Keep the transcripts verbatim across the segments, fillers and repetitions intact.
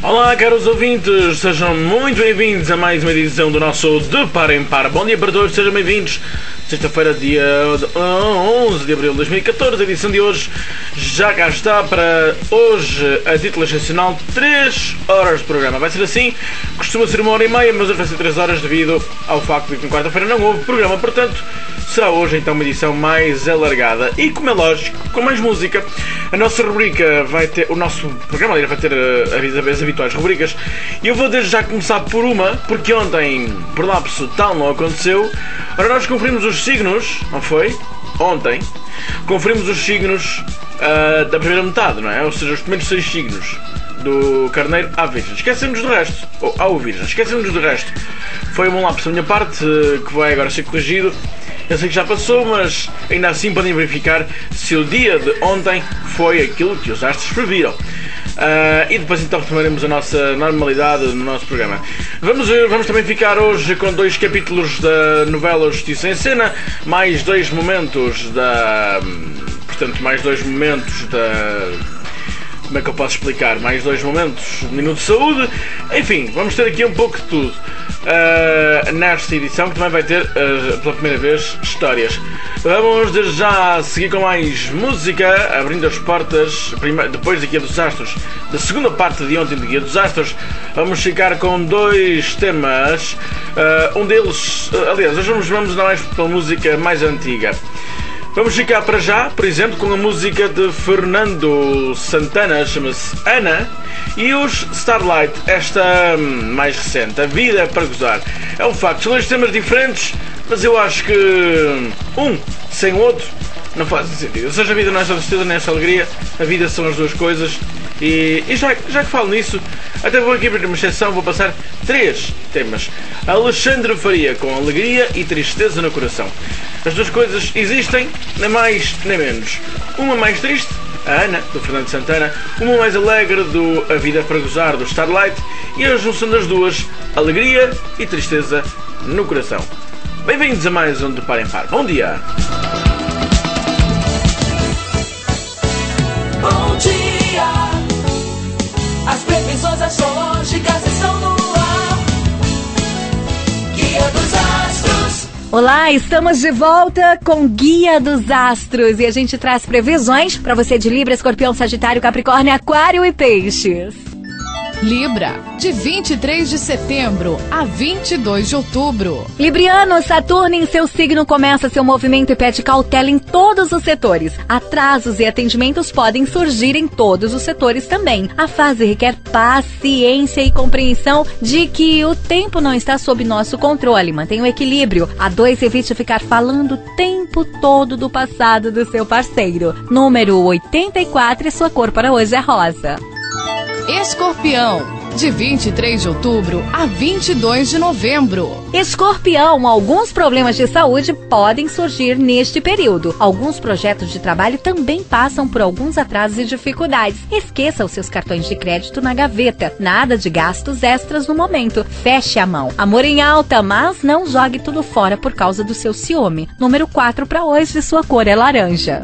Olá, caros ouvintes, sejam muito bem-vindos a mais uma edição do nosso De Par em Par. Bom dia para todos, sejam bem-vindos. Sexta-feira, dia onze de abril de dois mil e catorze, a edição de hoje já cá está para hoje, a título excepcional, três horas de programa. Vai ser assim, costuma ser uma hora e meia, mas hoje vai ser três horas devido ao facto de que na quarta-feira não houve programa, portanto será hoje então uma edição mais alargada e, como é lógico, com mais música. A nossa rubrica vai ter, o nosso programa vai ter uh, as habituais rubricas, e eu vou desde já começar por uma, porque ontem, por lapso, tal não aconteceu. Ora, nós conferimos os signos, não foi? Ontem conferimos os signos uh, da primeira metade, não é? Ou seja, os primeiros seis signos do Carneiro à Virgem. Esquecemos do resto, ou ao Virgem, esquecemos do resto. Foi um lapso da minha parte, uh, que vai agora ser corrigido. Eu sei que já passou, mas ainda assim podem verificar se o dia de ontem foi aquilo que os astros previram. Uh, e depois então retomaremos a nossa normalidade no nosso programa. Vamos, vamos também ficar hoje com dois capítulos da novela Justiça em Cena, mais dois momentos da... Portanto, mais dois momentos da... Como é que eu posso explicar? Mais dois momentos de Minuto de Saúde. Enfim, vamos ter aqui um pouco de tudo uh, nesta edição, que também vai ter, uh, pela primeira vez, histórias. Vamos desde já seguir com mais música, abrindo as portas, primeiro, depois da Guia dos Astros, da segunda parte de ontem do Guia dos Astros. Vamos ficar com dois temas. Uh, um deles, uh, aliás, hoje vamos, vamos dar mais pela música mais antiga. Vamos ficar para já, por exemplo, com a música de Fernando Santana, chama-se Ana, e os Starlight, esta mais recente, A Vida é para Gozar. É um facto, são dois temas diferentes, mas eu acho que um sem o outro não faz sentido. Ou seja, a vida não é só tristeza, nem é só alegria, a vida são as duas coisas. E, e já, já que falo nisso, até vou aqui abrir uma exceção, vou passar três temas. Alexandre Faria, com alegria e tristeza no coração. As duas coisas existem, nem mais nem menos. Uma mais triste, a Ana, do Fernando Santana. Uma mais alegre, do A Vida é para Gozar, do Starlight. E a junção das duas, alegria e tristeza no coração. Bem-vindos a mais um De Par em Par. Bom dia! Bom dia! As previsões astrológicas estão no ar. Guia dos Astros. Olá, estamos de volta com Guia dos Astros e a gente traz previsões para você de Libra, Escorpião, Sagitário, Capricórnio, Aquário e Peixes. Libra, de vinte e três de setembro a vinte e dois de outubro. Libriano, Saturno em seu signo começa seu movimento e pede cautela em todos os setores. Atrasos e atendimentos podem surgir em todos os setores também. A fase requer paciência e compreensão de que o tempo não está sob nosso controle. Mantenha o equilíbrio. A dois, evite ficar falando o tempo todo do passado do seu parceiro. Número oitenta e quatro e sua cor para hoje é rosa. Escorpião, de vinte e três de outubro a vinte e dois de novembro. Escorpião, alguns problemas de saúde podem surgir neste período. Alguns projetos de trabalho também passam por alguns atrasos e dificuldades. Esqueça os seus cartões de crédito na gaveta. Nada de gastos extras no momento. Feche a mão. Amor em alta, mas não jogue tudo fora por causa do seu ciúme. Número quatro para hoje, sua cor é laranja.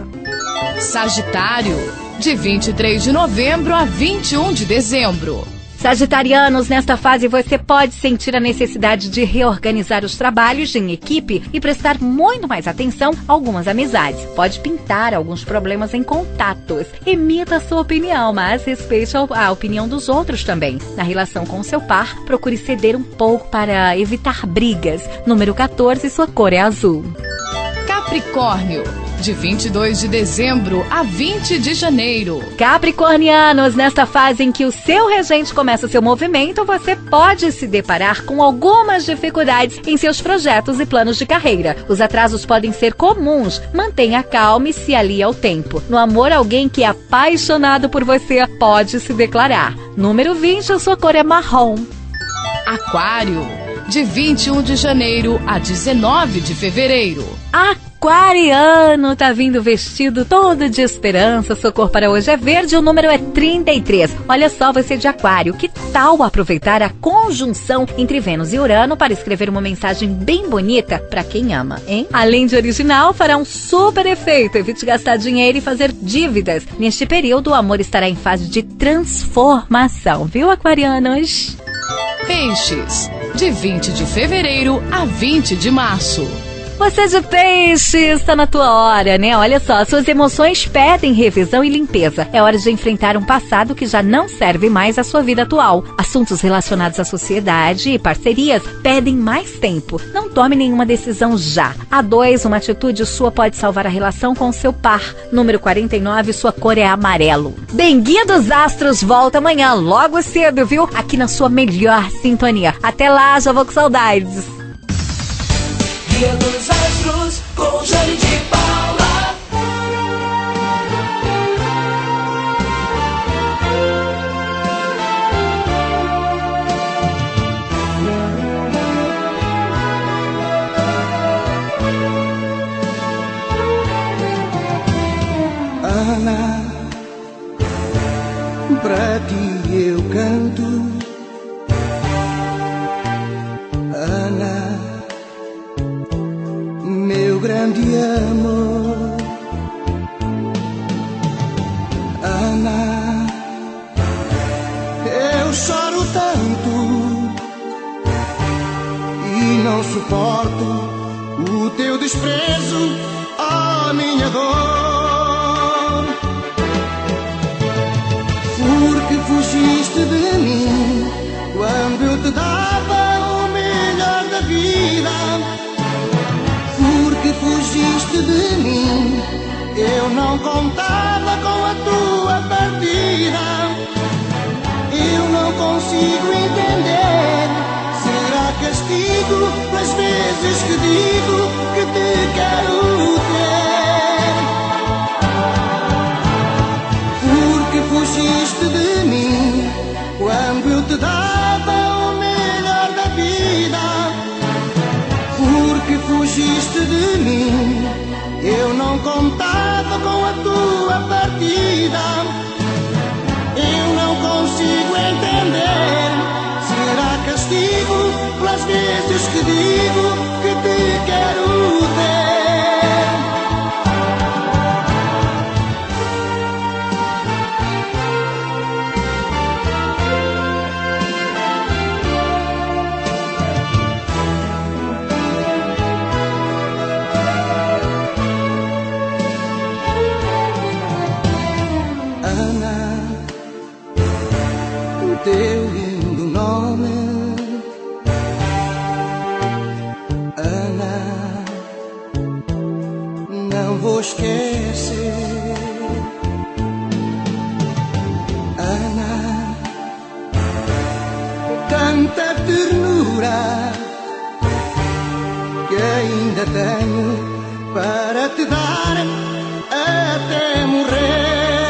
Sagitário, de vinte e três de novembro a vinte e um de dezembro. Sagitarianos, nesta fase você pode sentir a necessidade de reorganizar os trabalhos em equipe e prestar muito mais atenção a algumas amizades. Pode pintar alguns problemas em contatos. Emita a sua opinião, mas respeite a opinião dos outros também. Na relação com seu par, procure ceder um pouco para evitar brigas. Número quatorze, sua cor é azul. Capricórnio, de vinte e dois de dezembro a vinte de janeiro. Capricornianos, nesta fase em que o seu regente começa seu movimento, você pode se deparar com algumas dificuldades em seus projetos e planos de carreira. Os atrasos podem ser comuns. Mantenha calma e se alie ao tempo. No amor, alguém que é apaixonado por você pode se declarar. Número vinte, a sua cor é marrom. Aquário, de vinte e um de janeiro a dezenove de fevereiro. Aquário. Aquariano, tá vindo vestido todo de esperança. Sua cor para hoje é verde, o número é trinta e três. Olha só, você de Aquário, que tal aproveitar a conjunção entre Vênus e Urano para escrever uma mensagem bem bonita para quem ama, hein? Além de original, fará um super efeito. Evite gastar dinheiro e fazer dívidas. Neste período, o amor estará em fase de transformação, viu, aquarianos? Peixes, de vinte de fevereiro a vinte de março. Você de peixe, está na tua hora, né? Olha só, suas emoções pedem revisão e limpeza. É hora de enfrentar um passado que já não serve mais à sua vida atual. Assuntos relacionados à sociedade e parcerias pedem mais tempo. Não tome nenhuma decisão já. A dois, uma atitude sua pode salvar a relação com seu par. Número quarenta e nove, sua cor é amarelo. Bem, Guia dos Astros volta amanhã, logo cedo, viu? Aqui na sua melhor sintonia. Até lá, já vou com saudades. Guia dos Astros, com Jane de Paula. Ana, pra ti eu canto. Ana, meu grande amor. Ana, eu choro tanto e não suporto o teu desprezo, a minha dor. Porque fugiste de mim quando eu te dava o melhor da vida. Porque fugiste de mim, eu não contava com a tua partida. Eu não consigo entender, será castigo das vezes que digo que te quero ter. Porque fugiste de mim quando eu te dava o melhor da vida. Porque fugiste de mim, eu não contava com a tua partida. Eu não consigo entender, será castigo pelas vezes que digo que te quero ter. Teu lindo nome, Ana, não vou esquecer. Ana, tanta ternura que ainda tenho para te dar até morrer.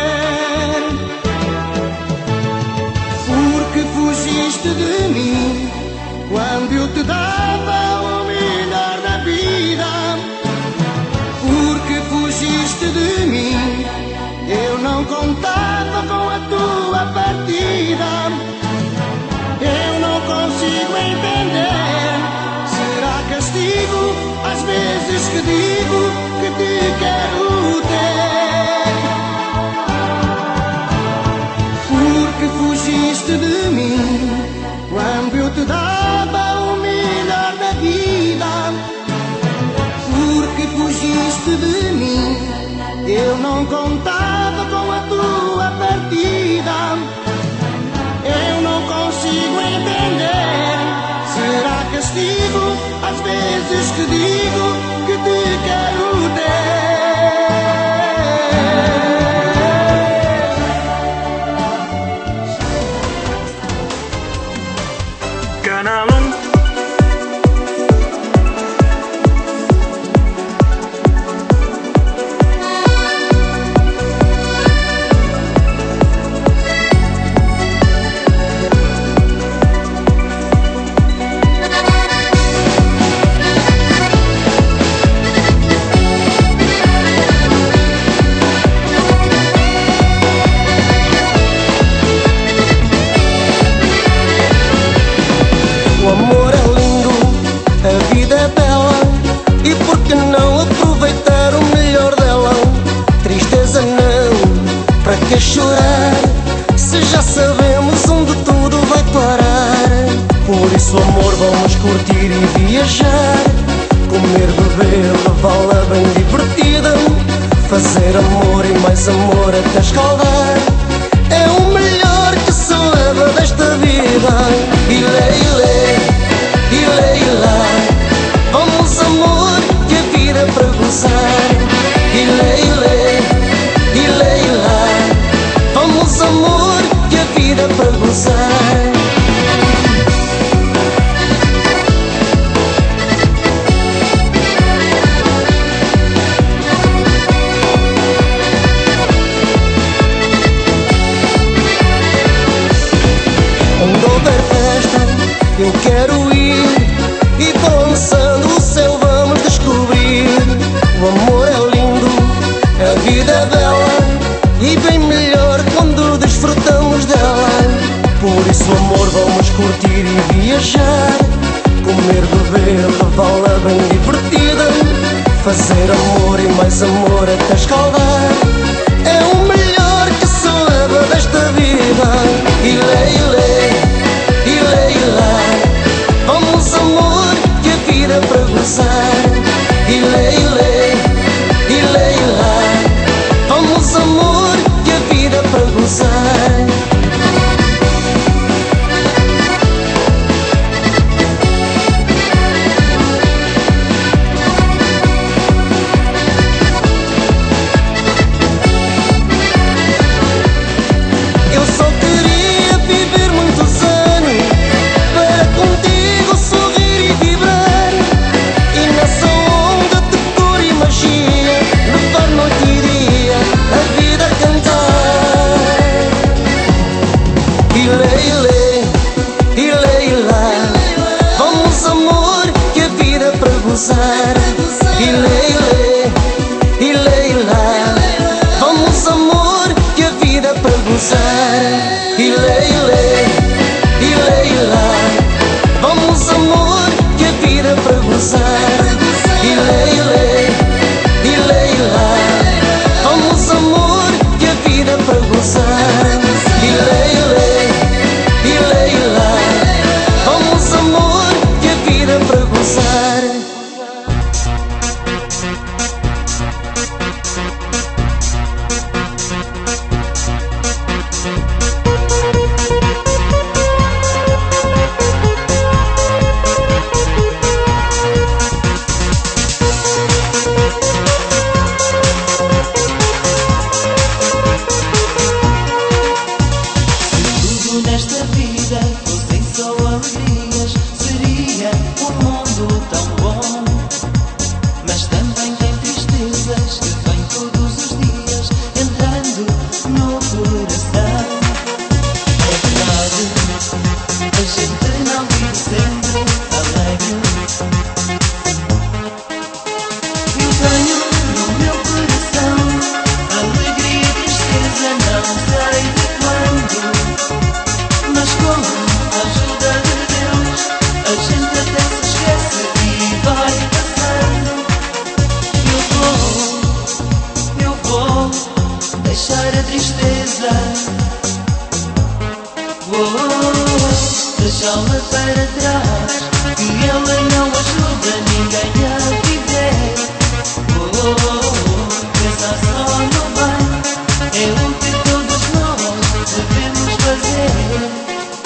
Fugiste de mim quando eu te dava o melhor da vida. Porque fugiste de mim, eu não contava com a tua partida. Eu não consigo entender, será castigo às vezes que digo que te quero ter. Porque fugiste de mim quando eu te dava o melhor da vida. Porque fugiste de mim, eu não contava com a tua partida. Eu não consigo entender, será castigo às vezes que digo que te quero ter. que chorar, se já sabemos onde tudo vai parar? Por isso, amor, vamos curtir e viajar, comer, beber, levá-la bem divertida, fazer amor e mais amor até escaldar. É o melhor que se leva desta vida. Ilê, ilê, ilê, ilá. Vamos, amor, que a vida é para gozar. Ilê, ilê, ilê, ilá. Vamos, amor, que a vida é para gozar. Eu quero ir e balançando o céu vamos descobrir. O amor é lindo, a vida é bela e bem melhor quando desfrutamos dela. Por isso, amor, vamos curtir e viajar, comer, beber, levá-la bem divertida, fazer amor e mais amor até escaldar. É o melhor que se leva desta vida. Ilê, ilê, ilê, ilá. Vamos, amor, que a vida é para gozar. Ilê, ilê, ilê, ilá. Vamos, amor, que a vida é para gozar. Eu só queria viver muitos anos para contigo sorrir e vibrar, e nessa onda de cor e magia levar noite e dia a vida a cantar. Ilê, ilê, ilê, ilá. Vamos, amor, que a vida é para gozar. Ilê, ilê, ilê, ilá. Vamos, amor, que a vida é para gozar. Ilê, ilê, ilê, ilá. Vamos, amor, que a vida é para gozar. Ilê, ilê, ilê, ilá. Vamos, amor, que a vida é para gozar. Ilê, ilê, ilê, ilá. Vamos, amor, que a vida é para gozar. Tudo nesta vida fossem só alegrias, seria um mundo tão bom. Mas também tem tristezas que vêm todos os dias, entrando no coração. É verdade, a gente não vive sempre alegre. Eu tenho no meu coração alegria e tristeza, não sei de quando. Mas com a ajuda de Deus, a gente até se esquece e vai passando. Eu vou, eu vou deixar a tristeza. Vou deixá-la para trás, que ela não ajuda ninguém a viver. Vou pensar só no bem, é o que todos nós devemos fazer.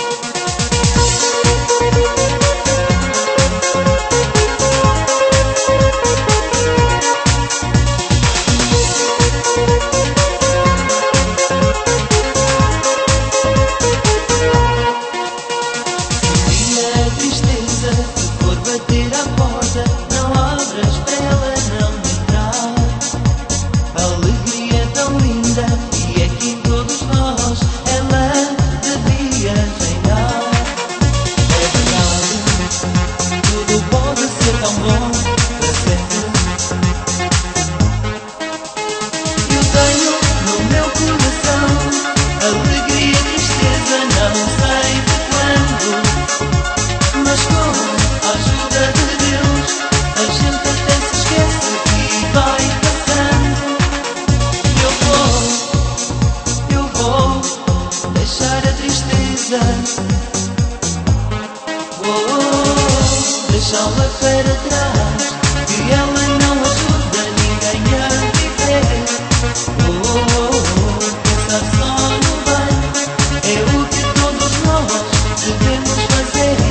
Se a tristeza te for bater à porta, não abras para ela não entrar. A alegria é tão linda e é olha para trás, que ela não ajuda ninguém a viver. Oh, oh, oh, pensar só no bem é o que todos nós devemos fazer.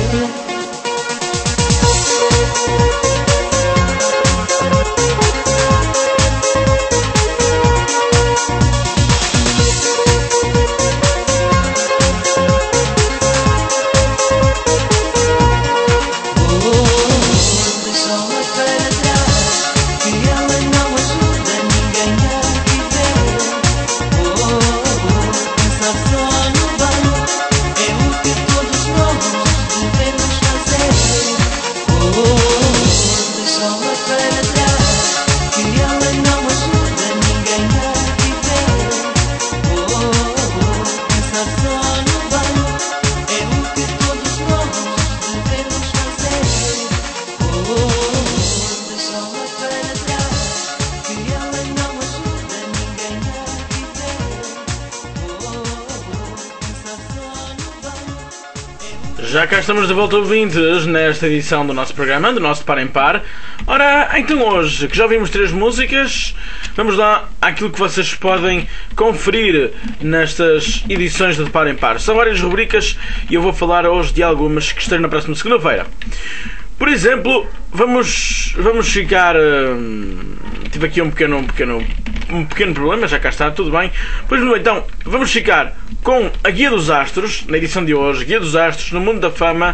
Já cá estamos de volta, ouvintes, nesta edição do nosso programa, do nosso Par em Par. Ora, então hoje, que já ouvimos três músicas, vamos lá àquilo que vocês podem conferir nestas edições de Par em Par. São várias rubricas e eu vou falar hoje de algumas que estarão na próxima segunda-feira. Por exemplo, vamos, vamos ficar... Hum, tive aqui um pequeno, um, pequeno, um pequeno problema, já cá está, tudo bem. Pois não, então, vamos ficar com a Guia dos Astros, na edição de hoje, Guia dos Astros, no Mundo da Fama,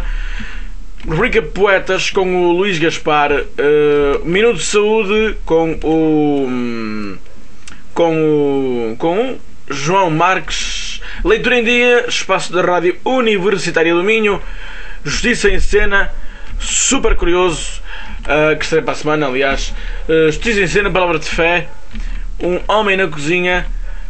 rubrica Poetas com o Luís Gaspar, uh, Minuto de Saúde com o... Um, com o... com o João Marques, Leitura em Dia, Espaço da Rádio Universitária do Minho, Justiça em Cena, Super Curioso, uh, que estarei para a semana, aliás, uh, Justiça em Cena, Palavra de Fé, Um Homem na Cozinha,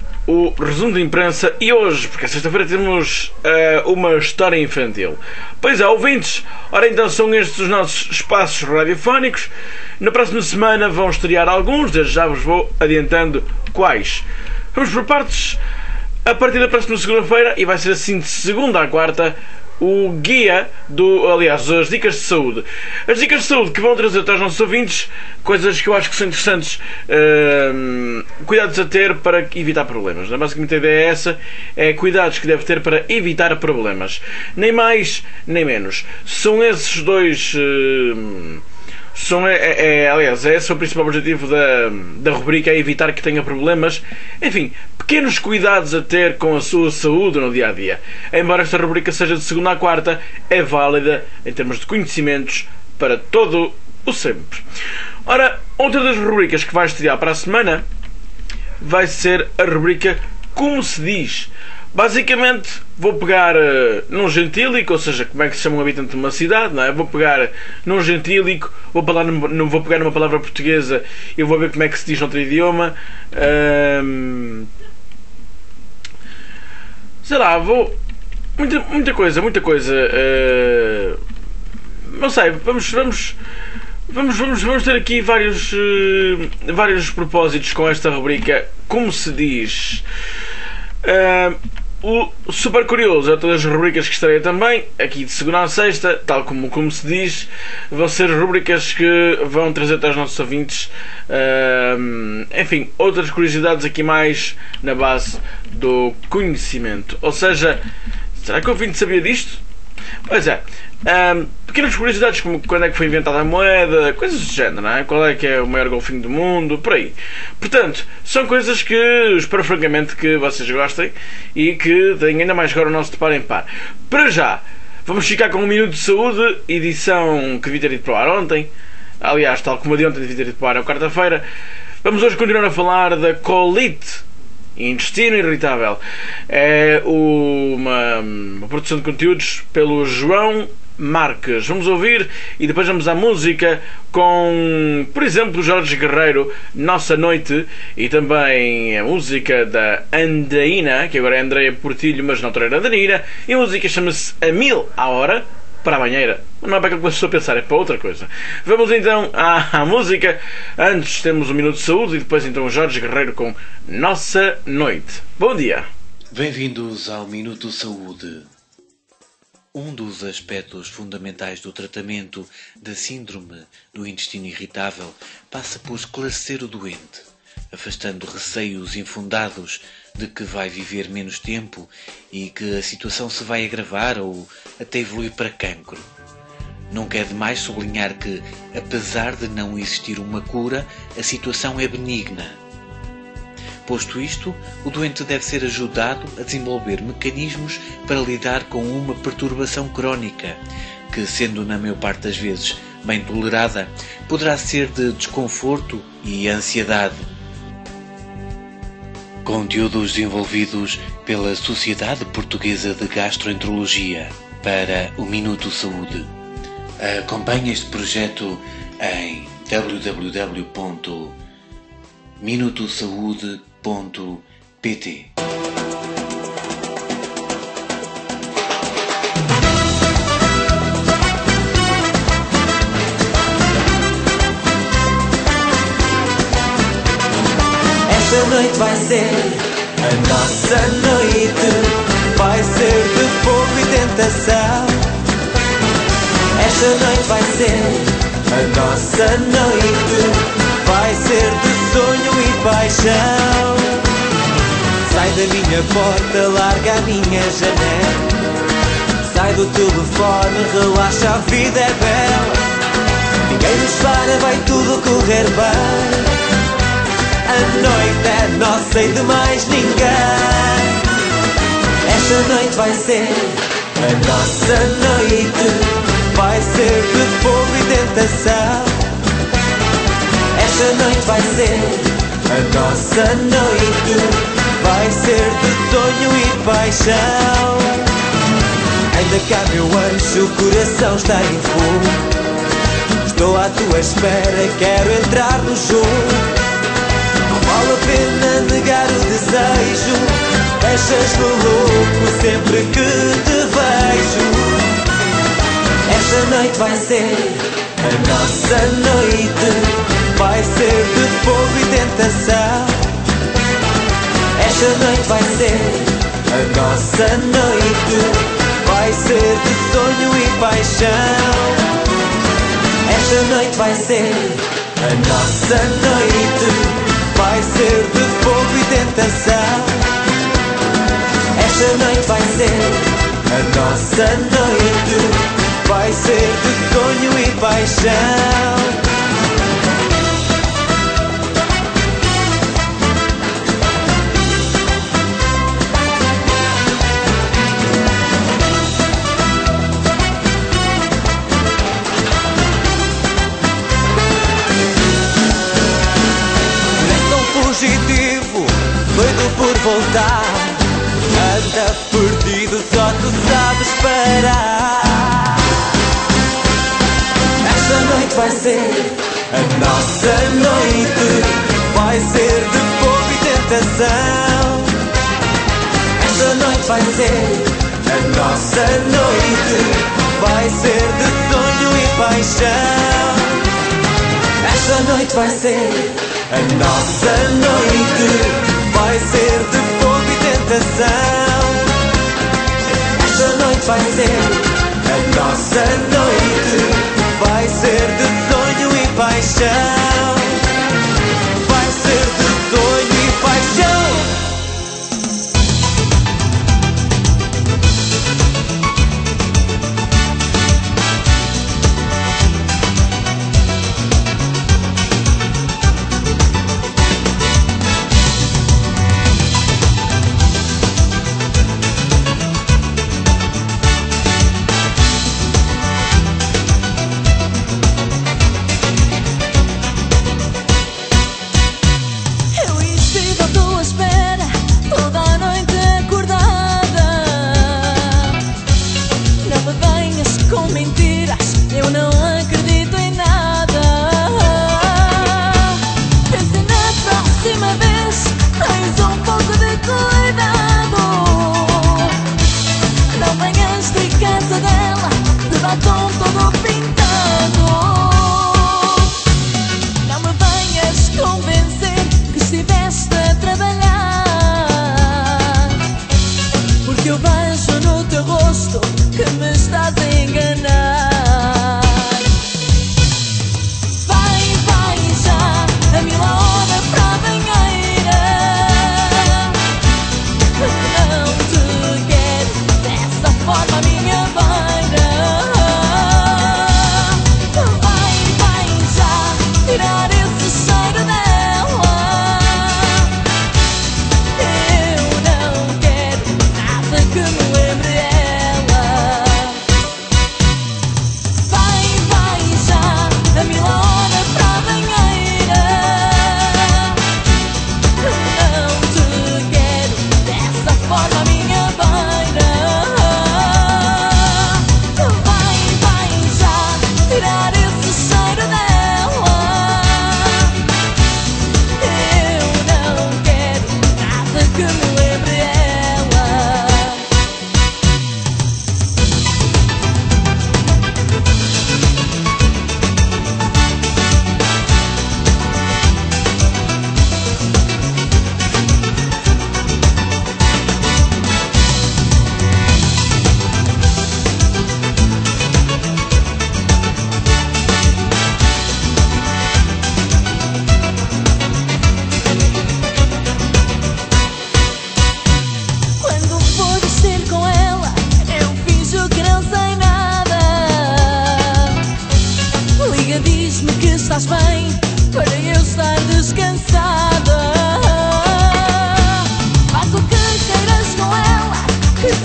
o Resumo de Imprensa e hoje, porque é sexta-feira, temos uh, uma história infantil. Pois é, ouvintes, ora então são estes os nossos espaços radiofónicos. Na próxima semana vão estrear alguns, desde já vos vou adiantando quais. Vamos por partes. A partir da próxima segunda-feira, e vai ser assim de segunda à quarta, o guia do, aliás, as dicas de saúde. As dicas de saúde que vão trazer até aos nossos ouvintes coisas que eu acho que são interessantes, uh, cuidados a ter para evitar problemas. Basicamente a ideia é essa, é cuidados que deve ter para evitar problemas. Nem mais, nem menos. São esses dois... Uh, São, é, é, aliás, é esse o principal objetivo da, da rubrica, é evitar que tenha problemas. Enfim, pequenos cuidados a ter com a sua saúde no dia-a-dia. Embora esta rubrica seja de segunda à quarta, é válida em termos de conhecimentos para todo o sempre. Ora, outra das rubricas que vai estrear para a semana vai ser a rubrica Como se Diz. Basicamente, vou pegar uh, num gentílico, ou seja, como é que se chama um habitante de uma cidade, não é? Vou pegar num gentílico, vou, falar num, vou pegar numa palavra portuguesa e vou ver como é que se diz noutro idioma. Um, sei lá, vou... Muita, muita coisa, muita coisa. Uh, não sei, vamos... vamos Vamos, vamos, vamos ter aqui vários, uh, vários propósitos com esta rubrica Como se Diz. Uh, o Super Curioso é todas as rubricas que estarei também, aqui de segunda a sexta, tal como Como se Diz, vão ser rubricas que vão trazer até aos nossos ouvintes, uh, enfim, outras curiosidades aqui mais na base do conhecimento. Ou seja, será que o ouvinte sabia disto? Pois é, um, pequenas curiosidades como quando é que foi inventada a moeda, coisas do género, não é? Qual é que é o maior golfinho do mundo, por aí. Portanto, são coisas que espero francamente que vocês gostem e que deem ainda mais agora o nosso de par em par. Para já, vamos ficar com um Minuto de Saúde, edição que devia ter ido para o ar ontem. Aliás, tal como a de ontem devia ter ido para o ar na quarta-feira. Vamos hoje continuar a falar da colite, intestino irritável. É uma, uma produção de conteúdos pelo João Marques. Vamos ouvir e depois vamos à música com, por exemplo, Jorge Guerreiro, Nossa Noite, e também a música da Andaína, que agora é Andreia Portilho, mas na altura era Danira, e a música chama-se A Mil à Hora, para a banheira. Não é para aquilo que a pessoa pensar, é para outra coisa. Vamos então à, à música. Antes temos o Minuto de Saúde e depois então Jorge Guerreiro com Nossa Noite. Bom dia. Bem-vindos ao Minuto Saúde. Um dos aspectos fundamentais do tratamento da síndrome do intestino irritável passa por esclarecer o doente, afastando receios infundados de que vai viver menos tempo e que a situação se vai agravar ou até evoluir para cancro. Nunca é demais sublinhar que, apesar de não existir uma cura, a situação é benigna. Posto isto, o doente deve ser ajudado a desenvolver mecanismos para lidar com uma perturbação crónica, que, sendo na maior parte das vezes bem tolerada, poderá ser de desconforto e ansiedade. Conteúdos desenvolvidos pela Sociedade Portuguesa de Gastroenterologia para o Minuto Saúde. Acompanhe este projeto em w w w ponto minuto saúde ponto p t. Esta noite vai ser a nossa noite, vai ser de fogo e tentação. Esta noite vai ser a nossa noite, vai ser de sonho e paixão. Sai da minha porta, larga a minha janela. Sai do telefone, relaxa, a vida é bela. Ninguém nos para, vai tudo correr bem. A noite é nossa e de mais ninguém. Esta noite vai ser a nossa noite, vai ser de fogo e tentação. Esta noite vai ser a nossa noite, vai ser de sonho e paixão. Ainda cá meu anjo, o coração está em fogo. Estou à tua espera, quero entrar no jogo. Não vale a pena negar o desejo, deixas-me louco sempre que te vejo. Esta noite vai ser a nossa noite, vai ser de fogo e tentação. Esta noite vai ser a nossa noite, vai ser de sonho e paixão. Esta noite vai ser a nossa noite, vai ser de fogo e tentação. Esta noite vai ser a nossa noite, vai ser de sonho e paixão. Fugitivo, doido por voltar, anda perdido, só tu sabes parar. Esta noite vai ser a nossa noite, vai ser de fogo e tentação. Esta noite vai ser a nossa noite, vai ser de sonho e paixão. Esta noite vai ser a nossa noite, vai ser de fogo e tentação. Esta noite vai ser a nossa noite, vai ser de sonho e paixão. Vai ser de sonho e paixão.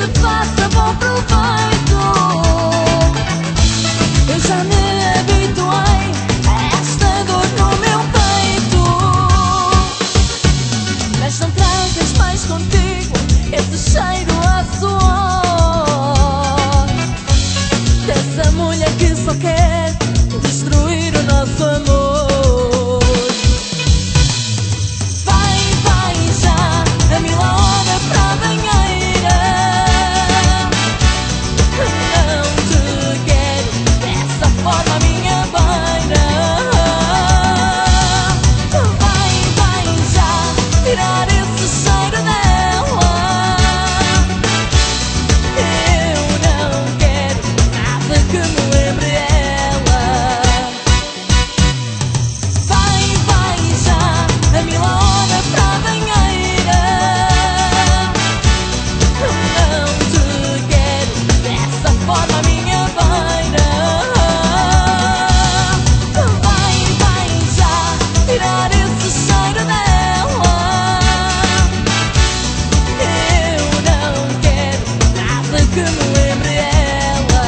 se faça bom proveito. Eu já me habituei a esta dor no meu peito. Mas não tragas mais contigo esse cheiro a suor dessa mulher que só quer destruir o nosso amor. Vai, vai já, a mil hora para a banheira. Não te quero dessa forma à minha beira. Vai, vai já, tirar esse cheiro dela. Eu não quero nada que me lembre ela. Vai, vai já, a mil hora para a banheira. Não te quero dessa forma à minha beira. Vai, vai já, tirar esse cheiro dela. Eu não quero nada que me lembre ela.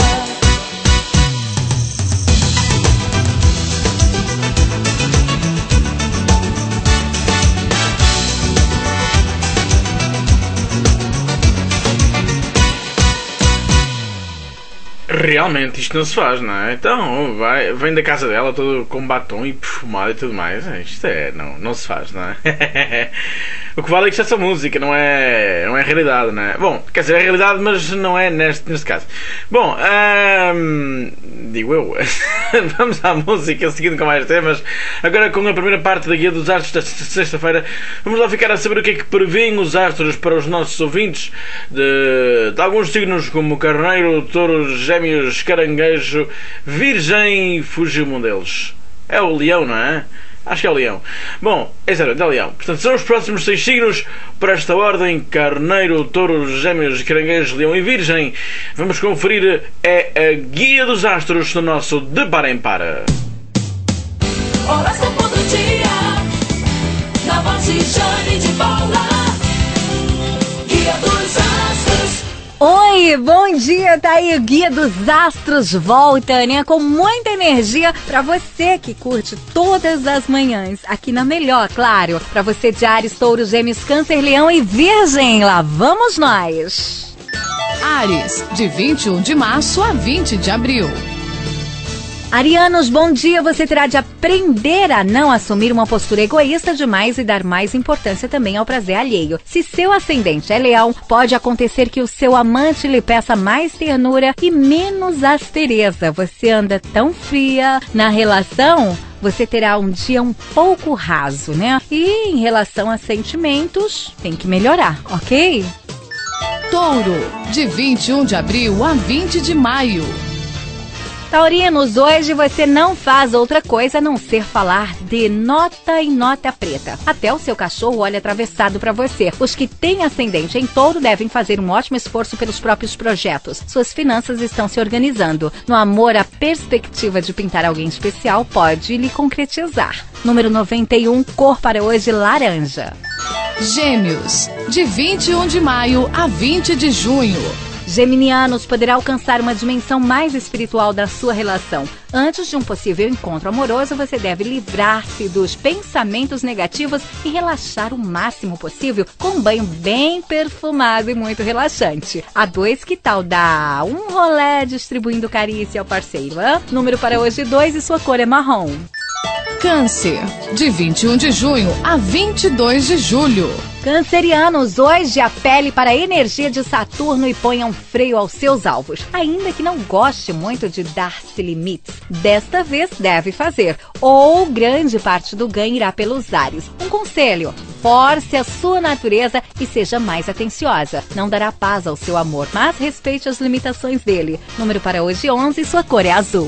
Realmente isto não se faz, não é? Então, vai, vem da casa dela todo com batom e perfumado e tudo mais. Isto é, não, não se faz, não é? O que vale é que isto é só música, não é, não é realidade, não é? Bom, quer dizer, é realidade, mas não é neste, neste caso. Bom, hum, digo eu. Vamos à música, seguindo com mais temas. Agora com a primeira parte da Guia dos Astros desta sexta-feira, vamos lá ficar a saber o que é que prevêem os astros para os nossos ouvintes de, de alguns signos como Carneiro, Touro, Gêmeos, Caranguejo, Virgem e fugiu um deles. É o Leão, não é? Acho que é o Leão. Bom, é exatamente, é o Leão. Portanto, são os próximos seis signos para esta ordem: Carneiro, Touro, Gêmeos, Caranguejo, Leão e Virgem. Vamos conferir é a Guia dos Astros no nosso De Par em Par. Horóscopo do dia, na voz de Jane de Paula. Guia dos Astros. Oi, bom dia, tá aí o Guia dos Astros volta, né? Com muita energia pra você que curte todas as manhãs. Aqui na Melhor, claro. Pra você de Áries, Touro, Gêmeos, Câncer, Leão e Virgem. Lá vamos nós. Áries, de vinte e um de março a vinte de abril. Arianos, bom dia. Você terá de aprender a não assumir uma postura egoísta demais e dar mais importância também ao prazer alheio. Se seu ascendente é Leão, pode acontecer que o seu amante lhe peça mais ternura e menos aspereza. Você anda tão fria na relação, você terá um dia um pouco raso, né? E em relação a sentimentos, tem que melhorar, ok? Touro, de vinte e um de abril a vinte de maio. Taurinos, hoje você não faz outra coisa a não ser falar de nota em nota preta. Até o seu cachorro olha atravessado para você. Os que têm ascendente em Touro devem fazer um ótimo esforço pelos próprios projetos. Suas finanças estão se organizando. No amor, a perspectiva de pintar alguém especial pode lhe concretizar. Número noventa e um, cor para hoje laranja. Gêmeos, de vinte e um de maio a vinte de junho. Geminianos, poderá alcançar uma dimensão mais espiritual da sua relação. Antes de um possível encontro amoroso, você deve livrar-se dos pensamentos negativos e relaxar o máximo possível com um banho bem perfumado e muito relaxante. A dois, que tal dar um rolé distribuindo carícia ao parceiro, hein? Número para hoje dois e sua cor é marrom. Câncer, de vinte e um de junho a vinte e dois de julho. Cancerianos, hoje apele para a energia de Saturno e ponha um freio aos seus alvos. Ainda que não goste muito de dar-se limites, desta vez deve fazer, ou grande parte do ganho irá pelos ares. Um conselho: force a sua natureza e seja mais atenciosa. Não dará paz ao seu amor, mas respeite as limitações dele. Número para hoje onze e sua cor é azul.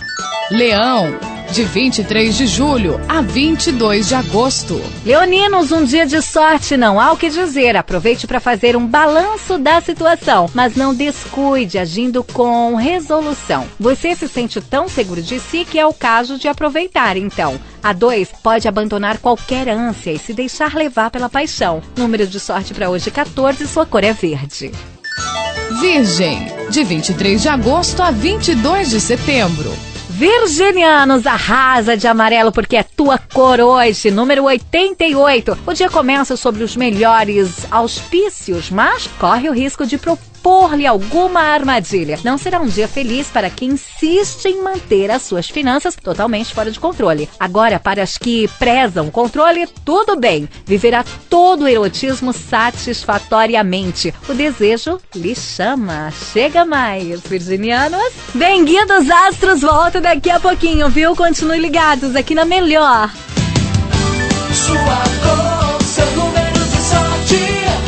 Leão, de vinte e três de julho a vinte e dois de agosto. Leoninos, um dia de sorte, não há o que dizer. Aproveite para fazer um balanço da situação, mas não descuide, agindo com resolução. Você se sente tão seguro de si que é o caso de aproveitar, então. A dois, pode abandonar qualquer ânsia e se deixar levar pela paixão. Número de sorte para hoje quatorze, sua cor é verde. Virgem, de vinte e três de agosto a vinte e dois de setembro. Virginianos, arrasa de amarelo porque é tua cor hoje, número oitenta e oito. O dia começa sobre os melhores auspícios, mas corre o risco de propor-lhe alguma armadilha. Não será um dia feliz para quem insiste em manter as suas finanças totalmente fora de controle. Agora, para as que prezam o controle, tudo bem. Viverá todo o erotismo satisfatoriamente. O desejo lhe chama. Chega mais, virginianos. Bem-vindos, astros, volta daqui a pouquinho, viu? Continue ligados aqui na Melhor. Sua cor, seu número de sorte.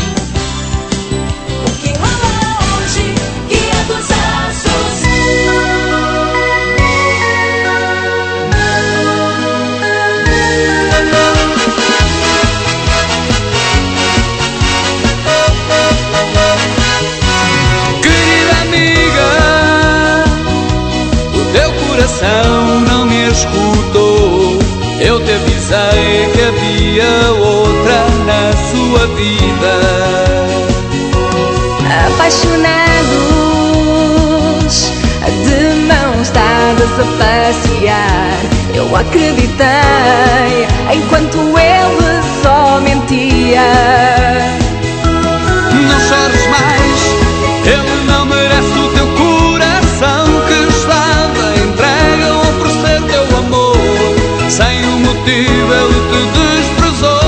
O que rola hoje, guia dos astros. Querida amiga, o teu coração não me escutou. Eu te avisei que havia outra na sua vida. Apaixonados, de mãos dadas a passear, eu acreditei enquanto ele só mentia. Não chores mais, ele não merece o teu coração que estava entregue a oferecer teu amor. Sem um motivo ele te desprezou.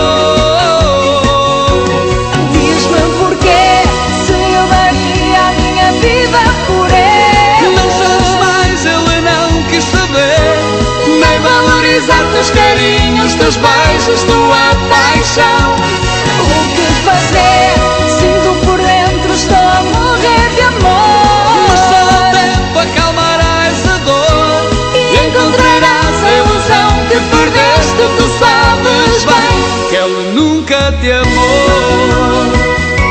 Diz-me porquê, se eu daria a minha vida por ele. Não chores mais, ele não quis saber, Nem valorizar teus carinhos, teus beijos, tua paixão. O que fazer? Sinto por dentro, estou a morrer de amor. mas só o tempo acalmará essa dor E encontrarás a ilusão que perdeste, tu sabes bem. que ele nunca te amou.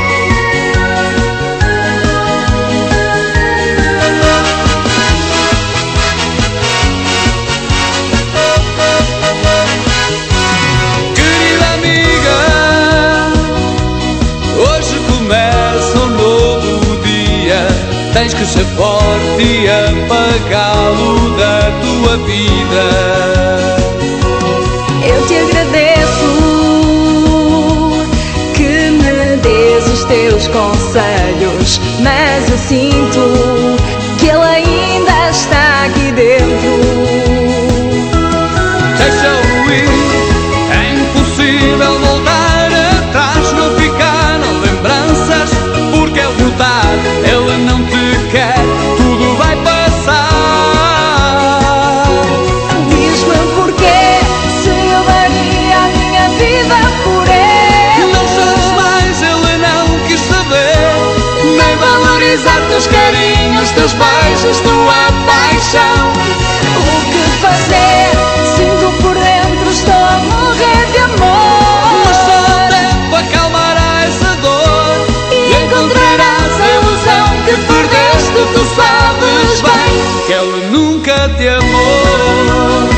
Querida amiga, hoje começa um novo dia. Tens que ser forte e apagá-lo da tua vida. Eu te agradeço que me des os teus conselhos, mas eu sinto que ele ainda está aqui dentro. Deixa-o ir, é impossível voltar atrás. Não ficar lembranças, porque ao voltar ele não te quer. Tudo vai passar. Diz-me porquê, se eu daria a minha vida por ele. Não chores mais, ele não quis saber, Nem valorizar teus carinhos, teus beijos, tua paixão. O que fazer? Sinto por dentro, estou a morrer de amor. mas só o tempo acalmará essa dor E encontrarás a ilusão que perdeste, tu sabes bem. que ele nunca te amou.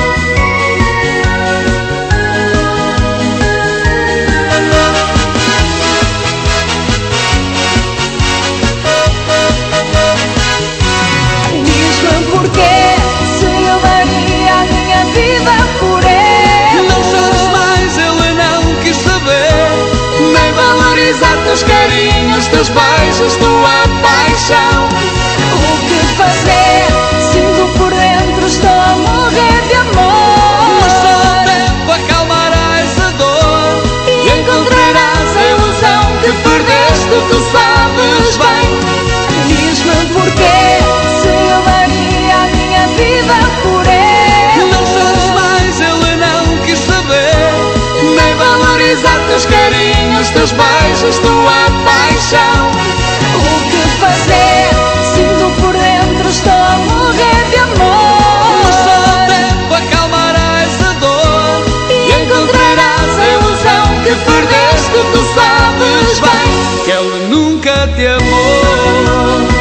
Diz-me porquê, se eu daria a minha vida por ele. Não chores mais, ele não quis saber, Nem valorizar teus carinhos, teus beijos, tua paixão. O que fazer? Sinto por dentro, estou a morrer de mas só o amor. tempo acalmará essa dor E encontrarás a ilusão que perdeste, tu sabes bem. Diz-me porquê, se eu daria a minha vida por ele. Não chores mais, ele não quis saber, Nem valorizar teus carinhos, teus beijos, tua paixão. O que fazer? Sinto por dentro, estou a morrer de mas só o amor. tempo acalmará essa dor E encontrarás a ilusão que perdeste, tu sabes bem. que ele nunca te amou.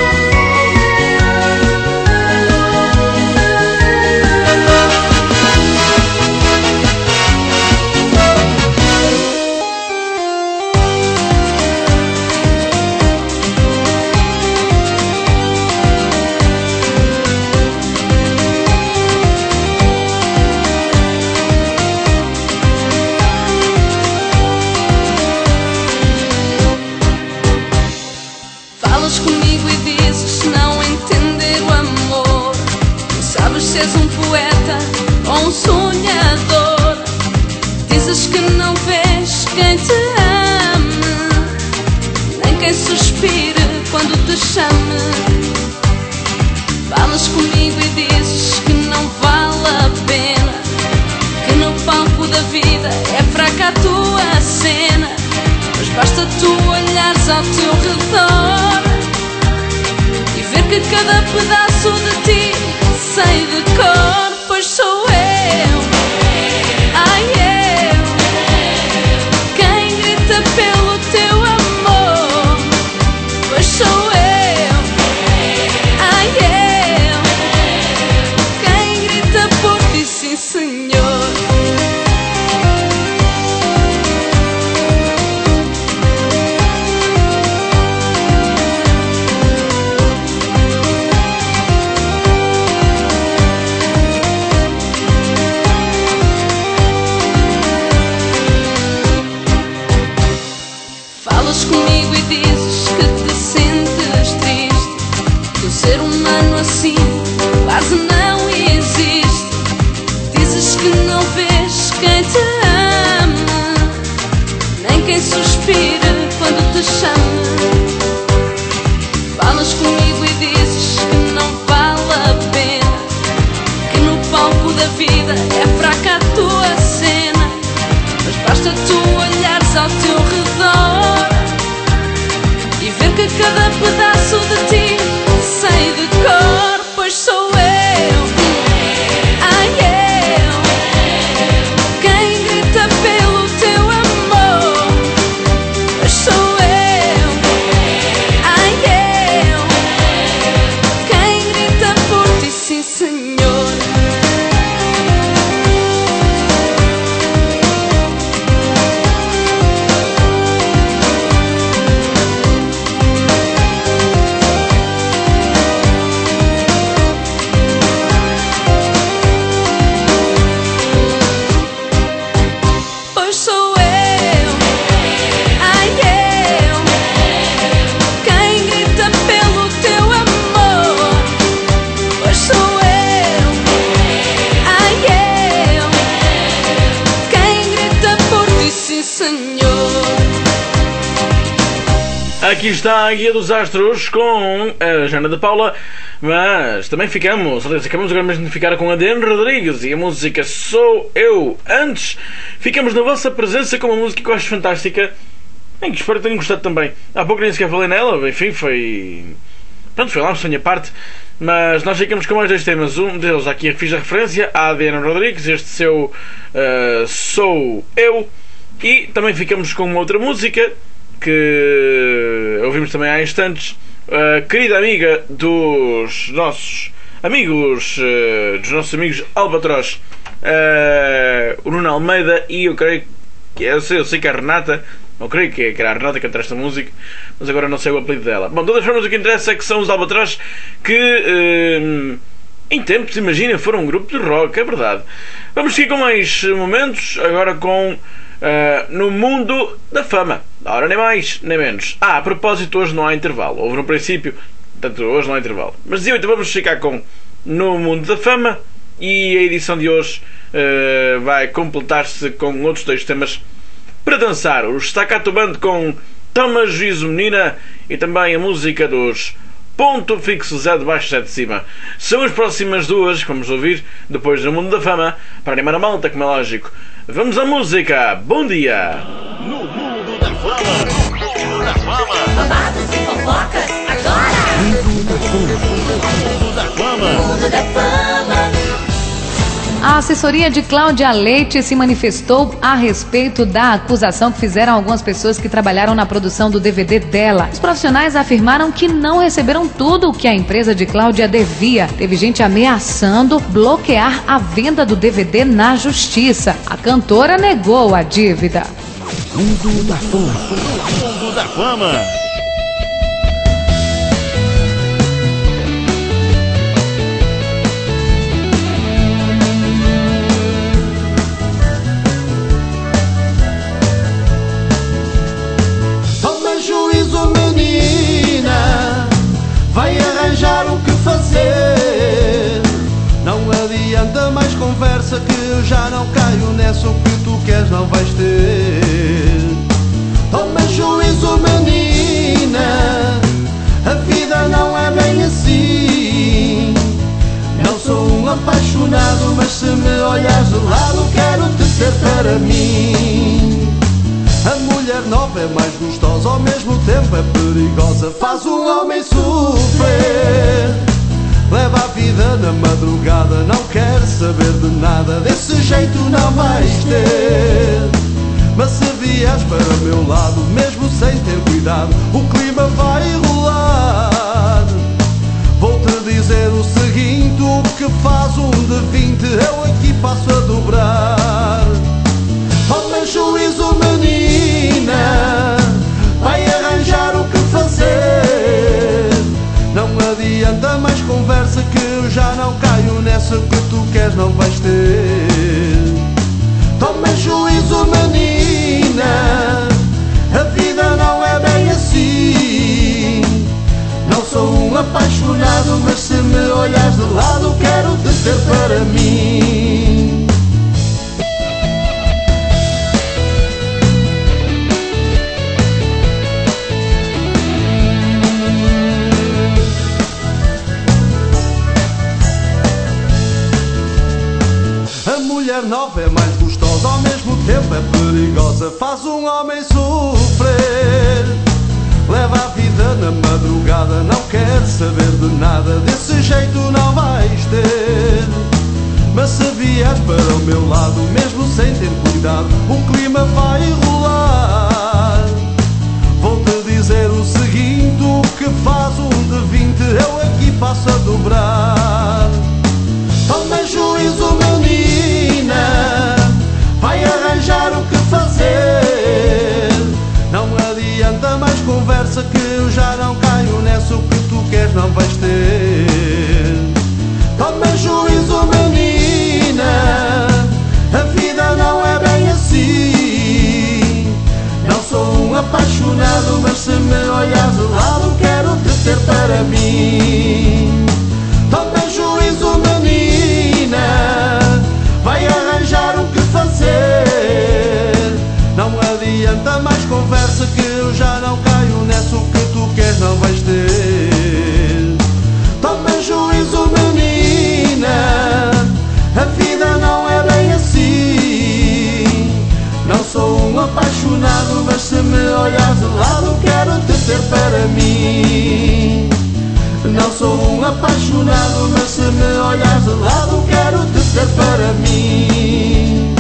Falas comigo e dizes não entender o amor. Não sabes se és um poeta ou um sonhador. Dizes que não vês quem te ame, nem quem suspire quando te chame. Falas comigo e dizes que não vale a pena, que no palco da vida é fraca a tua cena. Mas basta tu olhares ao teu redor e ver que cada pedaço de ti sei de cor. Pois sou eu, ai eu, quem grita pelo teu amor. Pois sou eu, ai eu, quem grita por ti, sim senhor. Falas comigo e dizes que te sentes triste, que o ser humano assim quase não existe. Dizes que não vês quem te ama, nem quem suspire quando te chame. Falas comigo e dizes que não vale a pena, que no palco da vida é fraca a tua cena. Mas basta tu olhares ao teu redor e ver que cada pedaço de ti sei de cor. Pois sou eu, ai eu, quem grita pelo teu amor. Pois sou eu, ai eu, quem grita por ti, sim senhor. Pois sou eu, ai eu, quem grita pelo teu amor. Pois sou eu, ai eu, quem grita por ti, sim senhor. Aqui está a Guia dos Astros com a Jana de Paula, mas também ficamos, aliás, acabamos agora mesmo de ficar com a Adriano Rodrigues e a música Sou Eu. Antes, ficamos na vossa presença com uma música que eu acho fantástica, em que espero que tenham gostado também. Há pouco nem sequer falei nela, enfim, foi... Pronto, foi lá um sonho à parte, mas nós ficamos com mais dois temas. Um deles, aqui fiz a referência à Adriano Rodrigues, este seu uh, Sou Eu, e também ficamos com uma outra música que ouvimos também há instantes, a querida amiga dos nossos amigos, uh, dos nossos amigos Albatroz, uh, o Nuno Almeida, e eu creio que eu sei, eu sei que é a Renata, não creio que era a Renata que canta esta música, mas agora não sei o apelido dela. Bom, de todas as formas, o que interessa é que são os Albatroz que uh, em tempos, imagina, foram um grupo de rock, é verdade. Vamos seguir com mais momentos, agora com Uh, no mundo da fama. Ora, nem mais, nem menos. Ah, a propósito, hoje não há intervalo. Houve no princípio, portanto, hoje não há intervalo. Mas dizia, então vamos ficar com No Mundo da Fama, e a edição de hoje uh, vai completar-se com outros dois temas para dançar. O Staccato Band com Toma Juízo Menina, e também a música dos Ponto Fixo Zé de Baixo, Zé de Cima. São as próximas duas que vamos ouvir depois do Mundo da Fama, para animar a malta, como é lógico. Vamos à música. Bom dia. No Mundo da Fama. No Mundo da Fama. Babados e fofocas agora. Mundo da Fama. Mundo da Fama. A assessoria de Cláudia Leite se manifestou a respeito da acusação que fizeram algumas pessoas que trabalharam na produção do D V D dela. Os profissionais afirmaram que não receberam tudo o que a empresa de Cláudia devia. Teve gente ameaçando bloquear a venda do D V D na justiça. A cantora negou a dívida. Mundo da Fama. Mundo da Fama. Toma juízo, menina, já não caio nessa. O que tu queres não vais ter. Toma juízo, menina, a vida não é bem assim. Não sou um apaixonado, mas se me olhares de lado, quero-te ter para mim. A mulher nova é mais gostosa, ao mesmo tempo é perigosa, faz um homem sofrer. Leva a vida na madrugada, não quer saber de nada, desse jeito não vais ter. Mas se vieres para o meu lado, mesmo sem ter cuidado, o clima vai rolar. Vou-te dizer o seguinte, o que faz um de vinte, eu aqui passo a dobrar. Toma juízo, menina, vai arranjar o que fazer. Não adianta mais conversa, que eu já não caio nessa. O que tu queres não vais ter. Toma juízo, menina, a vida não é bem assim. Não sou um apaixonado, mas se me olhares de lado, quero-te ter para mim. A mulher nova é mais gostosa, ao mesmo tempo é perigosa, faz um homem sofrer. Leva a vida na madrugada, não quer saber de nada, desse jeito não vais ter. Mas se vieres para o meu lado, mesmo sem ter cuidado, o clima vai rolar. Vou-te dizer o seguinte, o que faz um de vinte, eu aqui passo a dobrar. Toma juízo, menina, vai arranjar o que fazer. Não adianta mais conversa, que eu já não caio nessa. O que tu queres não vais ter. Toma juízo, menina, a vida não é bem assim. Não sou um apaixonado, mas se me olhares de lado, quero-te ter para mim. Toma juízo, menina, vai arranjar o que fazer. Não adianta mais conversa, que eu já não caio nessa. O que tu queres não vais ter. Toma juízo, menina, a vida não é bem assim. Não sou um apaixonado, mas se me olhares de lado, quero-te ter para mim. Não sou um apaixonado, mas se me olhares de lado, quero-te ter para mim.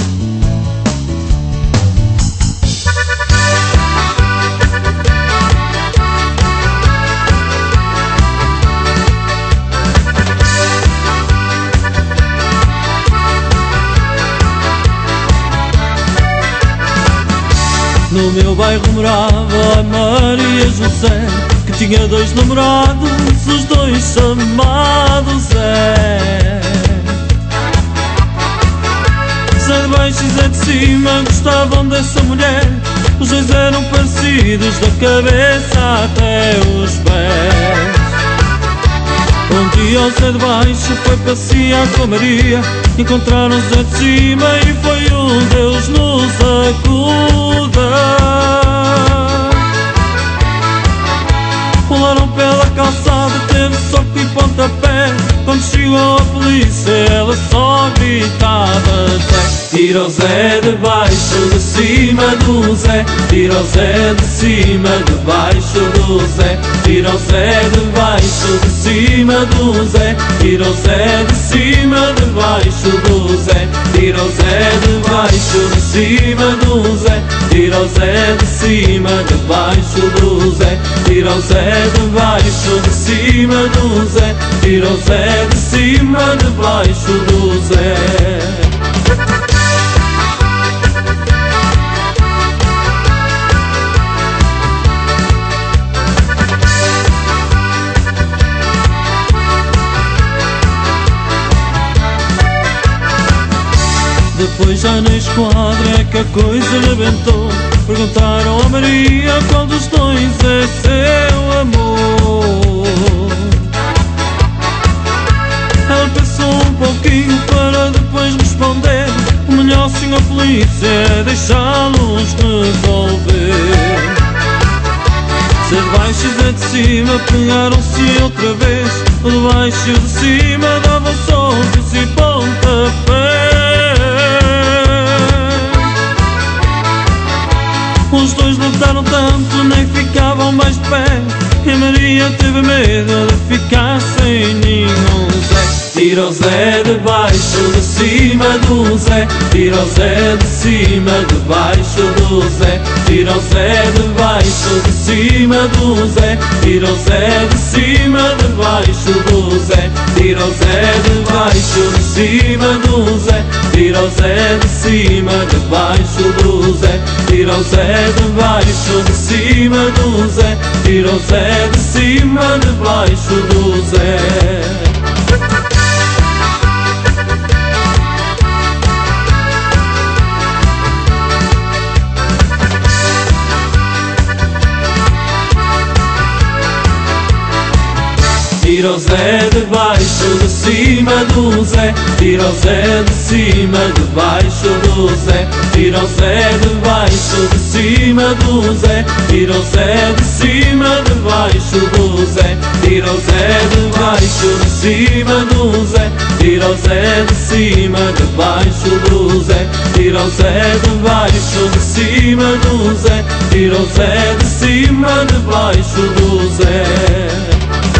No meu bairro morava a Maria José, que tinha dois namorados, os dois chamados Zé. Zé de baixo e Zé de cima gostavam dessa mulher. Os dois eram parecidos da cabeça até os pés. Um dia o Zé de baixo foi passear com a Maria, encontraram o Zé de cima e foi um Deus nos acuda. Rolaram pela calçada, teve soco e pontapé. Quando chegou a polícia, ela só gritava Zé. Tira o Zé de baixo, de cima do Zé. Tira o Zé de cima, de baixo do Zé. Tira o Zé de baixo, de cima do Zé. Tira o Zé de cima, de baixo do Zé. Tira o Zé de baixo, de cima do Zé. Tira o Zé de cima, de baixo do Zé. Tira o Zé de baixo, de cima do Zé. Tira o Zé de cima, de baixo do Zé. Depois já na esquadra é que a coisa rebentou. Perguntaram a Maria qual dos dois é seu amor. Ela pensou um pouquinho para depois responder. é de cima pegaram-se outra vez. O de baixo e o de cima davam socos e pontapés. Os dois lutaram tanto, nem ficavam mais de pé. E Maria teve medo de ficar sem nenhum Zé. Tira o Zé de baixo, de cima do Zé. Tira o Zé de cima, de baixo do Zé. Tira o Zé de baixo, de cima do Zé. Tira o Zé de cima, de baixo do Zé. Tira o Zé de baixo, de cima do Zé. Tira o Zé de cima, de baixo do Zé. Tira o Zé de baixo, de cima do Zé. Tira o Zé de cima, de baixo do Zé. Tira o Zé de baixo, de cima do Zé. Tira o Zé de cima, de baixo do Zé. Tira o Zé de baixo, de cima do Zé. Tira o Zé de cima, de baixo do Zé. Tira o Zé de baixo, de cima do Zé. Tira o Zé de cima, de baixo do Zé. Tira o Zé de baixo, de cima do Zé. Tira o Zé de cima, de baixo do Zé.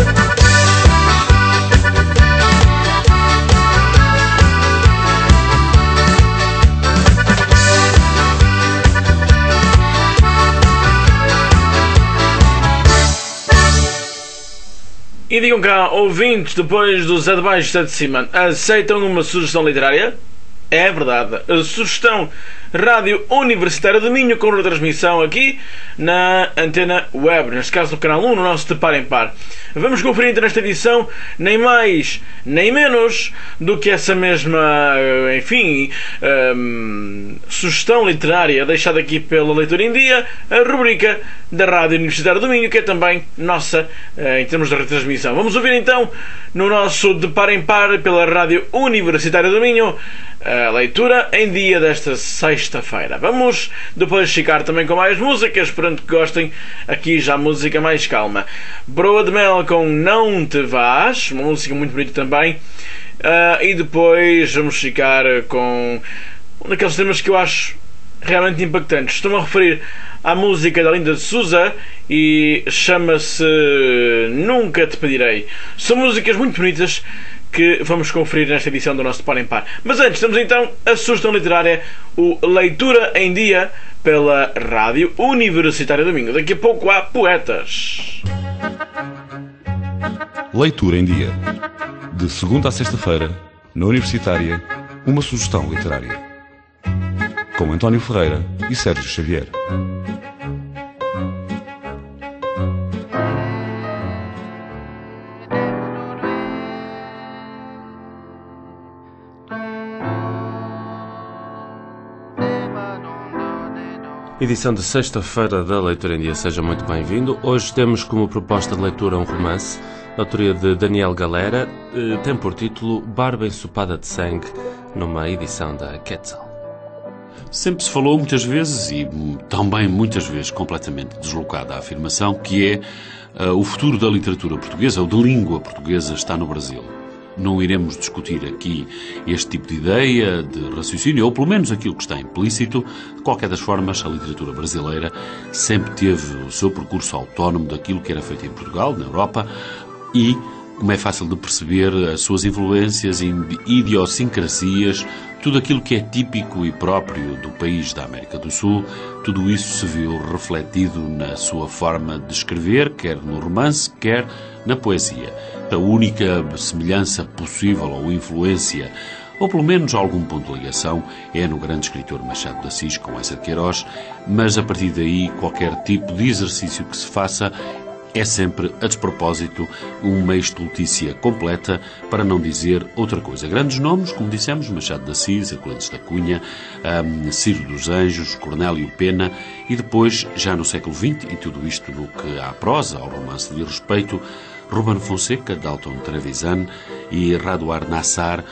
E digam cá, ouvintes, depois do Zé de Baixo e Zé de Cima, aceitam uma sugestão literária? É verdade. A sugestão Rádio Universitária de Minho, com retransmissão aqui na antena web, neste caso no canal um, no nosso De Par em Par. Vamos conferir então nesta edição nem mais nem menos do que essa mesma, enfim, hum, sugestão literária deixada aqui pela Leitura em Dia, a rubrica da Rádio Universitária do Minho, que é também nossa em termos de retransmissão. Vamos ouvir então no nosso De Par em Par pela Rádio Universitária do Minho a leitura em dia desta sexta-feira. Vamos depois ficar também com mais músicas, esperando que gostem. Aqui já música mais calma. Broa de Mel com Não Te Vás, uma música muito bonita também. Uh, e depois vamos ficar com um daqueles temas que eu acho realmente impactantes. Estou-me a referir à música da Linda de Souza e chama-se Nunca Te Pedirei. São músicas muito bonitas que vamos conferir nesta edição do nosso De Par em Par. Mas antes, temos então a sugestão literária, o Leitura em Dia, pela Rádio Universitária do Minho. Daqui a pouco há Poetas. Leitura em Dia. De segunda a sexta-feira, na Universitária, uma sugestão literária. Com António Ferreira e Sérgio Xavier. Edição de sexta-feira da Leitura em Dia, seja muito bem-vindo. Hoje temos como proposta de leitura um romance, da autoria de Daniel Galera, tem por título Barba Ensopada de Sangue, numa edição da Quetzal. Sempre se falou muitas vezes, e também muitas vezes completamente deslocada a afirmação, que é uh, o futuro da literatura portuguesa, ou de língua portuguesa, está no Brasil. Não iremos discutir aqui este tipo de ideia, de raciocínio, ou pelo menos aquilo que está implícito. De qualquer das formas, a literatura brasileira sempre teve o seu percurso autónomo daquilo que era feito em Portugal, na Europa, e, como é fácil de perceber, as suas influências e idiosincrasias, tudo aquilo que é típico e próprio do país da América do Sul, tudo isso se viu refletido na sua forma de escrever, quer no romance, quer na poesia. A única semelhança possível ou influência, ou pelo menos algum ponto de ligação, é no grande escritor Machado de Assis com Eça de Queiroz, mas a partir daí qualquer tipo de exercício que se faça é sempre, a despropósito, uma estultícia completa, para não dizer outra coisa. Grandes nomes, como dissemos, Machado de Assis, Euclides da Cunha, um, Ciro dos Anjos, Cornélio Pena, e depois, já no século vinte, e tudo isto no que à prosa, ao romance de respeito, Ruben Fonseca, Dalton Trevisan e Radoar Nassar,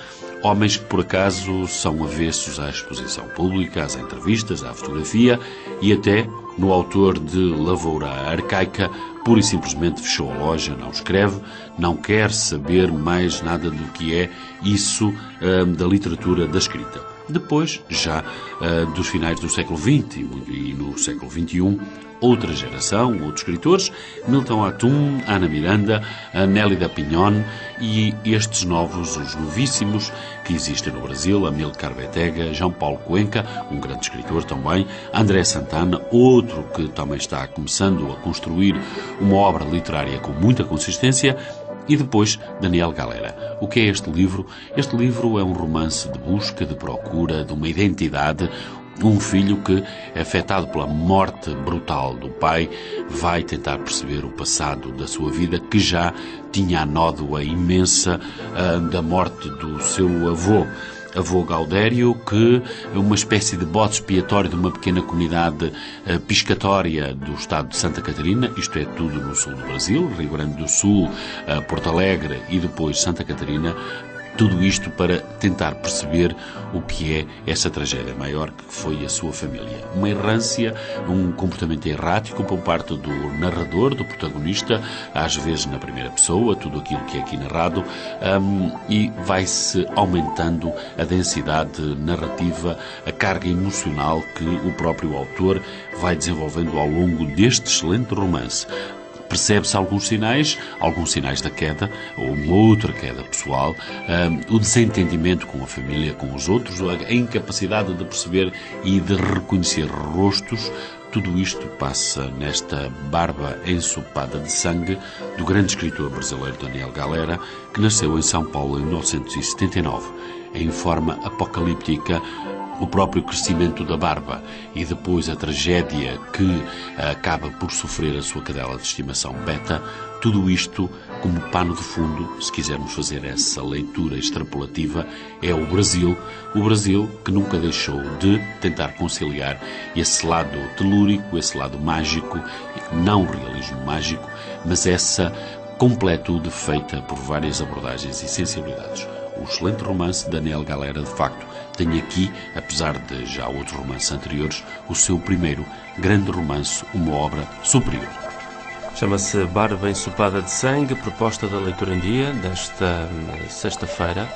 homens que, por acaso, são avessos à exposição pública, às entrevistas, à fotografia e até, no autor de Lavoura Arcaica, pura e simplesmente fechou a loja, não escreve, não quer saber mais nada do que é isso hum, da literatura da escrita. Depois, já uh, dos finais do século vinte e no século vinte e um, outra geração, outros escritores, Milton Atum, Ana Miranda, Nélida Pinhon e estes novos, os novíssimos, que existem no Brasil, Amílcar Betega, João Paulo Cuenca, um grande escritor também, André Santana, outro que também está começando a construir uma obra literária com muita consistência, e depois Daniel Galera. O que é este livro? Este livro é um romance de busca, de procura, de uma identidade. Um filho que, afetado pela morte brutal do pai, vai tentar perceber o passado da sua vida, que já tinha a nódoa imensa uh, da morte do seu avô. Avô Gaudério, que é uma espécie de bode expiatório de uma pequena comunidade uh, piscatória do estado de Santa Catarina, isto é tudo no sul do Brasil, Rio Grande do Sul, uh, Porto Alegre e depois Santa Catarina. Tudo isto para tentar perceber o que é essa tragédia maior que foi a sua família. Uma errância, um comportamento errático por parte do narrador, do protagonista, às vezes na primeira pessoa, tudo aquilo que é aqui narrado, um, e vai-se aumentando a densidade narrativa, a carga emocional que o próprio autor vai desenvolvendo ao longo deste excelente romance. Percebe-se alguns sinais, alguns sinais da queda, ou uma outra queda pessoal, um, o desentendimento com a família, com os outros, a incapacidade de perceber e de reconhecer rostos. Tudo isto passa nesta Barba Ensopada de Sangue do grande escritor brasileiro Daniel Galera, que nasceu em São Paulo em mil novecentos e setenta e nove, em forma apocalíptica. O próprio crescimento da barba e depois a tragédia que acaba por sofrer a sua cadela de estimação Beta, tudo isto como pano de fundo, se quisermos fazer essa leitura extrapolativa, é o Brasil, o Brasil que nunca deixou de tentar conciliar esse lado telúrico, esse lado mágico, não o realismo mágico, mas essa completude feita por várias abordagens e sensibilidades. O excelente romance de Daniel Galera, de facto, tem aqui, apesar de já outros romances anteriores, o seu primeiro grande romance, uma obra superior. Chama-se Barba Ensopada de Sangue, proposta da Leitura em Dia, desta sexta-feira,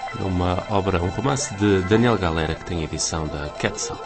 uma obra, um romance de Daniel Galera, que tem edição da Quetzal.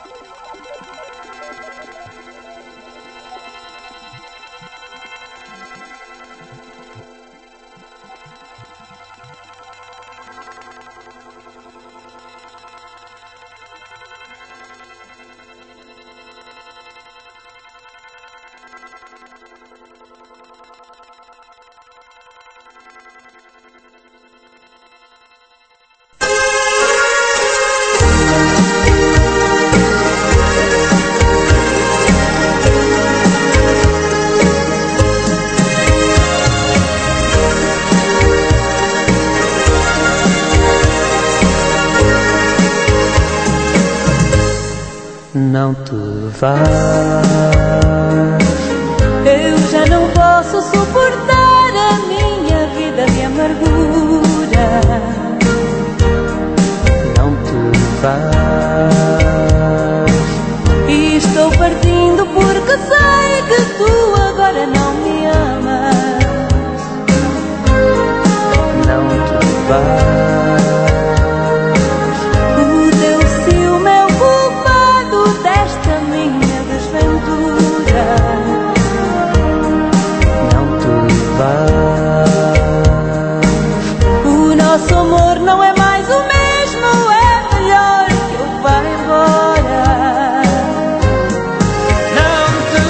Não te vás, eu já não posso suportar a minha vida de amargura. Não te vás, e estou partindo porque sei que tu agora não me amas. Não te vás, o teu ciúme é o culpado desta minha desventura. Não te vás, o nosso amor não é mais o mesmo, é melhor que eu vá embora. Não te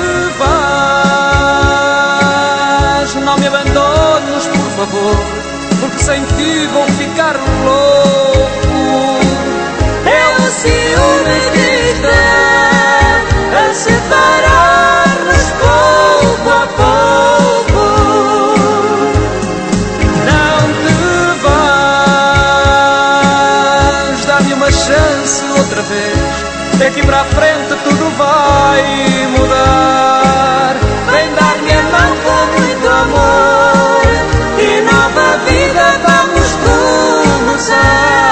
vás, não me abandones, por favor, porque sem ti vou ficar louco. É o ciúme que está a separar-nos pouco a pouco. Não te vás, dá-me uma chance outra vez. Daqui para a frente tudo vai mudar. Vem dar-me a mão com muito amor e nova vida vamos começar.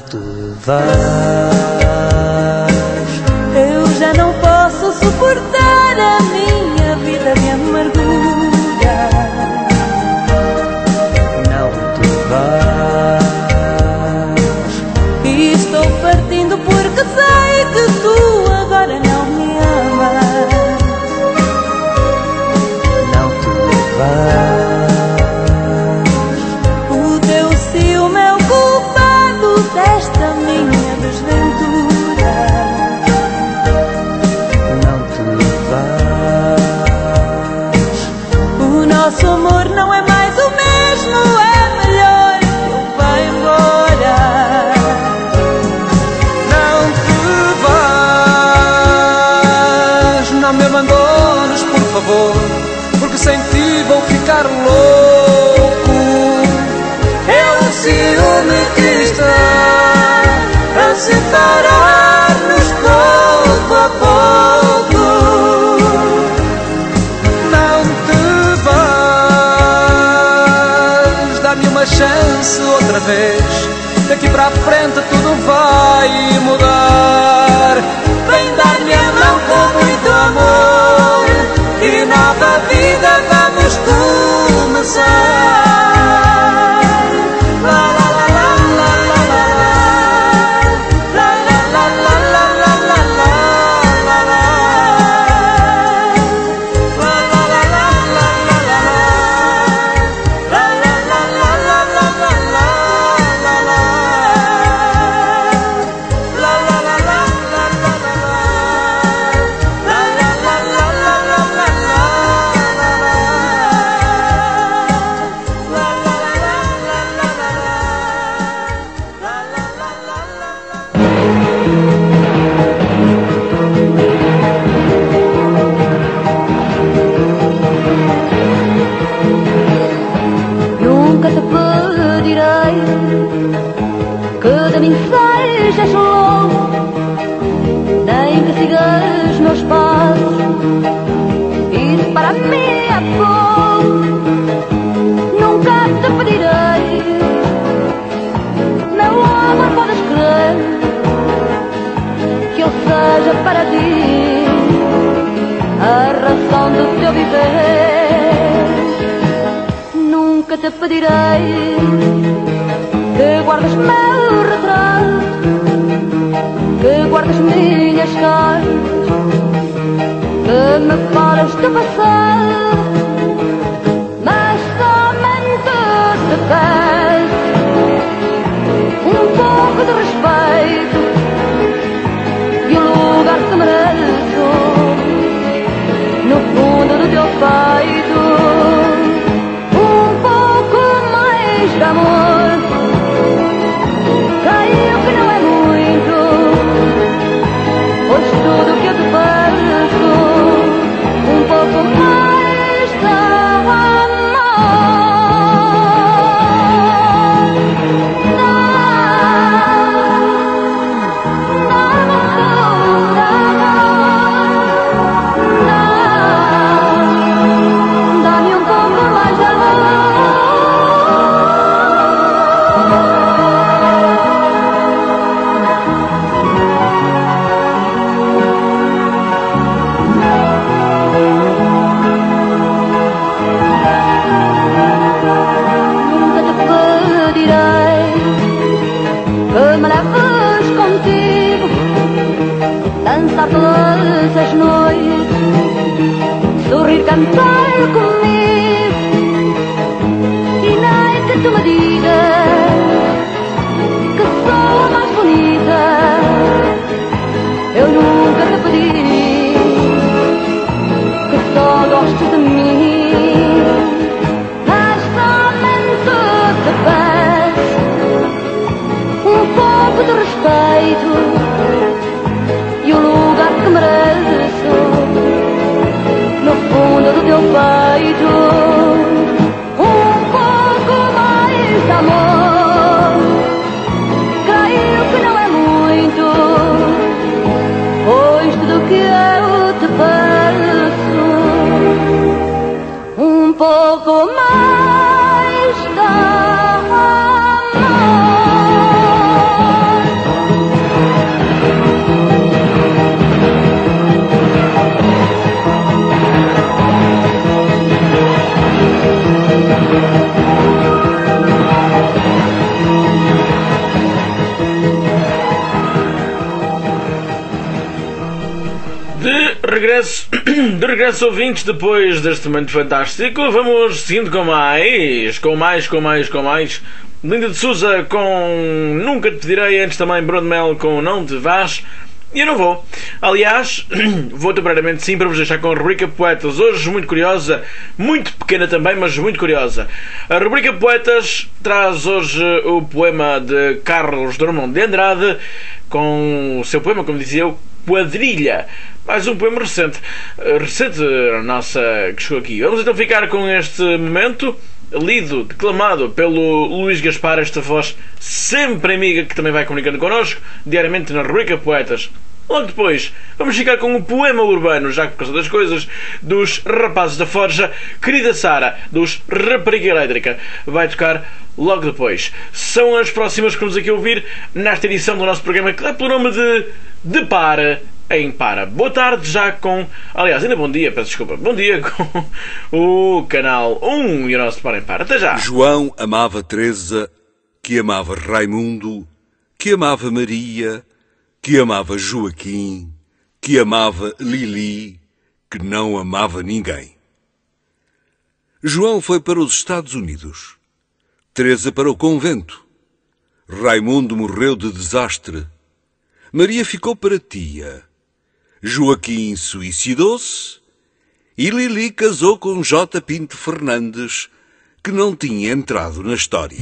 te vais. Eu já não posso suportar a minha vida de amargura. Não te vais. E estou partindo porque sei que tu agora não me amas. Não te vais. O teu ciúme é o culpado desta minha desventura. Não te vais. O nosso amor não é mais o mesmo. É melhor que eu vá embora. Não te vais. Não me abandones, por favor, porque sem ti vou ficar louco. É o ciúme que está a separar-nos pouco a pouco. Não te vais. Dá-me uma chance outra vez. Daqui para a frente tudo vai mudar. Vem dar-me a mão com muito amor e nova vida vamos começar. La la la la la la la la la la la la la la la la la. La la la la la la la la. La la la la la la la la la la. La la la la la la la la. La la la la la la la la. Nunca te pedirei que de mim sejas louco, nem que sigas meus passos. Isso para mim é pouco. Nunca te pedirei, meu amor, podes crer que eu seja para ti a razão do teu viver. Nunca te pedirei que guardes meu retrato, que guardes minhas cartas, que me falas do passado, mas somente te peço um pouco de respeito e o lugar que mereço no fundo do teu peito. De amor, creio que não é muito, pois tudo que eu te peço, um pouco mais de amor. Dá-me um pouco mais de amor. Dançar todas as noites, sorrir, cantar comigo, e nem que tu me digas que sou a mais bonita. Eu nunca te pedi que só gostes de mim, mas somente te peço um pouco de respeito e o lugar que mereço no fundo do teu peito. regresso, de regresso ouvintes, depois deste momento fantástico, vamos seguindo com mais, com mais, com mais, com mais. Linda de Souza com Nunca Te Pedirei, antes também Bruno Mel com Não Te Vás. E eu não vou. Aliás, vou temporariamente sim para vos deixar com a rubrica Poetas. Hoje muito curiosa, muito pequena também, mas muito curiosa. A rubrica Poetas traz hoje o poema de Carlos Drummond de Andrade, com o seu poema, como dizia eu, Quadrilha. Mais um poema recente. Recente, nossa, que chegou aqui. Vamos então ficar com este momento, lido, declamado pelo Luís Gaspar, esta voz sempre amiga que também vai comunicando connosco diariamente na rubrica Poetas. Logo depois vamos ficar com o poema urbano, já que por causa das coisas, dos Rapazes da Forja. Querida Sara, dos Rapariga Elétrica, vai tocar logo depois. São as próximas que vamos aqui ouvir nesta edição do nosso programa, que dá pelo nome de De Para em Para. Boa tarde já com... Aliás, ainda bom dia, peço desculpa. Bom dia com o Canal um e o nosso De Para em Para. Até já. João amava Teresa, que amava Raimundo, que amava Maria, que amava Joaquim, que amava Lili, que não amava ninguém. João foi para os Estados Unidos. Teresa para o convento. Raimundo morreu de desastre. Maria ficou para tia. Joaquim suicidou-se e Lili casou com J. Pinto Fernandes, que não tinha entrado na história.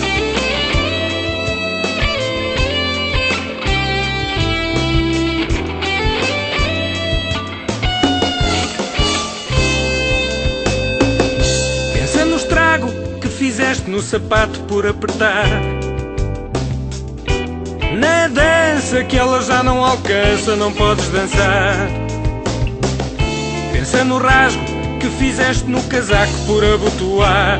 Pensa no estrago que fizeste no sapato por apertar, na dança que ela já não alcança, não podes dançar. Pensa no rasgo que fizeste no casaco por abotoar,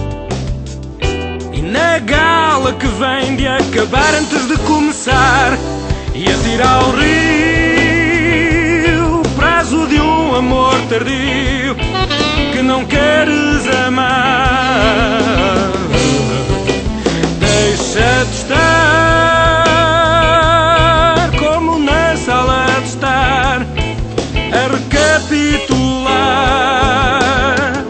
e na gala que vem de acabar antes de começar, e atirar ao rio prazo de um amor tardio que não queres amar. Deixa-te estar a recapitular.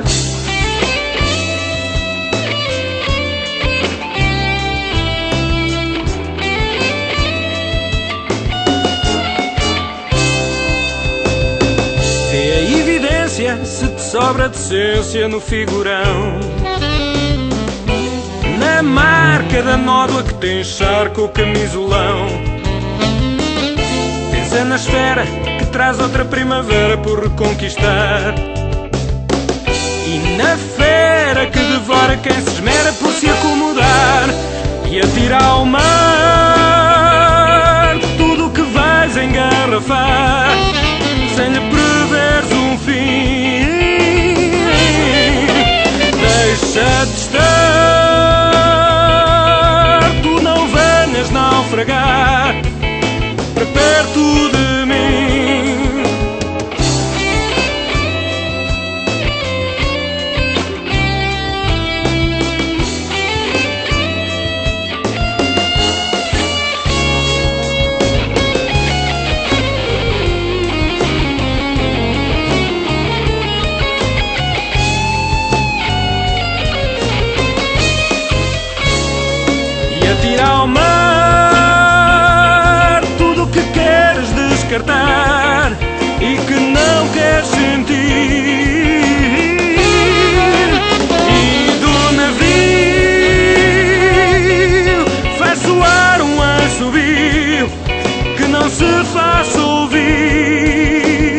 Vê a evidência se te sobra decência no figurão, na marca da nódoa que tem charco o camisolão. Pensa na esfera que traz outra primavera por reconquistar, e na fera que devora quem se esmera por se acomodar, e atira ao mar tudo o que vais engarrafar, sem lhe preveres um fim. Deixa-te estar, tu não venhas naufragar para perto de mim. E atira ao mar tudo o que queres descartar e que não queres sentir. E do navio faz soar um assobio que não se faça ouvir.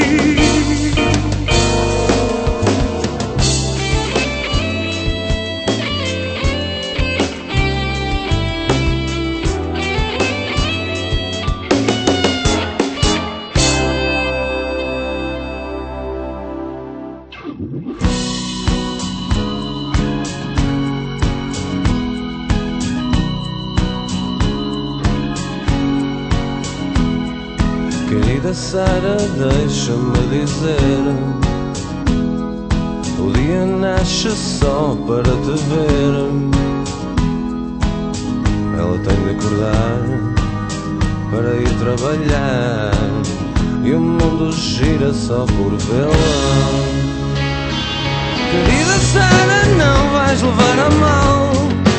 Querida Sara, deixa-me dizer, o dia nasce só para te ver. Ela tem de acordar para ir trabalhar, e o mundo gira só por vê-la. Querida Sara, não vais levar a mal,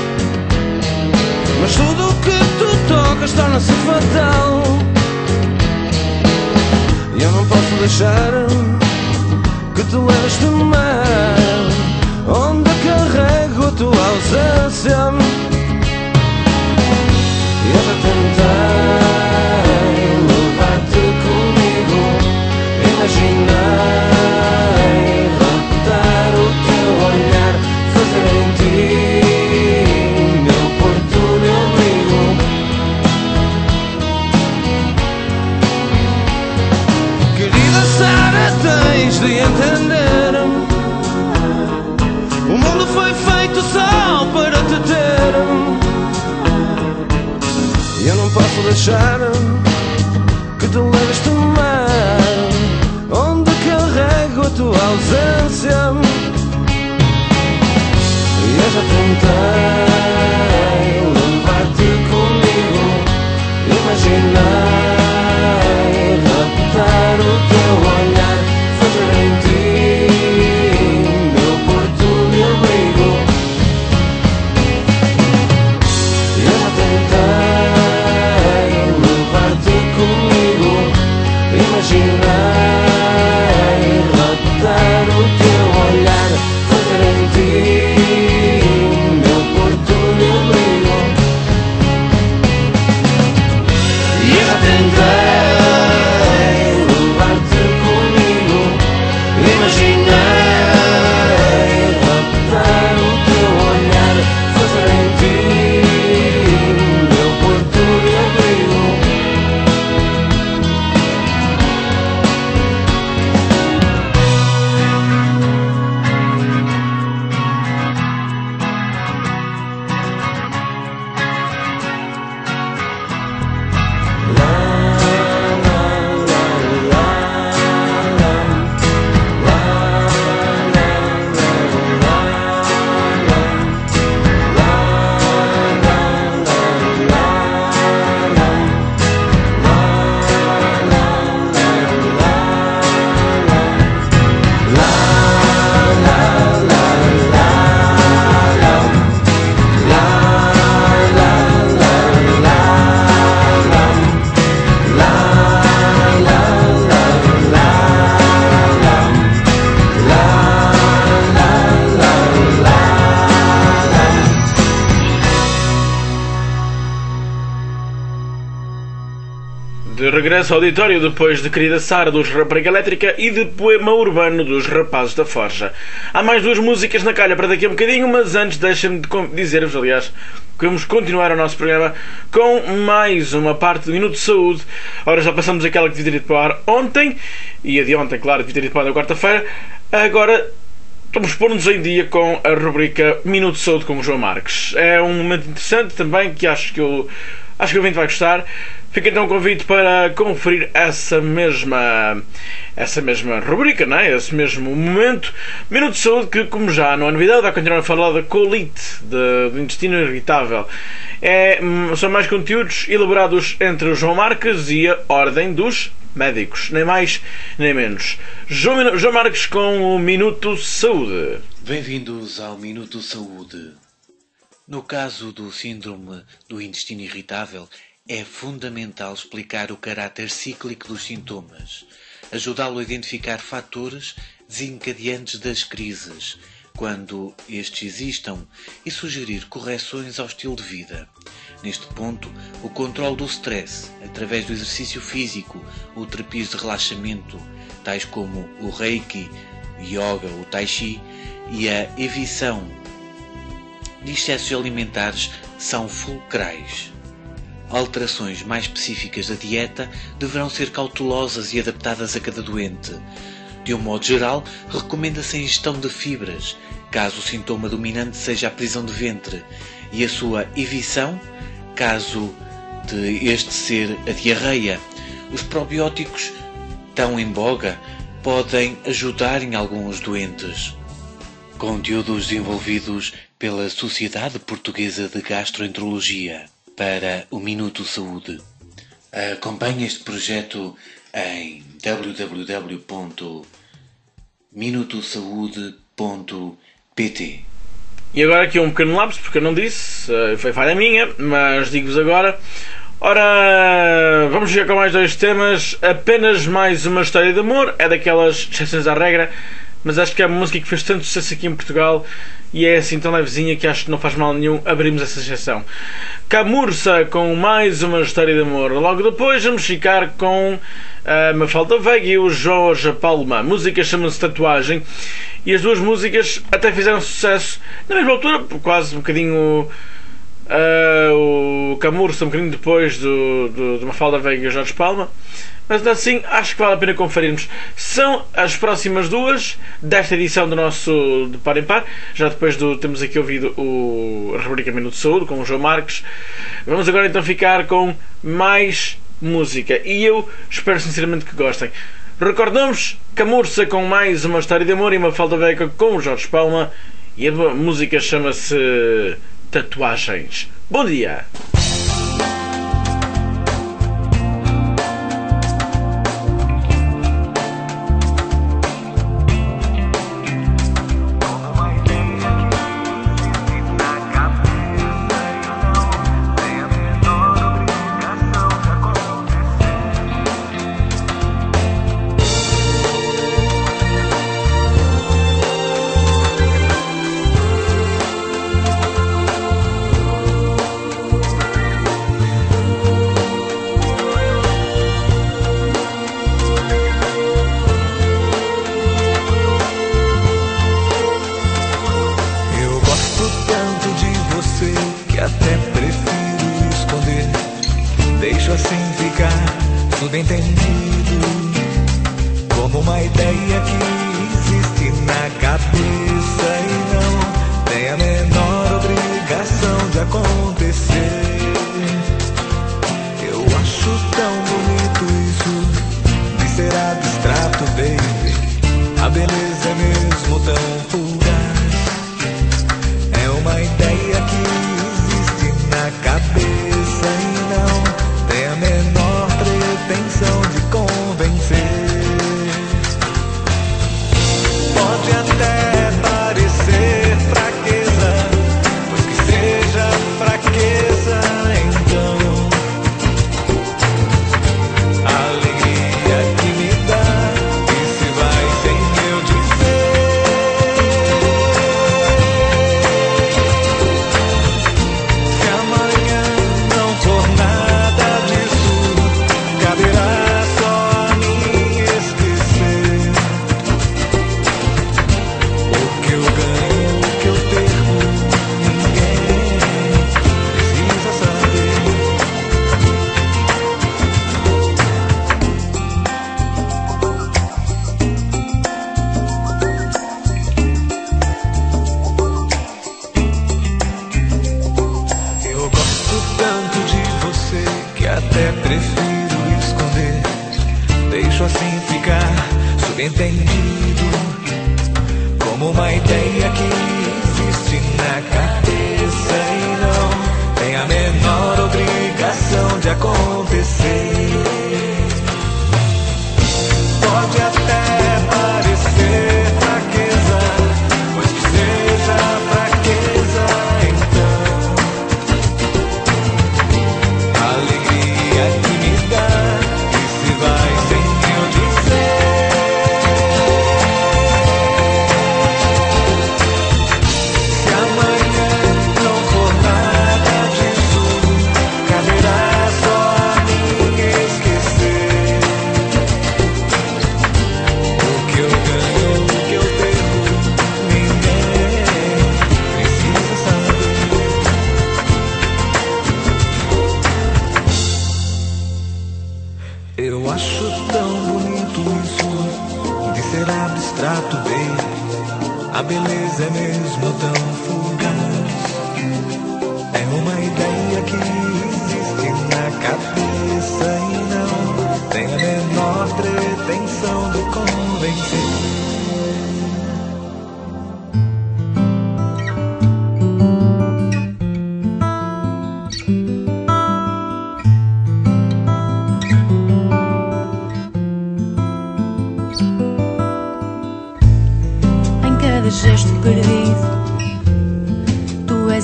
mas tudo o que tu tocas torna-se fatal. E eu não posso deixar que te leves de mar, onde carrego a tua ausência. E eu já tentei levar-te comigo, imaginei raptar o teu olhar, fazer em ti meu porto, meu abrigo. Querida Sara, tens de entender, o mundo foi feito só para te ter. E eu não posso deixar que te leves de mar, onde carrego a tua ausência. E eu já tentei levar-te comigo, imaginei raptar o teu olhar, fazer em ti meu porto, meu abrigo. E eu já tentei levar-te comigo, imaginei raptar o teu olhar, fazer em ti meu porto, meu abrigo. E eu já tentei levar-te comigo, imaginei raptar o teu olhar, fazer em ti meu porto, meu abrigo. De regresso ao auditório depois de Querida Sara dos Rapariga Elétrica e de Poema Urbano dos Rapazes da Forja. Há mais duas músicas na calha para daqui a um bocadinho, mas antes deixem-me de dizer-vos, aliás, que vamos continuar o nosso programa com mais uma parte do Minuto de Saúde. Ora, já passamos aquela que devia ter ido para o ar ontem, e a de ontem, claro, devia ter ido para a quarta-feira. Agora vamos pôr-nos em dia com a rubrica Minuto de Saúde com o João Marques. É um momento interessante também que acho que eu acho que o ouvinte vai gostar. Fica então o convite para conferir essa mesma essa mesma rubrica, não é? Esse mesmo momento. Minuto de Saúde que, como já não há novidade, vai continuar a falar da colite, de, do intestino irritável. É, são mais conteúdos elaborados entre o João Marques e a Ordem dos Médicos. Nem mais, nem menos. João, João Marques com o Minuto Saúde. Bem-vindos ao Minuto Saúde. No caso do síndrome do intestino irritável, é fundamental explicar o caráter cíclico dos sintomas, ajudá-lo a identificar fatores desencadeantes das crises, quando estes existam, e sugerir correções ao estilo de vida. Neste ponto, o controle do stress, através do exercício físico, ou terapias de relaxamento, tais como o Reiki, o Yoga, o Tai Chi, e a evitação de excessos alimentares são fulcrais. Alterações mais específicas da dieta deverão ser cautelosas e adaptadas a cada doente. De um modo geral, recomenda-se a ingestão de fibras, caso o sintoma dominante seja a prisão de ventre, e a sua evitação, caso de este ser a diarreia. Os probióticos, tão em voga, podem ajudar em alguns doentes. Conteúdos desenvolvidos pela Sociedade Portuguesa de Gastroenterologia para o Minuto Saúde. Acompanhe este projeto em w w w ponto minuto saúde ponto p t. E agora aqui um pequeno lapso, porque eu não disse, foi falha minha, mas digo-vos agora. Ora, vamos chegar com mais dois temas. Apenas mais uma história de amor. É daquelas exceções à regra, mas acho que é uma música que fez tanto sucesso aqui em Portugal e é assim tão levezinha que acho que não faz mal nenhum abrirmos essa exceção. Camurça com mais uma história de amor. Logo depois vamos ficar com a Mafalda Veiga e o Jorge Palma. A música chama-se Tatuagem e as duas músicas até fizeram sucesso na mesma altura, quase um bocadinho. Uh, o Camurça um bocadinho depois do, do, do Mafalda Veiga e o Jorge Palma, mas assim acho que vale a pena conferirmos. São as próximas duas desta edição do nosso de Par em Par. Já depois do temos aqui ouvido o, a rubrica Minuto de Saúde com o João Marques. Vamos agora então ficar com mais música e eu espero sinceramente que gostem. Recordamos Camurça com mais uma história de amor e Mafalda Veiga com o Jorge Palma e a música chama-se Tatuagens. Bom dia!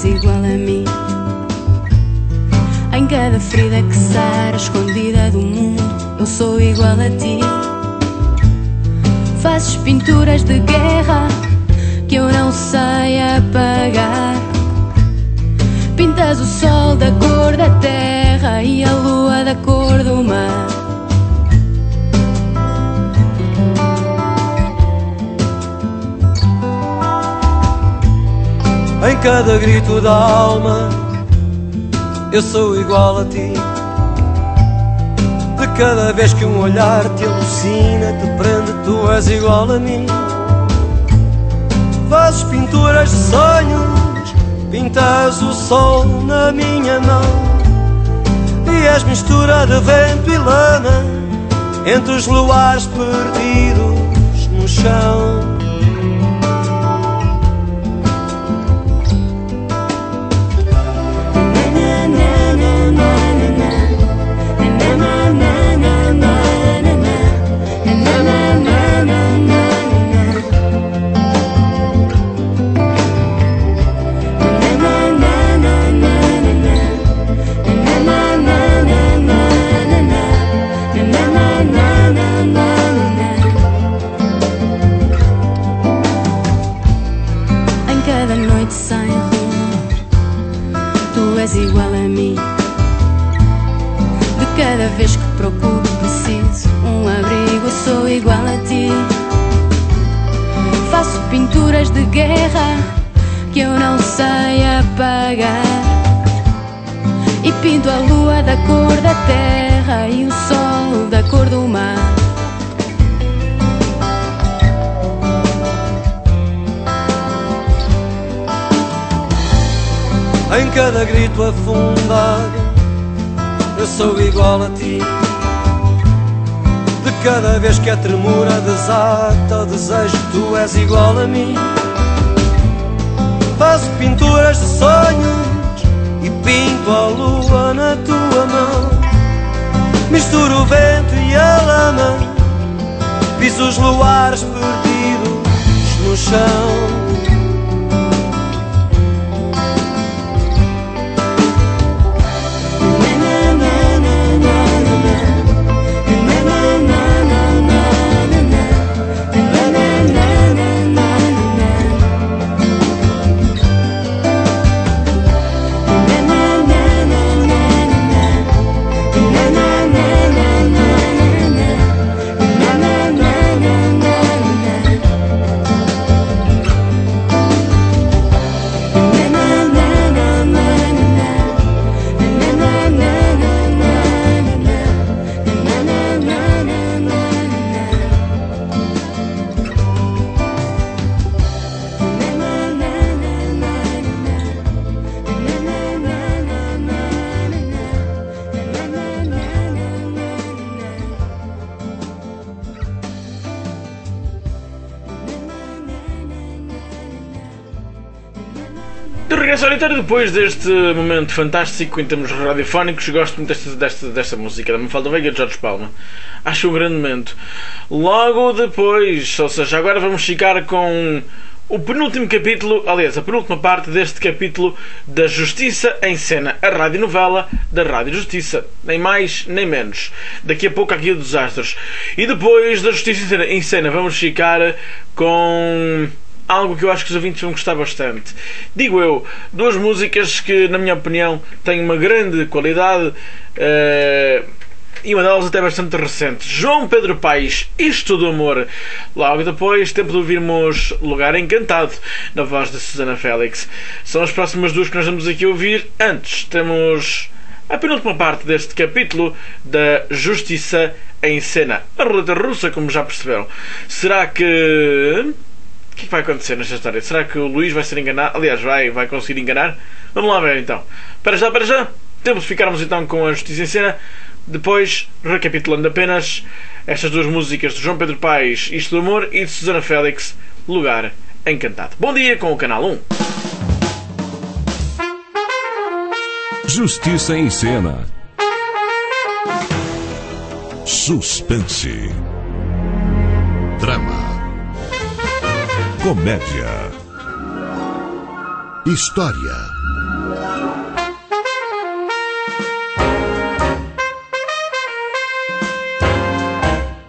igual a mim. Em cada ferida que sara, escondida do mundo, eu sou igual a ti. Fazes pinturas de guerra que eu não sei apagar. Pintas o sol da cor da terra e a lua da cor do mar. Em cada grito da alma, eu sou igual a ti. De cada vez que um olhar te alucina, te prende, tu és igual a mim. Fazes pinturas de sonhos, pintas o sol na minha mão. E és mistura de vento e lama, entre os luares perdidos no chão. Igual a mim. De cada vez que procuro, preciso um abrigo, sou igual a ti. Faço pinturas de guerra que eu não sei apagar. E pinto a lua da cor da terra e o sol da cor do mar. Em cada grito afundado, eu sou igual a ti. De cada vez que a tremura desata o desejo, tu és igual a mim. Faço pinturas de sonhos e pinto a lua na tua mão. Misturo o vento e a lama, piso os luares perdidos no chão. De regresso ao Solitário, depois deste momento fantástico em termos radiofónicos, gosto muito desta, desta, desta música da Mafalda Veiga de Jorge Palma. Acho um grande momento. Logo depois, ou seja, agora vamos ficar com o penúltimo capítulo, aliás, a penúltima parte deste capítulo da Justiça em Cena, a radionovela da Rádio Justiça. Nem mais, nem menos. Daqui a pouco aqui o dos Astros. E depois da Justiça em Cena vamos ficar com algo que eu acho que os ouvintes vão gostar bastante. Digo eu, duas músicas que, na minha opinião, têm uma grande qualidade uh, e uma delas até bastante recente. João Pedro Paes, Isto do Amor. Logo depois, tempo de ouvirmos Lugar Encantado, na voz de Susana Félix. São as próximas duas que nós vamos aqui ouvir. Antes, temos a penúltima parte deste capítulo da Justiça em Cena. A roleta russa, como já perceberam. Será que... O que é que vai acontecer nesta história? Será que o Luís vai ser enganado? Aliás, vai, vai conseguir enganar? Vamos lá ver então. Para já, para já, temos de ficarmos então com a Justiça em Cena. Depois, recapitulando apenas estas duas músicas de João Pedro Paes, Isto do Amor, e de Susana Félix, Lugar Encantado. Bom dia com o Canal um. Justiça em Cena. Suspense. Drama. Comédia. História.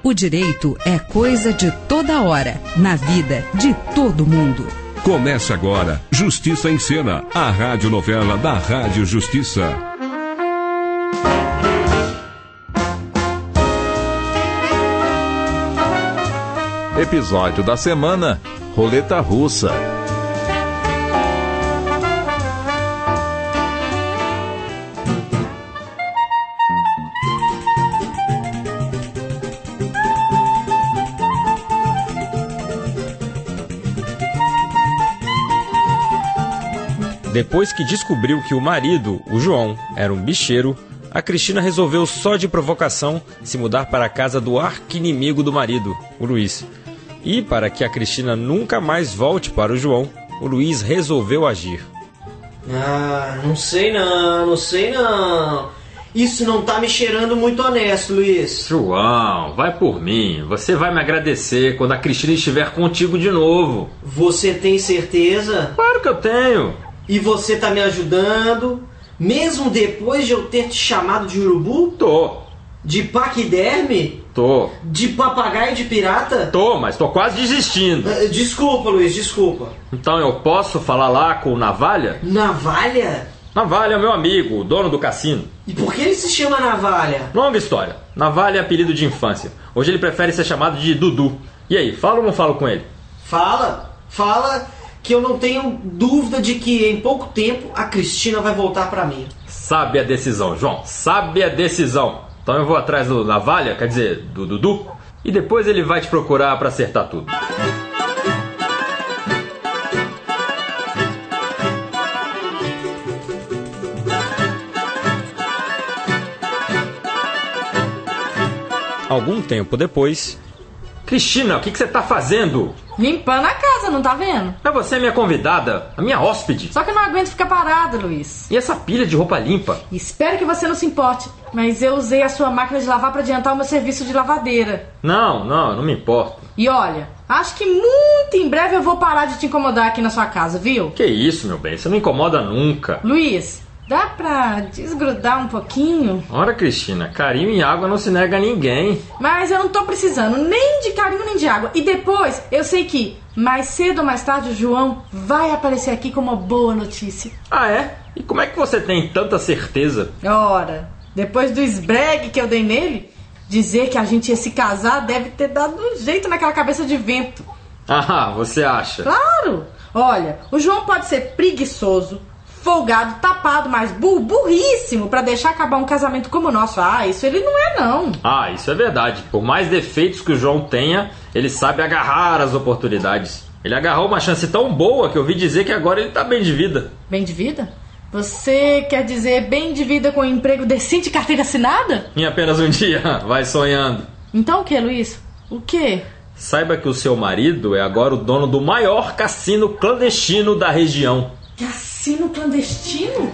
O direito é coisa de toda hora, na vida de todo mundo. Começa agora Justiça em Cena, a radionovela da Rádio Justiça. Episódio da semana: Roleta Russa. Depois que descobriu que o marido, o João, era um bicheiro, a Cristina resolveu só de provocação se mudar para a casa do arqui-inimigo do marido, o Luiz. E para que a Cristina nunca mais volte para o João, o Luiz resolveu agir. Ah, não sei não, não sei não. Isso não tá me cheirando muito honesto, Luiz. João, vai por mim. Você vai me agradecer quando a Cristina estiver contigo de novo. Você tem certeza? Claro que eu tenho. E você tá me ajudando, mesmo depois de eu ter te chamado de urubu? Tô. De paquiderme? Tô. De papagaio de pirata? Tô, mas tô quase desistindo. Uh, desculpa, Luiz, desculpa. Então eu posso falar lá com o Navalha? Navalha? Navalha é meu amigo, o dono do cassino. E por que ele se chama Navalha? Longa história. Navalha é apelido de infância. Hoje ele prefere ser chamado de Dudu. E aí, fala ou não falo com ele? Fala, fala... que eu não tenho dúvida de que em pouco tempo a Cristina vai voltar pra mim. Sabe a decisão, João, sabe a decisão. Então eu vou atrás do Navalha, quer dizer, do Dudu, e depois ele vai te procurar pra acertar tudo. Algum tempo depois... Cristina, o que, que você tá fazendo? Limpando a casa, não tá vendo? Mas você é minha convidada, a minha hóspede. Só que eu não aguento ficar parada, Luiz. E essa pilha de roupa limpa? Espero que você não se importe, mas eu usei a sua máquina de lavar pra adiantar o meu serviço de lavadeira. Não, não, não me importo. E olha, acho que muito em breve eu vou parar de te incomodar aqui na sua casa, viu? Que isso, meu bem, você não incomoda nunca. Luiz, dá pra desgrudar um pouquinho? Ora, Cristina, carinho e água não se nega a ninguém. Mas eu não tô precisando nem de carinho nem de água. E depois, eu sei que mais cedo ou mais tarde o João vai aparecer aqui com uma boa notícia. Ah, é? E como é que você tem tanta certeza? Ora, depois do esbregue que eu dei nele, dizer que a gente ia se casar deve ter dado um jeito naquela cabeça de vento. Ah, você acha? Claro! Olha, o João pode ser preguiçoso, folgado, tapado, mas burro, burríssimo pra deixar acabar um casamento como o nosso. Ah, isso ele não é não. Ah, isso é verdade. Por mais defeitos que o João tenha, ele sabe agarrar as oportunidades. Ele agarrou uma chance tão boa que eu ouvi dizer que agora ele tá bem de vida. Bem de vida? Você quer dizer bem de vida com um emprego decente e carteira assinada? Em apenas um dia, vai sonhando. Então o que, Luiz? O que? Saiba que o seu marido é agora o dono do maior cassino clandestino da região. Cassino clandestino?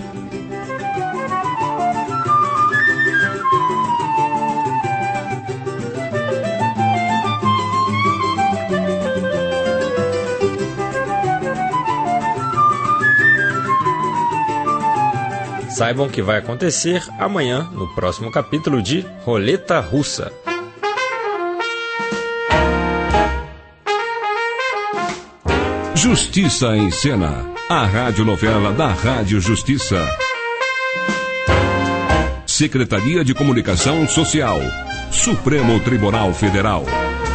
Saibam que vai acontecer amanhã, no próximo capítulo de Roleta Russa. Justiça em Cena, a radionovela da Rádio Justiça. Secretaria de Comunicação Social, Supremo Tribunal Federal.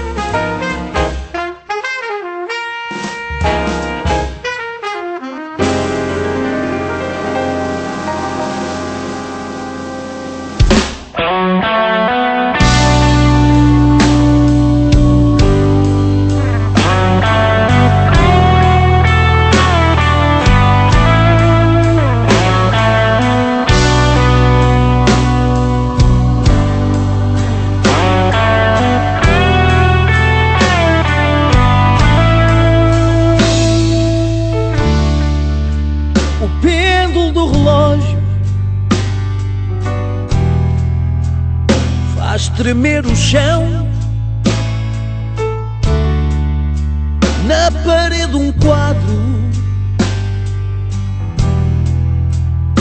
Tremer o chão, na parede um quadro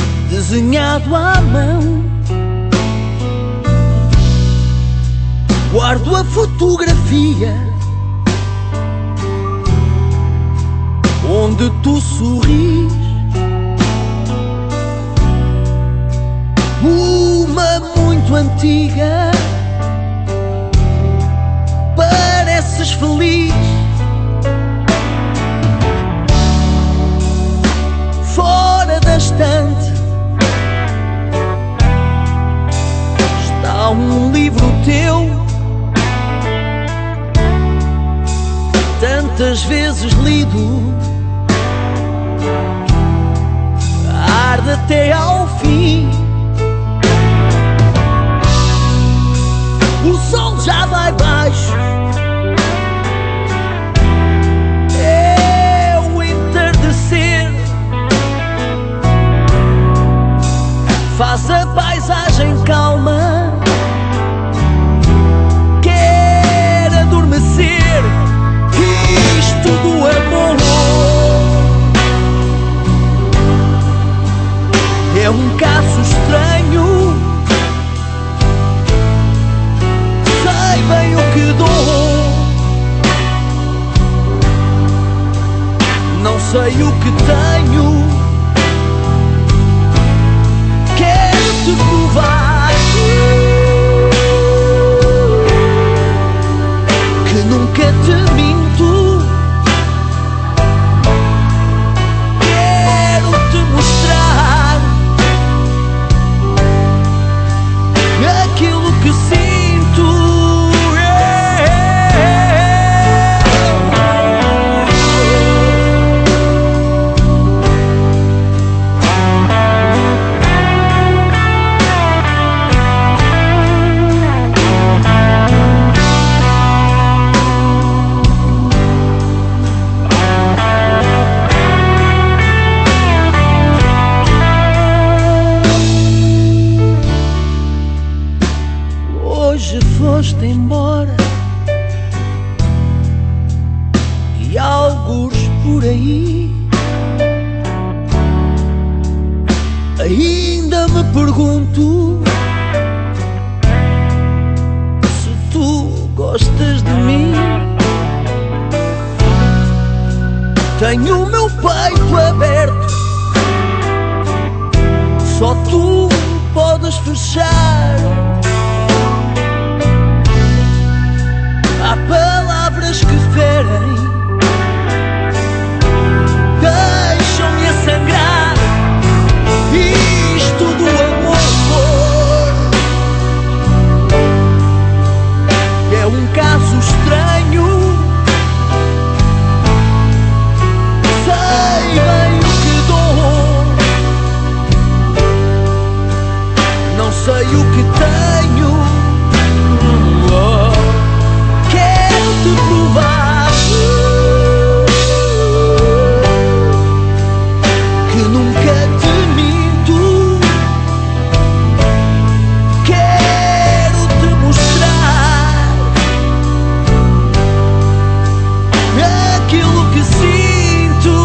desenhado à mão. O Guardo a fotografia onde tu sorris, uma muito antiga. Pareces feliz. Fora da estante está um livro teu, tantas vezes lido, arde até ao fim. O sol já vai baixo, é o entardecer, faz a paisagem calma, quer adormecer. Isto do amor é um caso estranho. Sei bem o que dou, não sei o que tenho. Quero te provar que nunca te minto. Quero te mostrar aquilo que sinto. Hoje foste embora e algures por aí ainda me pergunto se tu gostas de mim. Tenho o meu peito aberto, só tu podes fechar. Há palavras que ferem, deixam-me a sangrar. Isto do amor é um caso estranho. Sei bem o que dou, não sei o que tenho. Quero te provar que nunca te minto. Quero te mostrar aquilo que sinto.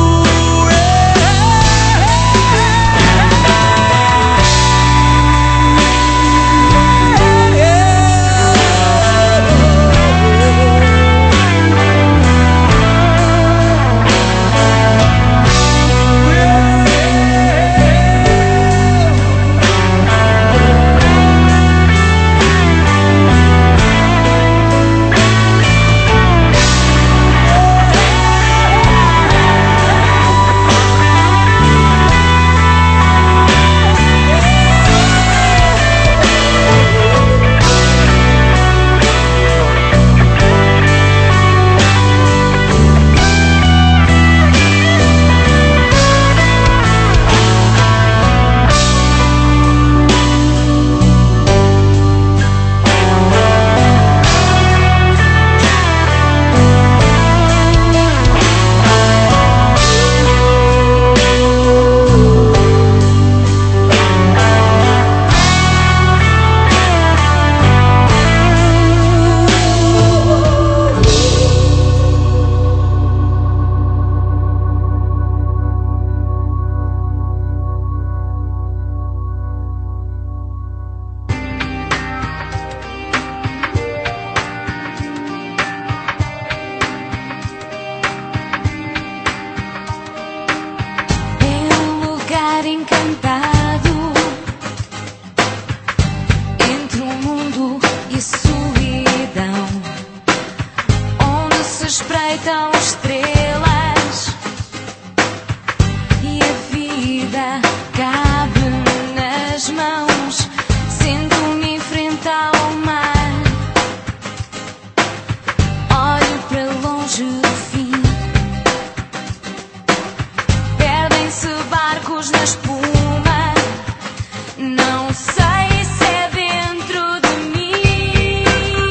sei se é dentro de mim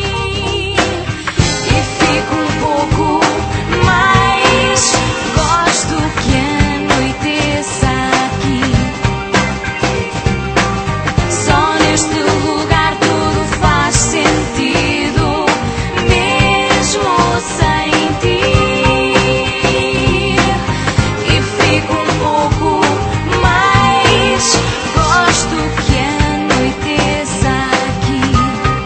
e fico um pouco mais. Gosto que anoiteça aqui. Só neste lugar tudo faz sentido, mesmo sem ti. E fico um pouco mais. Gosto que anoiteça aqui.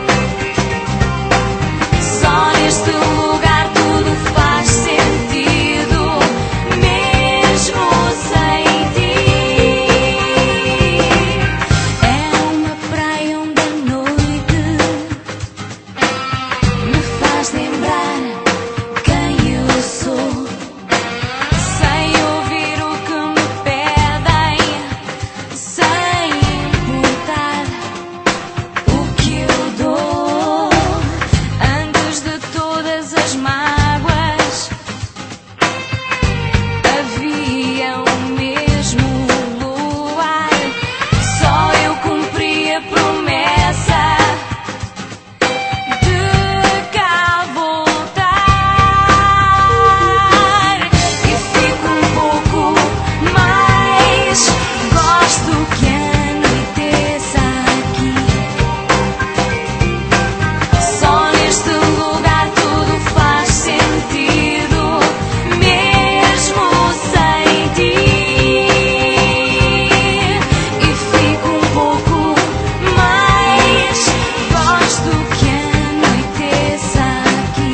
Só neste lugar tudo faz sentido, mesmo sem ti. É uma praia onde a noite me faz lembrar quem eu sou, sem ouvir o que me pedem, sem importar o que eu dou. Antes de todas as mágoas havia o mesmo luar. Só eu cumpri a promessa de cá voltar. E fico um pouco mais. Gosto que anoiteça aqui. Só neste lugar tudo faz sentido, mesmo sem ti. E fico um pouco mais. Gosto que anoiteça aqui.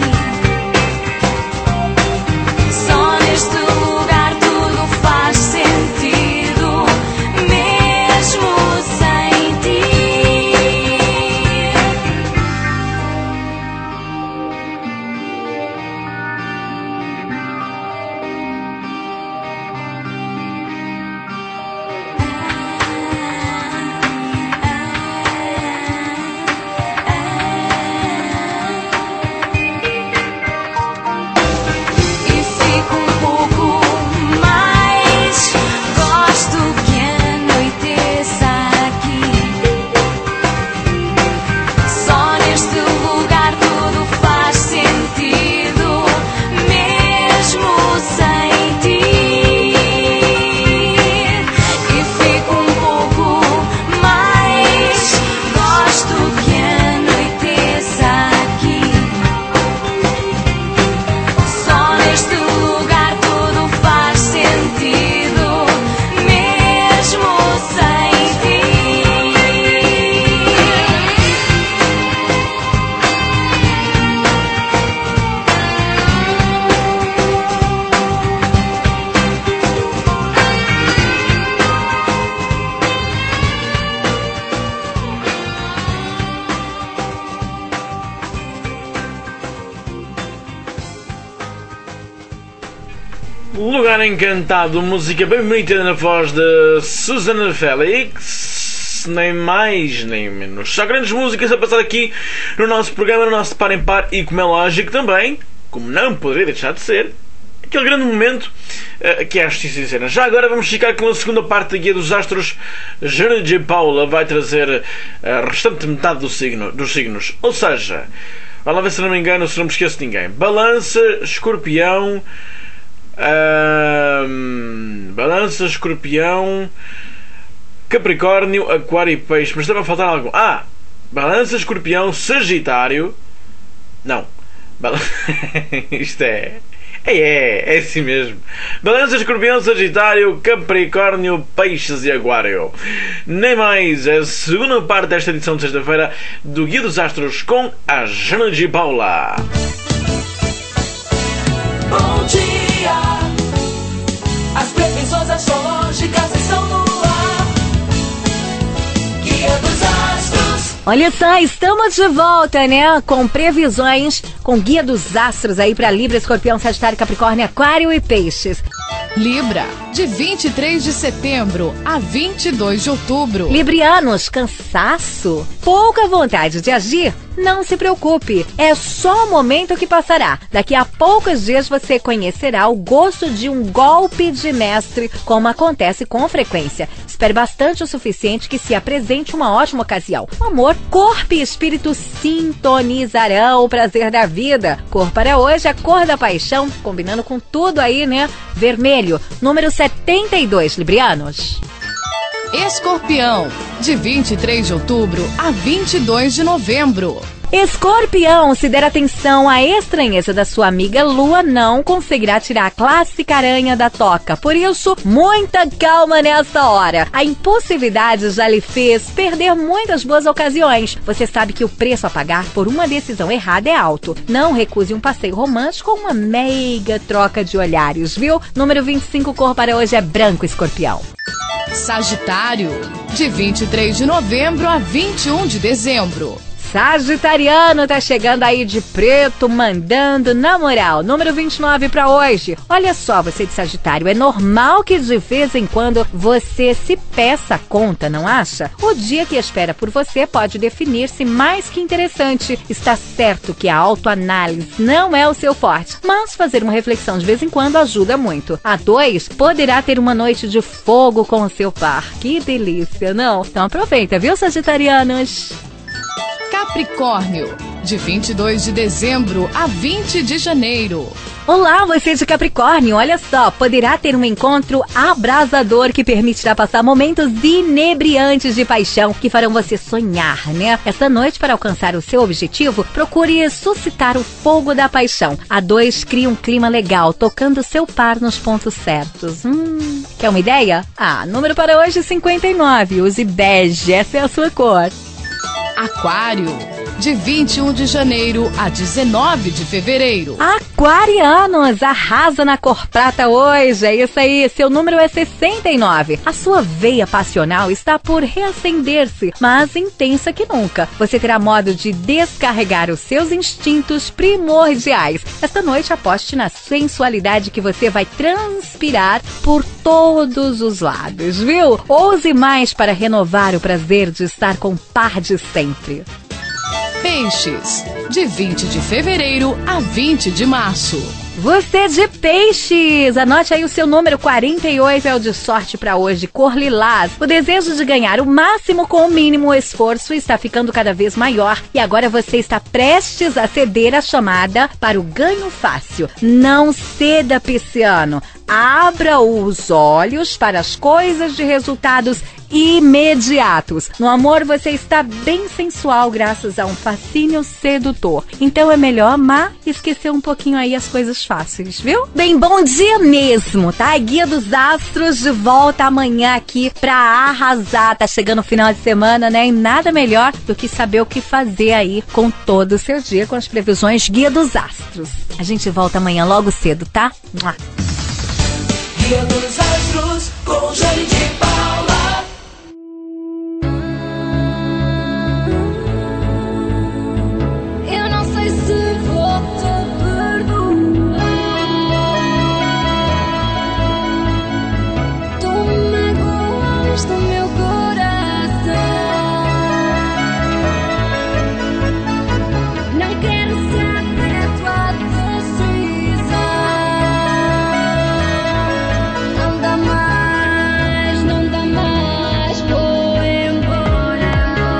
Só neste lugar tudo faz sentido, mesmo sem ti. E fico um pouco mais. Gosto que anoiteça aqui. Só neste lugar tudo faz sentido, mesmo sem ti. E fico um pouco mais. Gosto que anoiteça aqui. Só neste lugar tudo faz sentido, mesmo sem ti. Lugar Encantado, música bem bonita na voz de Susana Félix, nem mais nem menos. Só grandes músicas a passar aqui no nosso programa, no nosso Par em Par, e como é lógico também, como não poderia deixar de ser, aquele grande momento uh, que é a Justiça em Cena. Já agora vamos ficar com a segunda parte da Guia dos Astros. Jana G. Paula vai trazer a restante metade do signo, dos signos, ou seja, vai lá ver se não me engano, se não me esqueço de ninguém. Balança, Escorpião, Hum, Balança, Escorpião, Capricórnio, Aquário e Peixe. Mas estava a faltar algo. Ah! Balança, Escorpião, Sagitário. Não. Bal... Isto é... É, é, é assim mesmo. Balança, Escorpião, Sagitário, Capricórnio, Peixes e Aquário. Nem mais. É a segunda parte desta edição de sexta-feira do Guia dos Astros com a Jana G. Paula. Bom dia. As previsões astrológicas estão no ar. Guia dos Astros. Olha só, estamos de volta, né? Com previsões, com Guia dos Astros aí para Libra, Escorpião, Sagitário, Capricórnio, Aquário e Peixes. Libra, de vinte e três de setembro a vinte e dois de outubro. Librianos, cansaço, pouca vontade de agir Não se preocupe, é só um momento que passará. Daqui a poucos dias você conhecerá o gosto de um golpe de mestre, como acontece com frequência. Espere bastante o suficiente que se apresente uma ótima ocasião. O amor, corpo e espírito sintonizarão o prazer da vida. Cor para hoje, a cor da paixão, combinando com tudo aí, né? Vermelho, número setenta e dois, librianos. Escorpião, de vinte e três de outubro a vinte e dois de novembro. Escorpião, se der atenção à estranheza da sua amiga Lua, não conseguirá tirar a clássica aranha da toca. Por isso, muita calma nessa hora. A impulsividade já lhe fez perder muitas boas ocasiões. Você sabe que o preço a pagar por uma decisão errada é alto. Não recuse um passeio romântico ou uma meiga troca de olhares, viu? Número vinte e cinco, cor para hoje é branco, Escorpião. Sagitário, de vinte e três de novembro a vinte e um de dezembro. Sagitariano tá chegando aí de preto, mandando na moral. Número vinte e nove para hoje. Olha só, você de Sagitário, é normal que de vez em quando você se peça a conta, não acha? O dia que espera por você pode definir-se mais que interessante. Está certo que a autoanálise não é o seu forte, mas fazer uma reflexão de vez em quando ajuda muito. A dois, poderá ter uma noite de fogo com o seu par. Que delícia, não? Então aproveita, viu, sagitarianos? Capricórnio, de vinte e dois de dezembro a vinte de janeiro. Olá, você de Capricórnio, olha só, poderá ter um encontro abrasador que permitirá passar momentos inebriantes de paixão que farão você sonhar, né? Essa noite, para alcançar o seu objetivo, procure suscitar o fogo da paixão. A dois cria um clima legal, tocando seu par nos pontos certos. Hum, quer uma ideia? Ah, número para hoje cinquenta e nove, use bege, essa é a sua cor. Aquário, de vinte e um de janeiro a dezenove de fevereiro. Aquarianos, arrasa na cor prata hoje. É isso aí, seu número é sessenta e nove. A sua veia passional está por reacender-se, mas intensa que nunca. Você terá modo de descarregar os seus instintos primordiais. Esta noite aposte na sensualidade que você vai transpirar por todos os lados, viu? Ouse mais para renovar o prazer de estar com o par de sempre. Peixes, de vinte de fevereiro a vinte de março. Você de Peixes, anote aí o seu número quarenta e oito, é o de sorte para hoje, cor lilás. O desejo de ganhar o máximo com o mínimo esforço está ficando cada vez maior e agora você está prestes a ceder a chamada para o ganho fácil. Não ceda, pisciano. Abra os olhos para as coisas de resultados imediatos. No amor você está bem sensual graças a um fascínio sedutor. Então é melhor amar e esquecer um pouquinho aí as coisas fáceis, viu? Bem, bom dia mesmo, tá? Guia dos Astros de volta amanhã aqui pra arrasar. Tá chegando o final de semana, né? E nada melhor do que saber o que fazer aí com todo o seu dia com as previsões Guia dos Astros. A gente volta amanhã logo cedo, tá? Mua. Guia dos Astros com Jane de Paula. Eu não sei se vou te perdoar. Tu magoas do meu coração. Não quero saber tua decisão. Não dá mais, não dá mais. Vou embora.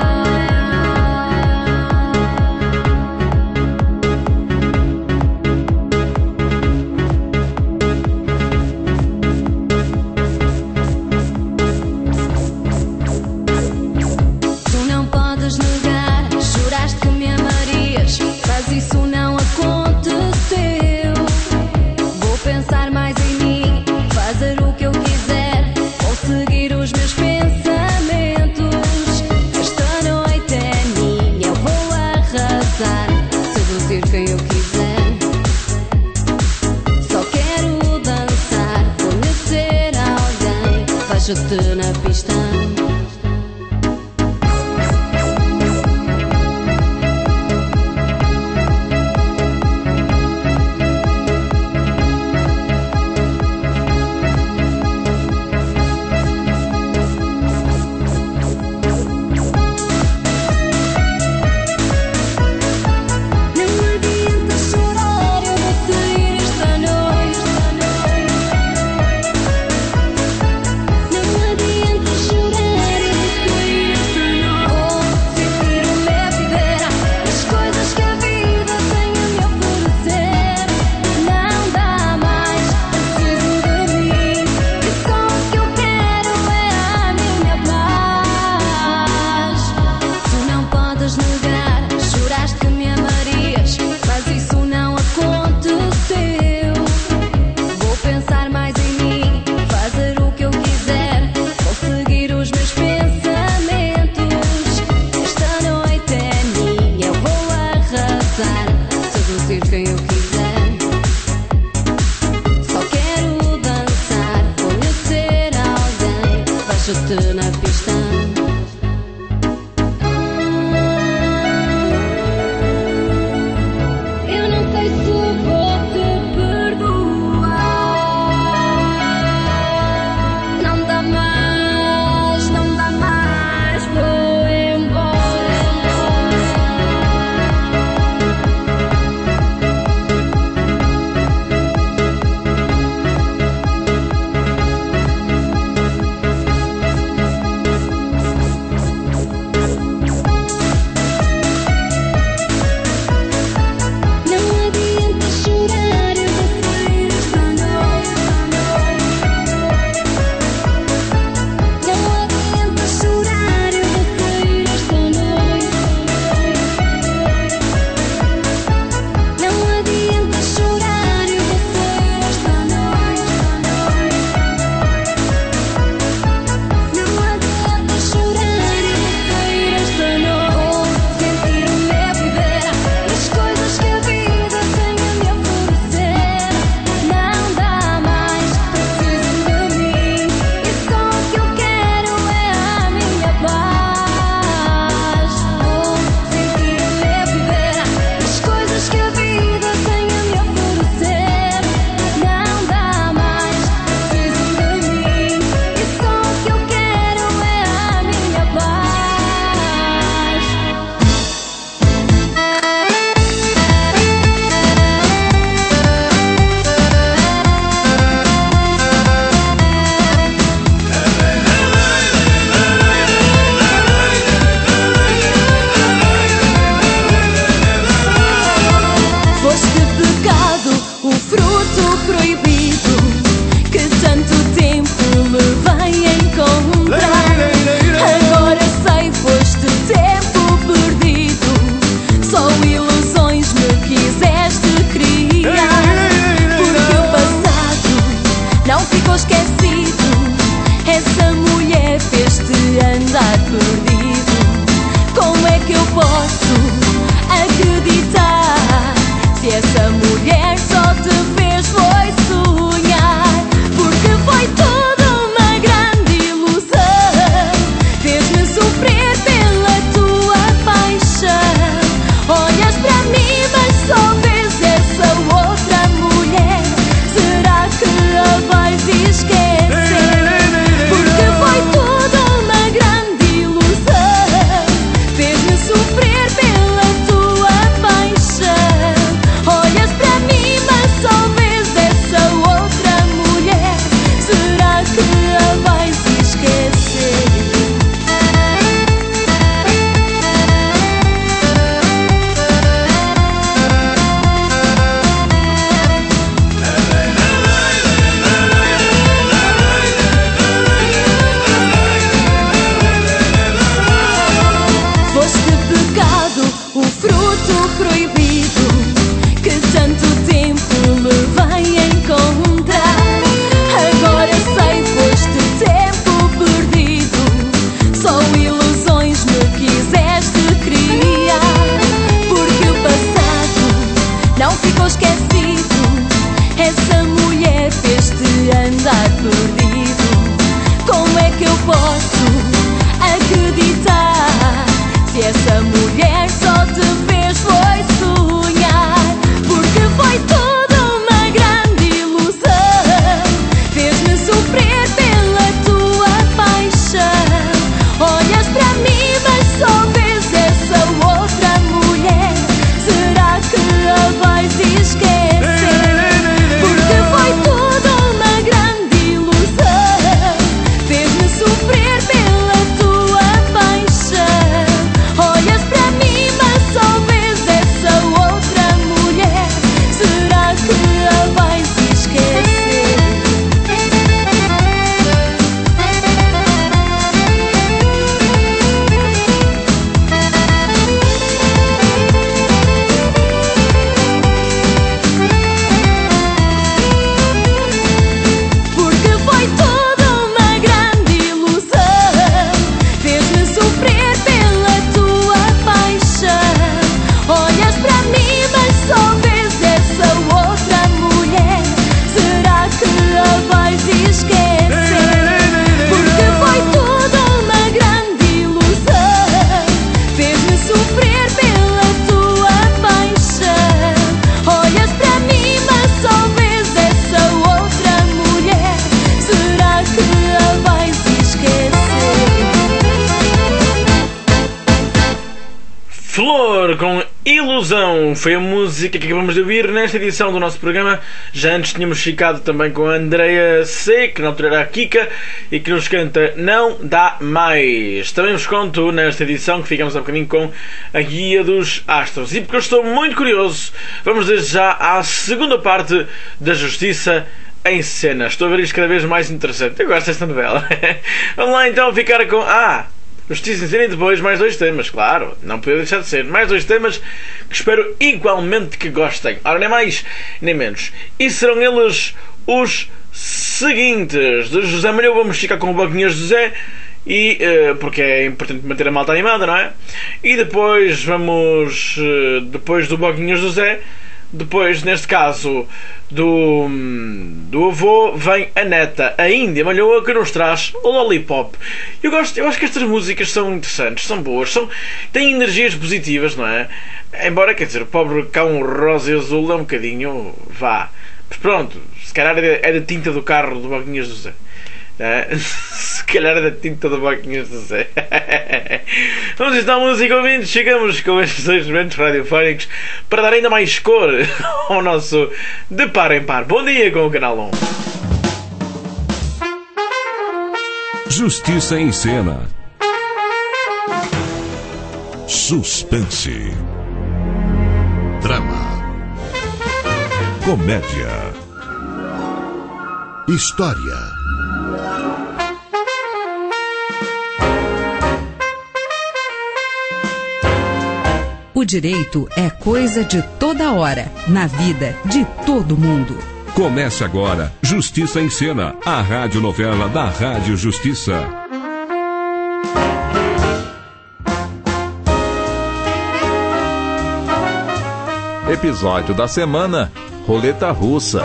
Tu não podes negar, juraste que me amarias, mas isso não aconteceu. Vou pensar mais em mim, fazer o que eu quiser, conseguir os meus pensamentos. Esta noite é minha, eu vou arrasar, seduzir quem eu quiser. Só quero dançar, conhecer alguém, vejo-te na pista. Flor com Ilusão foi a música que acabamos de ouvir nesta edição do nosso programa. Já antes tínhamos ficado também com a Andreia C, que na altura era a Kika, e que nos canta Não Dá Mais. Também vos conto nesta edição que ficamos há bocadinho com a Guia dos Astros. E porque eu estou muito curioso, vamos desde já à segunda parte da Justiça em Cena. Estou a ver isto cada vez mais interessante. Eu gosto desta novela. Vamos lá então ficar com... Ah! Justiça em Cena e depois mais dois temas, claro, não podia deixar de ser. Mais dois temas que espero igualmente que gostem. Ora, nem mais, nem menos. E serão eles os seguintes. De José Maria vamos ficar com o Boquinhas de José, e, uh, porque é importante manter a malta animada, não é? E depois vamos, uh, depois do Boquinhas de José, depois, neste caso, do, do avô, vem a neta, a Índia Malhoa, que nos traz o Lollipop. Eu gosto, eu acho que estas músicas são interessantes, são boas, são, têm energias positivas, não é? Embora, quer dizer, o pobre cão rosa e azul é um bocadinho, vá. Mas pronto, se calhar é da tinta do carro do Boquinhas do Zé. É? Se calhar é da tinta do Boquinhas do Zé. Vamos estar música ouvintes. Chegamos com estes dois momentos radiofónicos para dar ainda mais cor ao nosso De Par em Par. Bom dia com o Canal um. Justiça em Cena. Suspense. Drama. Comédia. História. O direito é coisa de toda hora, na vida de todo mundo. Começa agora Justiça em Cena, a radionovela da Rádio Justiça. Episódio da semana: Roleta Russa.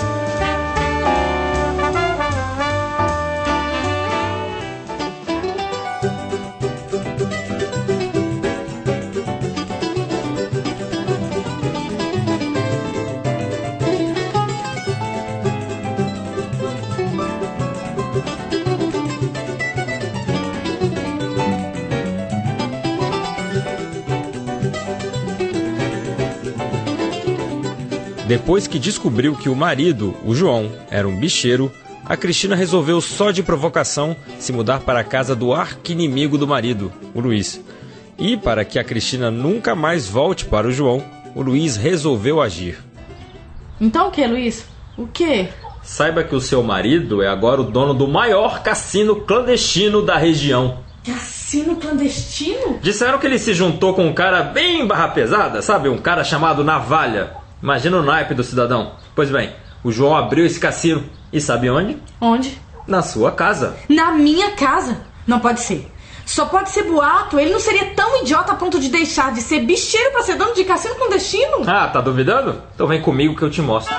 Depois que descobriu que o marido, o João, era um bicheiro, a Cristina resolveu, só de provocação, se mudar para a casa do arqui-inimigo do marido, o Luiz. E, para que a Cristina nunca mais volte para o João, o Luiz resolveu agir. Então o que, Luiz? O que? Saiba que o seu marido é agora o dono do maior cassino clandestino da região. Cassino clandestino? Disseram que ele se juntou com um cara bem barra pesada, sabe? Um cara chamado Navalha. Imagina o naipe do cidadão. Pois bem, o João abriu esse cassino. E sabe onde? Onde? Na sua casa. Na minha casa? Não pode ser. Só pode ser boato. Ele não seria tão idiota a ponto de deixar de ser bicheiro pra ser dono de cassino clandestino? Ah, tá duvidando? Então vem comigo que eu te mostro.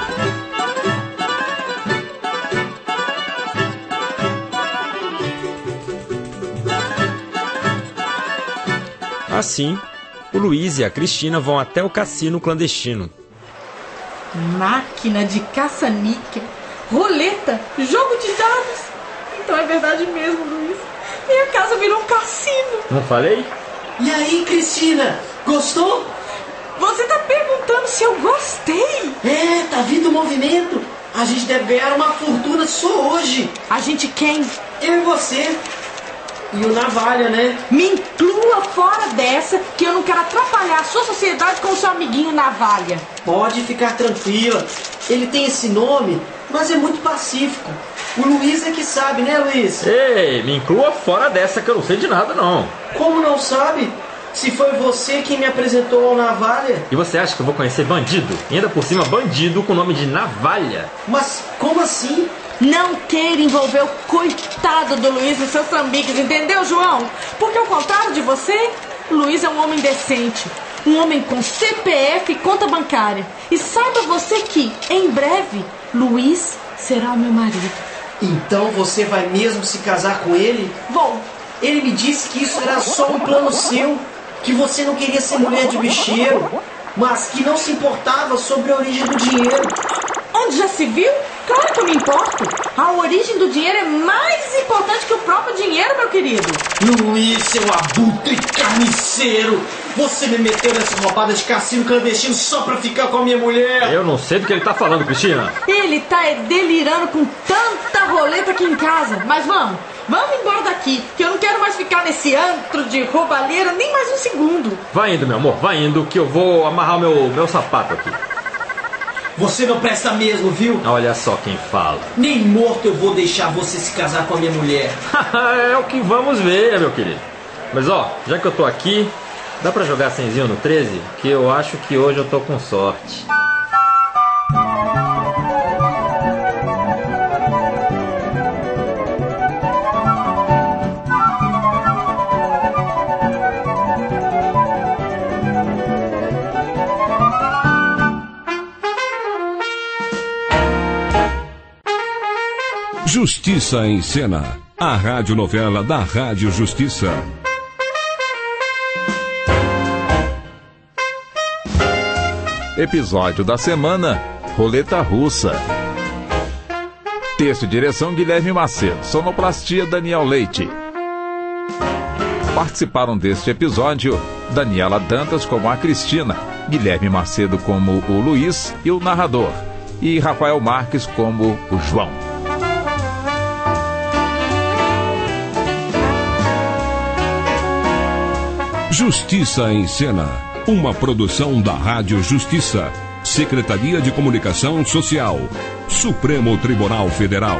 Assim, o Luiz e a Cristina vão até o cassino clandestino. Máquina de caça-níquel, roleta, jogo de dados. Então é verdade mesmo, Luiz. Minha casa virou um cassino. Não falei? E aí, Cristina, gostou? Você tá perguntando se eu gostei? É, tá vindo o movimento. A gente deve ganhar uma fortuna só hoje. A gente quem? Eu e você. E o Navalha, né? Me inclua fora dessa, que eu não quero atrapalhar a sua sociedade com o seu amiguinho Navalha. Pode ficar tranquila. Ele tem esse nome, mas é muito pacífico. O Luiz é que sabe, né, Luiz? Ei, me inclua fora dessa que eu não sei de nada, não. Como não sabe? Se foi você quem me apresentou ao Navalha. E você acha que eu vou conhecer bandido? E ainda por cima bandido com o nome de Navalha? Mas como assim? Não queira envolver o coitado do Luiz nos seus trambiques, entendeu, João? Porque ao contrário de você, Luiz é um homem decente. Um homem com C P F e conta bancária. E saiba você que, em breve, Luiz será o meu marido. Então você vai mesmo se casar com ele? Vou. Ele me disse que isso era só um plano seu, que você não queria ser mulher de bicheiro, mas que não se importava sobre a origem do dinheiro. Onde já se viu? Claro que eu me importo. A origem do dinheiro é mais importante que o próprio dinheiro, meu querido. Luiz, seu abutre carniceiro. Você me meteu nessa roubada de cassino clandestino só pra ficar com a minha mulher. Eu não sei do que ele tá falando, Cristina. Ele tá delirando com tanta roleta aqui em casa. Mas vamos, vamos embora daqui, que eu não quero mais ficar nesse antro de roubalheira nem mais um segundo. Vai indo, meu amor, vai indo, que eu vou amarrar meu, meu sapato aqui. Você não presta mesmo, viu? Olha só quem fala. Nem morto eu vou deixar você se casar com a minha mulher. É o que vamos ver, meu querido. Mas ó, já que eu tô aqui, dá pra jogar cenzinho no treze? Que eu acho que hoje eu tô com sorte. Justiça em Cena, a radionovela da Rádio Justiça. Episódio da semana, Roleta Russa. Texto e direção Guilherme Macedo, sonoplastia Daniel Leite. Participaram deste episódio Daniela Dantas como a Cristina, Guilherme Macedo como o Luiz e o narrador, e Rafael Marques como o João. Justiça em Cena, uma produção da Rádio Justiça, Secretaria de Comunicação Social, Supremo Tribunal Federal.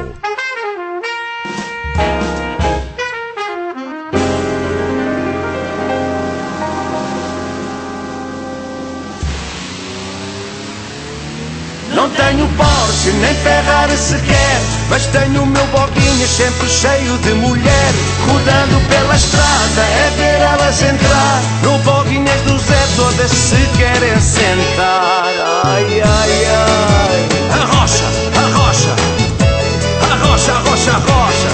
Não tenho Porsche nem Ferrari sequer, mas tenho o meu boquinha sempre cheio de mulher. Rodando pela estrada é ver elas entrar no boguinhas do Zé, todas se querem sentar. Ai, ai, ai. Arrocha, arrocha, arrocha, arrocha, arrocha.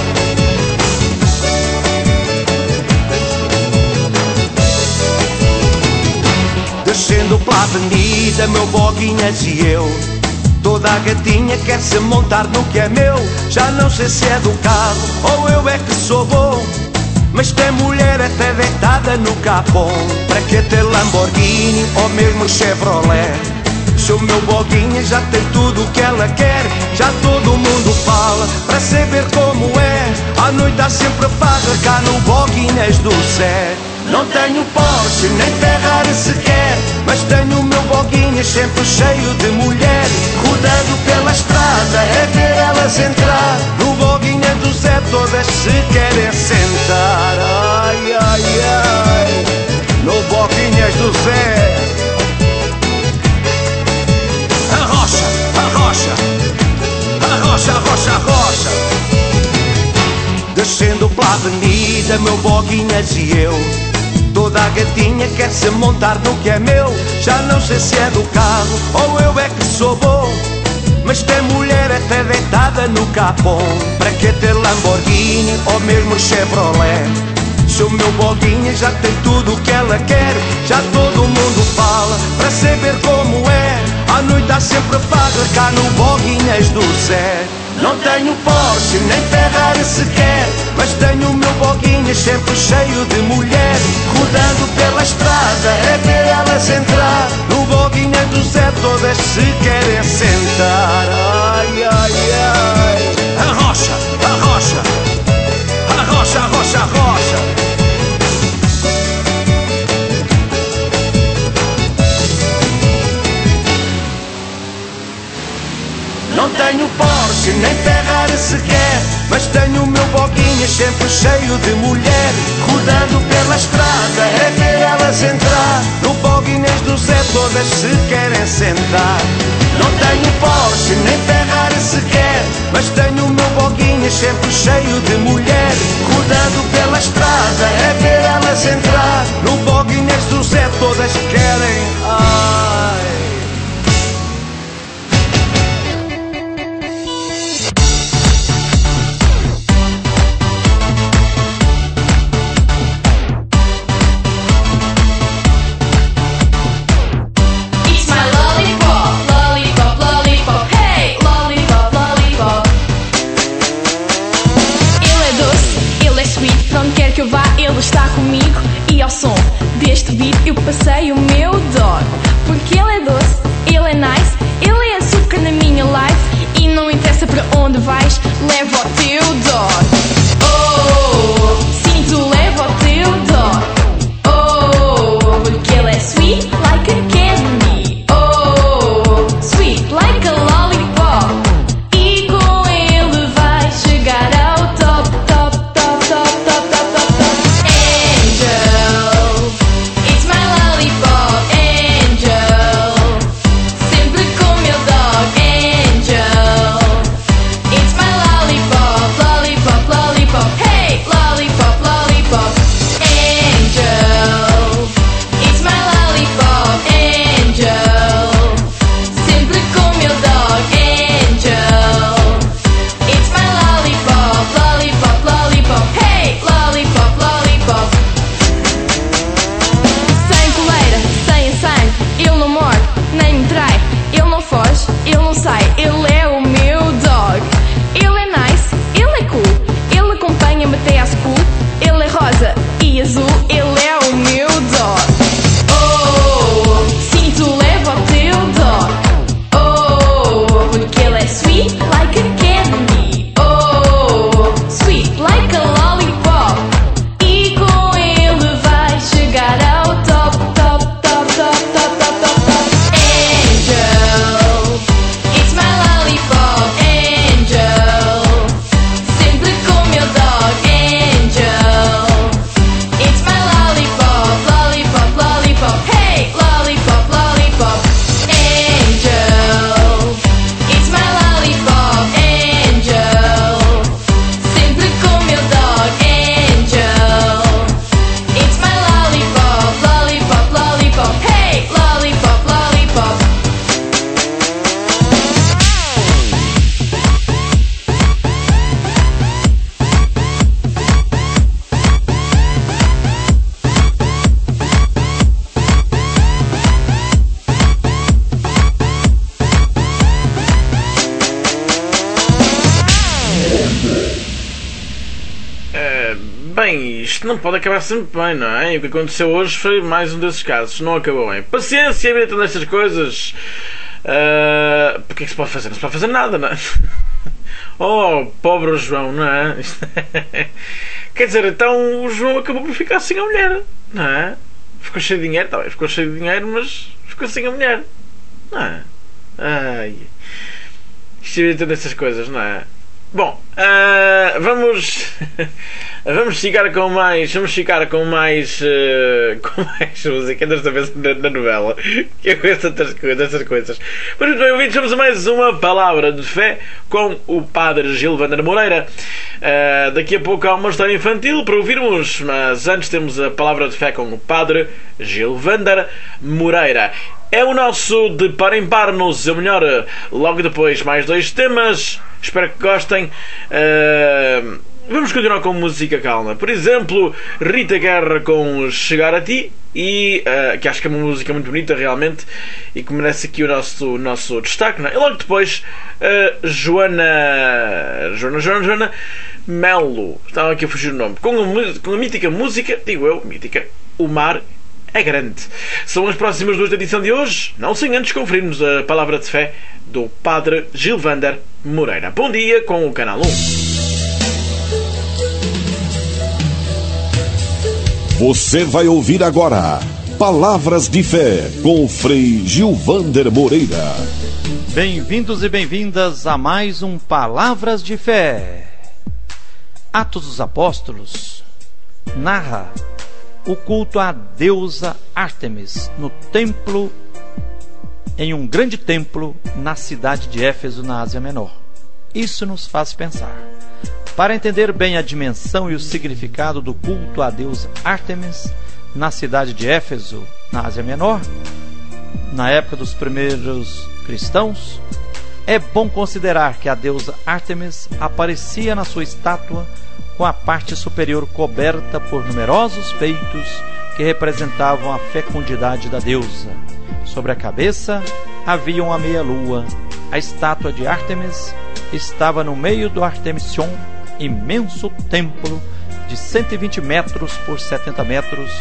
Descendo pela avenida, meu boguinhas e eu, toda a gatinha quer se montar no que é meu. Já não sei se é do carro ou eu é que sou bom, mas tem mulher até deitada no capô. Para que ter Lamborghini ou mesmo Chevrolet, se o meu boguinha já tem tudo o que ela quer? Já todo mundo fala para saber como é. À noite há sempre farra cá no boguinhas do Zé. Não tenho Porsche nem Ferrari sequer, mas tenho o meu boguinha sempre cheio de mulher. Rodando pela estrada é ver elas entrar no boguinha do Zé, todas se querem sentar. Ai, ai, ai, no boguinhas do Zé. Arrocha, arrocha, arrocha, arrocha, arrocha. Descendo pela avenida, meu boguinhas e eu, toda a gatinha quer se montar no que é meu. Já não sei se é do carro ou eu é que sou bom, mas tem mulher até deitada no capô. Para que ter Lamborghini ou mesmo Chevrolet, se o meu boguinha já tem tudo o que ela quer? Já todo mundo fala para saber como é. À noite há sempre farra cá no boguinhas do Zé. Não tenho Porsche nem Ferrari sequer, mas tenho o meu boguinha sempre cheio de mulher. Rodando pela estrada é ver elas entrar no boguinha do Zé, todas se querem sentar. Ai, ai, ai. Arrocha, arrocha, arrocha, arrocha, arrocha. Não tenho Porsche nem Ferrari sequer, mas tenho o meu boguinha sempre cheio de mulher. Rodando pela estrada é ver elas entrar no boguinhas do Zé, todas se querem sentar. Não tenho Porsche nem Ferrari sequer, mas tenho o meu boguinha sempre cheio de mulher. Rodando pela estrada é ver elas entrar no boguinhas do Zé, todas querem. Ai. beat eu passei o meu dog. Porque ele é doce, ele é nice, ele é açúcar na minha life. E não interessa para onde vais, leva o teu dog. Oh, sim, tu leva o teu dog. Oh, porque ele é sweet like a candy. Oh, sweet like a lollipop. E com ele vai chegar ao top, top, top, top, top, top, top, top. Angel, it's my lollipop. Angel, sempre com meu dog. Angel, it's my lollipop, lollipop, lollipop. Hey, lollipop, lollipop. Angel, it's my lollipop. Angel, sempre com meu dog. Angel, it's my lollipop, lollipop, lollipop. Hey, lollipop, lollipop. Sem coleira, sem ensaio, ele não morde, nem me trai. Ele não foge, ele não sai, ele é o meu dog. Ele é nice, ele é cool, ele acompanha-me até à school. Ele é rosa e azul, ele é o meu dog. Oh, sim, tu leva o teu dog. Oh, porque ele é sweet like a candy. Oh, sweet like a lollipop. E com ele vai chegar ao top, top, top, top, top, top, top, top. Angel, it's my lollipop. Angel, sempre com meu dog. Angel, it's my lollipop, lollipop, lollipop. Hey, lollipop, lollipop. Angel, it's my lollipop. Angel, sempre com meu dog. Angel, it's my lollipop, lollipop, lollipop. Hey, lollipop, lollipop. Eh, bem, isto não pode acabar sempre bem, não é? E o que aconteceu hoje foi mais um desses casos. Não acabou bem. Paciência, evita nestas coisas. Uh, porque é que se pode fazer? Não se pode fazer nada, não é? Oh, pobre João, não é? Quer dizer, então o João acabou por ficar sem a mulher, não é? Ficou cheio de dinheiro, tá bem, ficou cheio de dinheiro, mas ficou sem a mulher, não é? Ai, isto evita nessas coisas, não é? Bom, uh, vamos vamos ficar com mais vamos ficar com mais uh, com mais música desta vez na, na novela, que eu conheço tantas coisas, tantas coisas. Mas muito bem, ouvintes, vamos a mais uma palavra de fé com o padre Gilvander Moreira. Uh, daqui a pouco há uma história infantil para ouvirmos, mas antes temos a palavra de fé com o padre Gilvander Moreira. É o nosso de par em par no seu melhor. Logo depois mais dois temas. Espero que gostem. Uh, vamos continuar com música calma. Por exemplo, Rita Guerra com Chegar a Ti. E uh, que acho que é uma música muito bonita realmente. E que merece aqui o nosso, o nosso destaque, não é? E logo depois uh, Joana Joana Joana Joana Melo. Estava aqui a fugir o nome. Com a, com a mítica música, digo eu, mítica, O Mar é Grande. São as próximas duas da edição de hoje. Não sem antes conferirmos a palavra de fé do padre Gilvander Moreira. Bom dia com o Canal um. Você vai ouvir agora Palavras de Fé com o Frei Gilvander Moreira. Bem-vindos e bem-vindas a mais um Palavras de Fé. Atos dos Apóstolos narra o culto à deusa Ártemis no templo, em um grande templo na cidade de Éfeso, na Ásia Menor. Isso nos faz pensar. Para entender bem a dimensão e o significado do culto à deusa Ártemis na cidade de Éfeso, na Ásia Menor, na época dos primeiros cristãos, é bom considerar que a deusa Ártemis aparecia na sua estátua com a parte superior coberta por numerosos peitos que representavam a fecundidade da deusa. Sobre a cabeça havia uma meia-lua. A estátua de Ártemis estava no meio do Artemision, imenso templo de cento e vinte metros por setenta metros,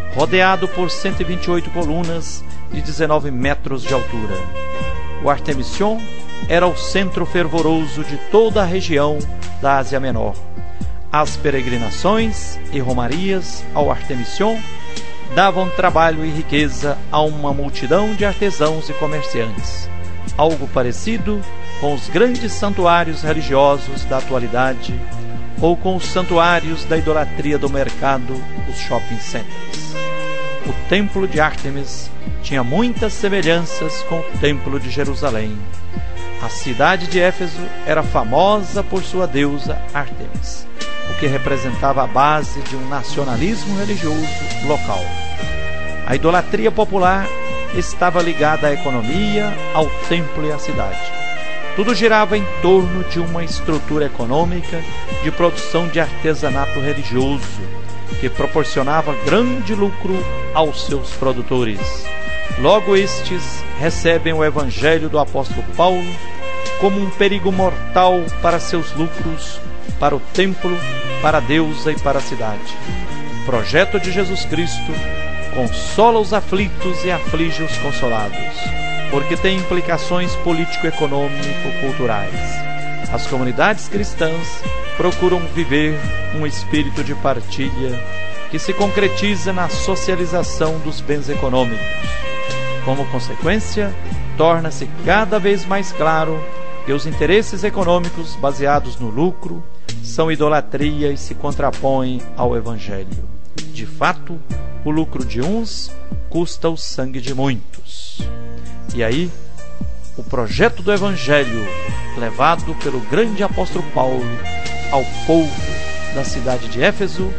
rodeado por cento e vinte e oito colunas de dezenove metros de altura. O Artemision era o centro fervoroso de toda a região da Ásia Menor. As peregrinações e romarias ao Artemision davam trabalho e riqueza a uma multidão de artesãos e comerciantes, algo parecido com os grandes santuários religiosos da atualidade ou com os santuários da idolatria do mercado, os shopping centers. O templo de Ártemis tinha muitas semelhanças com o templo de Jerusalém. A cidade de Éfeso era famosa por sua deusa Ártemis, o que representava a base de um nacionalismo religioso local. A idolatria popular estava ligada à economia, ao templo e à cidade. Tudo girava em torno de uma estrutura econômica de produção de artesanato religioso, que proporcionava grande lucro aos seus produtores. Logo estes recebem o evangelho do apóstolo Paulo como um perigo mortal para seus lucros, para o templo, para a deusa e para a cidade. O projeto de Jesus Cristo consola os aflitos e aflige os consolados, porque tem implicações político-econômico-culturais. As comunidades cristãs procuram viver um espírito de partilha que se concretiza na socialização dos bens econômicos. Como consequência, torna-se cada vez mais claro que os interesses econômicos baseados no lucro são idolatria e se contrapõem ao Evangelho. De fato, o lucro de uns custa o sangue de muitos. E aí, o projeto do Evangelho, levado pelo grande apóstolo Paulo ao povo da cidade de Éfeso,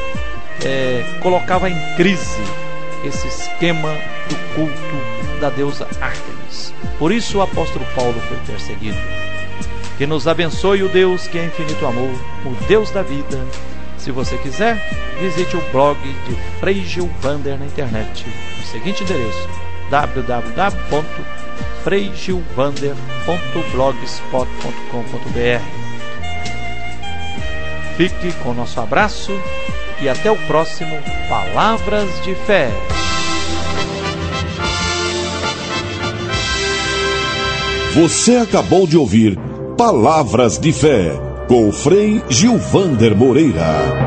é, colocava em crise esse esquema do culto da deusa Ártemis. Por isso o apóstolo Paulo foi perseguido. Que nos abençoe o Deus que é infinito amor, o Deus da vida. Se você quiser, visite o blog de Frei Gilvander na internet, no seguinte endereço: w w w ponto frei gilvander ponto blogspot ponto com ponto b r. Fique com o nosso abraço e até o próximo Palavras de Fé. Você acabou de ouvir Palavras de Fé, com o Frei Gilvander Moreira.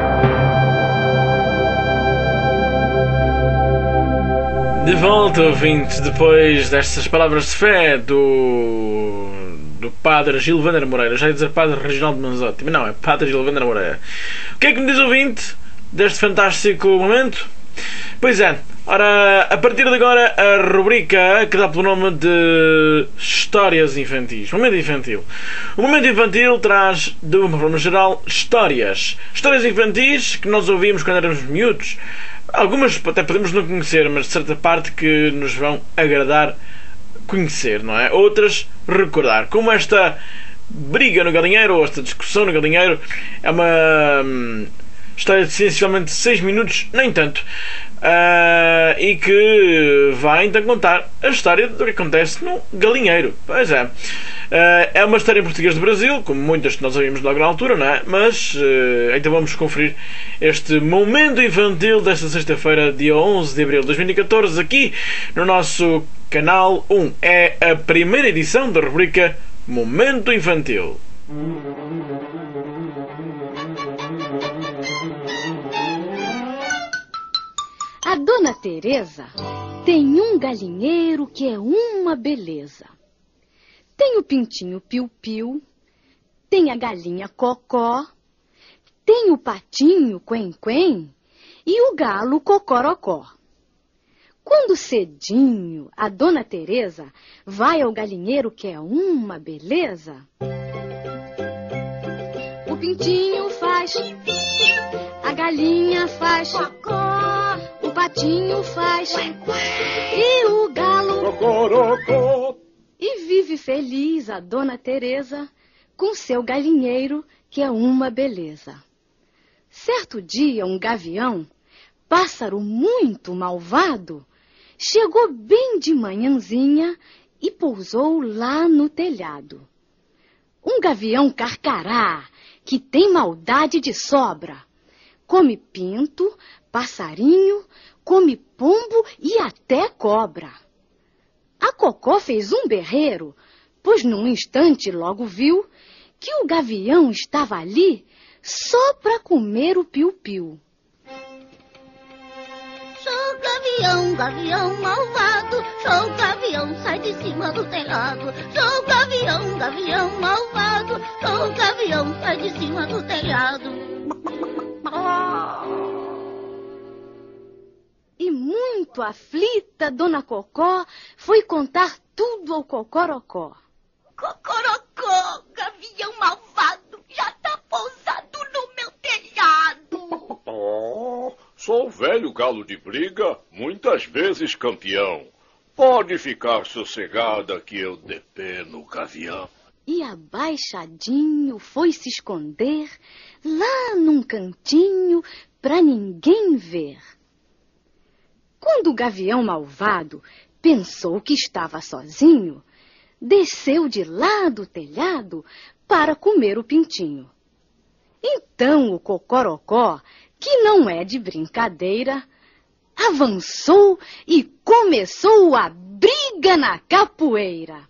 De volta, ouvintes, depois destas palavras de fé do, do Padre Gilvander Moreira. Já ia dizer Padre Reginaldo Manzotti, mas não, é Padre Gilvander Moreira. O que é que me diz o ouvinte deste fantástico momento? Pois é, ora, a partir de agora a rubrica que dá pelo nome de Histórias Infantis. Momento Infantil. O Momento Infantil traz, de uma forma geral, histórias. Histórias infantis que nós ouvimos quando éramos miúdos. Algumas até podemos não conhecer, mas de certa parte que nos vão agradar conhecer, não é? Outras recordar. Como esta briga no galinheiro, ou esta discussão no galinheiro, é uma hum, história de sensivelmente seis minutos, nem tanto, uh, e que vai então contar a história do que acontece no galinheiro. Pois é. Uh, é uma história em português do Brasil, como muitas que nós ouvimos logo na altura, não é? Mas uh, então vamos conferir este momento infantil desta sexta-feira, dia onze de abril de dois mil e catorze, aqui no nosso canal um. É a primeira edição da rubrica Momento Infantil. A Dona Teresa tem um galinheiro que é uma beleza. Tem o pintinho piu-piu, tem a galinha cocó, tem o patinho quen-quen e o galo cocorocó. Quando cedinho a Dona Teresa vai ao galinheiro que é uma beleza, o pintinho faz, a galinha faz cocó, o patinho faz e o galo cocorocó. E vive feliz a Dona Teresa com seu galinheiro que é uma beleza. Certo dia um gavião, pássaro muito malvado, chegou bem de manhãzinha e pousou lá no telhado. Um gavião carcará, que tem maldade de sobra, come pinto, passarinho, come pombo e até cobra. A Cocó fez um berreiro, pois num instante logo viu que o gavião estava ali só para comer o piu-piu. Sou gavião, gavião malvado, sou gavião, sai de cima do telhado. Sou gavião, gavião malvado, sou gavião, sai de cima do telhado. E muito aflita, Dona Cocó foi contar tudo ao Cocorocó. Cocorocó, gavião malvado, já tá pousado no meu telhado. Oh, sou velho galo de briga, muitas vezes campeão. Pode ficar sossegada que eu depeno o gavião. E abaixadinho foi se esconder lá num cantinho pra ninguém ver. Quando o gavião malvado pensou que estava sozinho, desceu de lá do telhado para comer o pintinho. Então o Cocorocó, que não é de brincadeira, avançou e começou a briga na capoeira.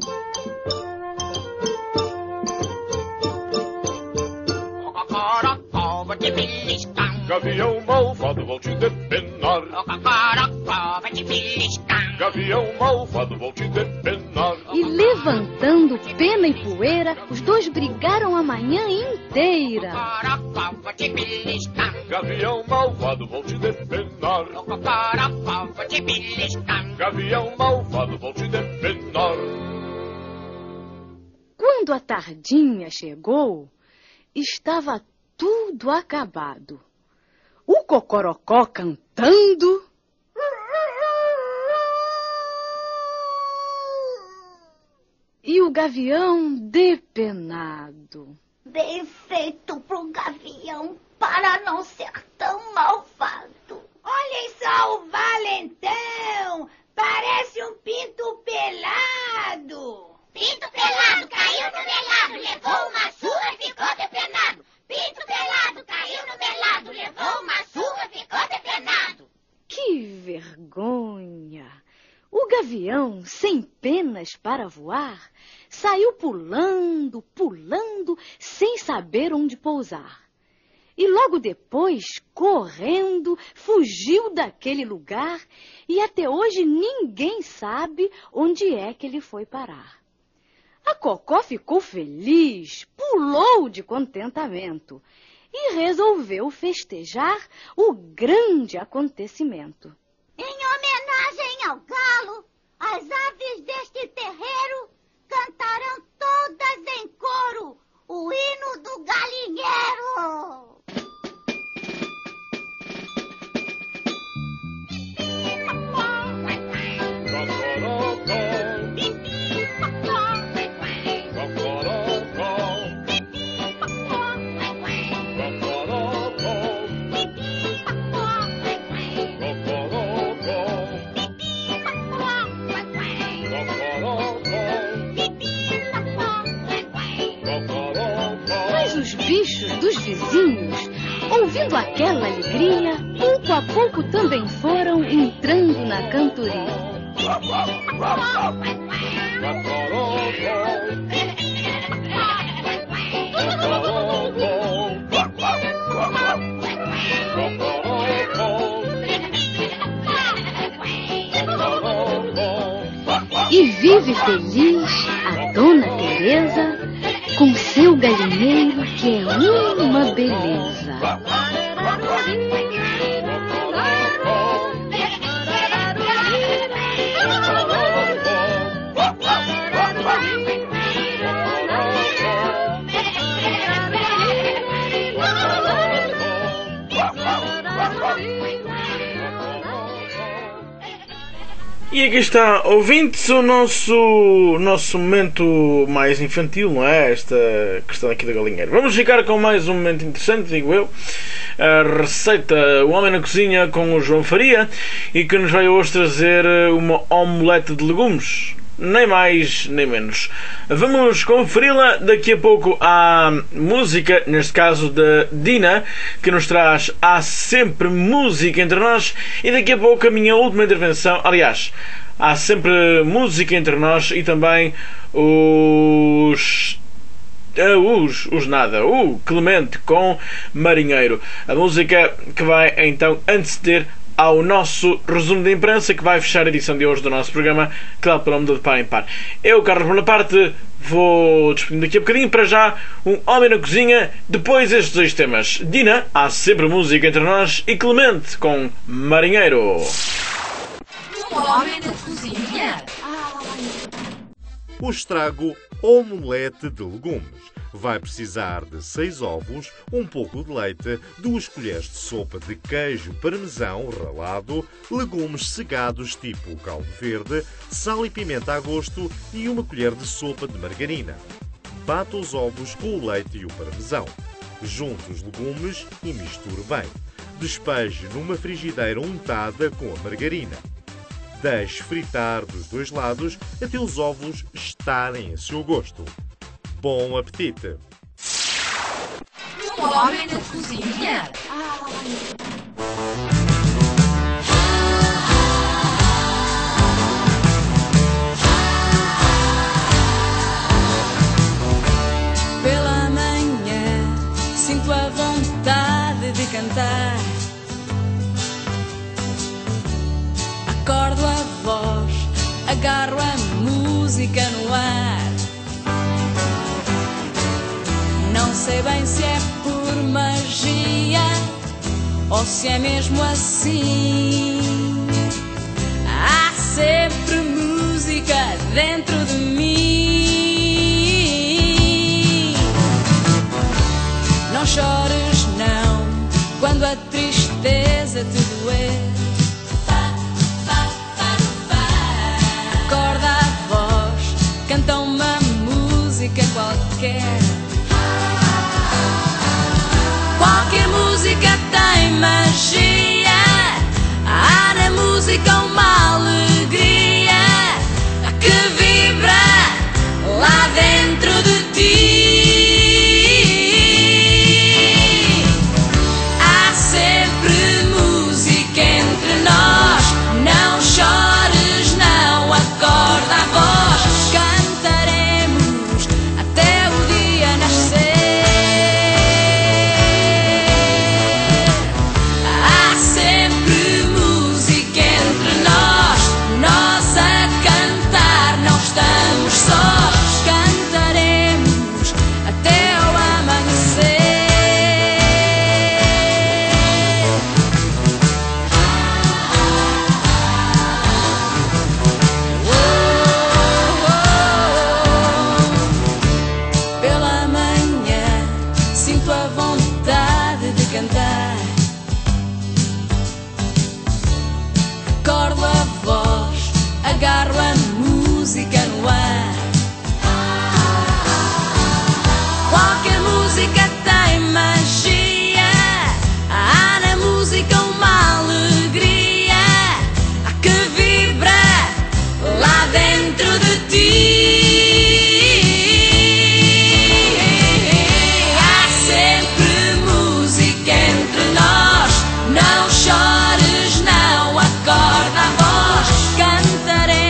Cocorocó, vou te beliscar. Gavião malvado, vou te depenar. Cocorocó, vai te beliscar. Gavião malvado, vou te depenar. E levantando pena e poeira, os dois brigaram a manhã inteira. Cocorocó, vou te beliscar. Gavião malvado, vou te depenar. Cocorocó, vou te beliscar. Gavião malvado, vou te depenar. Quando a tardinha chegou, estava tudo acabado. O Cocorocó cantando, e o gavião depenado. Bem feito pro gavião para não ser tão malvado. Olhem só o valentão, parece um pinto pelado. Pinto pelado caiu no melado, levou uma surra e ficou depenado. Pinto pelado caiu no melado, levou uma surra e ficou depenado. Que vergonha! O gavião, sem penas para voar, saiu pulando, pulando, sem saber onde pousar. E logo depois, correndo, fugiu daquele lugar e até hoje ninguém sabe onde é que ele foi parar. A Cocó ficou feliz, pulou de contentamento e resolveu festejar o grande acontecimento. Em homenagem ao galo, as aves deste terreiro cantarão todas em coro o hino do galinheiro. Os bichos dos vizinhos, ouvindo aquela alegria, pouco a pouco também foram entrando na cantoria. E vive feliz a Dona Teresa com seu galinheiro que é uma beleza. E aqui está, ouvintes, o nosso, nosso momento mais infantil, não é? Esta questão aqui do galinheiro. Vamos ficar com mais um momento interessante, digo eu. A receita O Homem na Cozinha com o João Faria, e que nos vai hoje trazer uma omelete de legumes. nem mais nem menos. Vamos conferi-la daqui a pouco à música, neste caso da Dina, que nos traz Há Sempre Música Entre Nós, e daqui a pouco a minha última intervenção, aliás, há sempre música entre nós e também os... Uh, os, os nada, o Clemente com Marinheiro, a música que vai então anteceder ao nosso resumo de imprensa, que vai fechar a edição de hoje do nosso programa, claro, pelo nome de Par em Par. Eu, Carlos Bonaparte, vou despedindo daqui a bocadinho. Para já, um Homem na Cozinha, depois estes dois temas: Dina, Há Sempre Música Entre Nós, e Clemente com Marinheiro. Um Homem na Cozinha. O estrago omelete de legumes. Vai precisar de seis ovos, um pouco de leite, duas colheres de sopa de queijo parmesão ralado, legumes segados tipo caldo verde, sal e pimenta a gosto e uma colher de sopa de margarina. Bata os ovos com o leite e o parmesão. Junte os legumes e misture bem. Despeje numa frigideira untada com a margarina. Deixe fritar dos dois lados até os ovos estarem a seu gosto. Bom apetite! Um Homem na Cozinha. Pela manhã sinto a vontade de cantar. Acordo a voz, agarro a música no ar. Não sei bem se é por magia ou se é mesmo assim. Há sempre música dentro de mim. Não chores não, quando a tristeza te doer. Acorda a voz, canta uma música qualquer. Qualquer música tem magia. Há na música uma alegria que vibra lá dentro de ti. Há sempre música entre nós. Não chores, não, acorda a voz. Cantaremos até o dia nascer.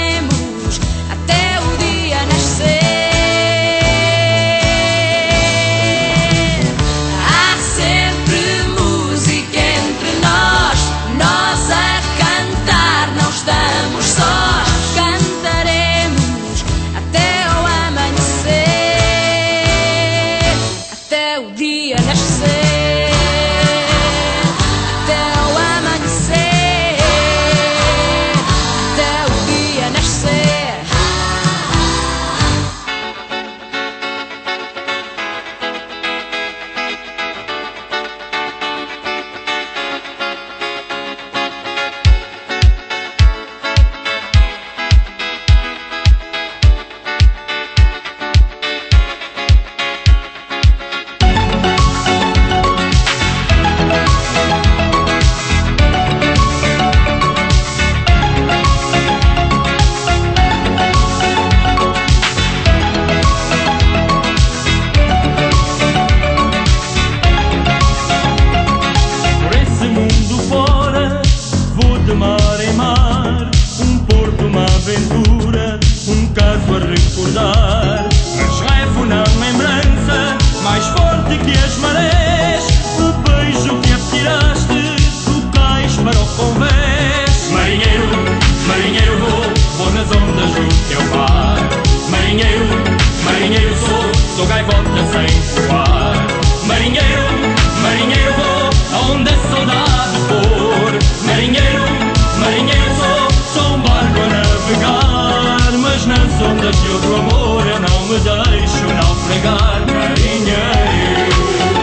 Cantaremos até o dia nascer. recordar, mas levo na lembrança, mais forte que as marés, o beijo que atiraste do cais para o convés. Marinheiro, marinheiro vou, vou nas ondas do teu mar. Marinheiro, marinheiro sou, sou gaivota sem voar. Marinheiro, marinheiro vou, aonde a saudade for. Marinheiro, marinheiro sou, sou um barco a navegar, mas nas ondas de outro amor eu não me deixo naufragar. Marinheiro.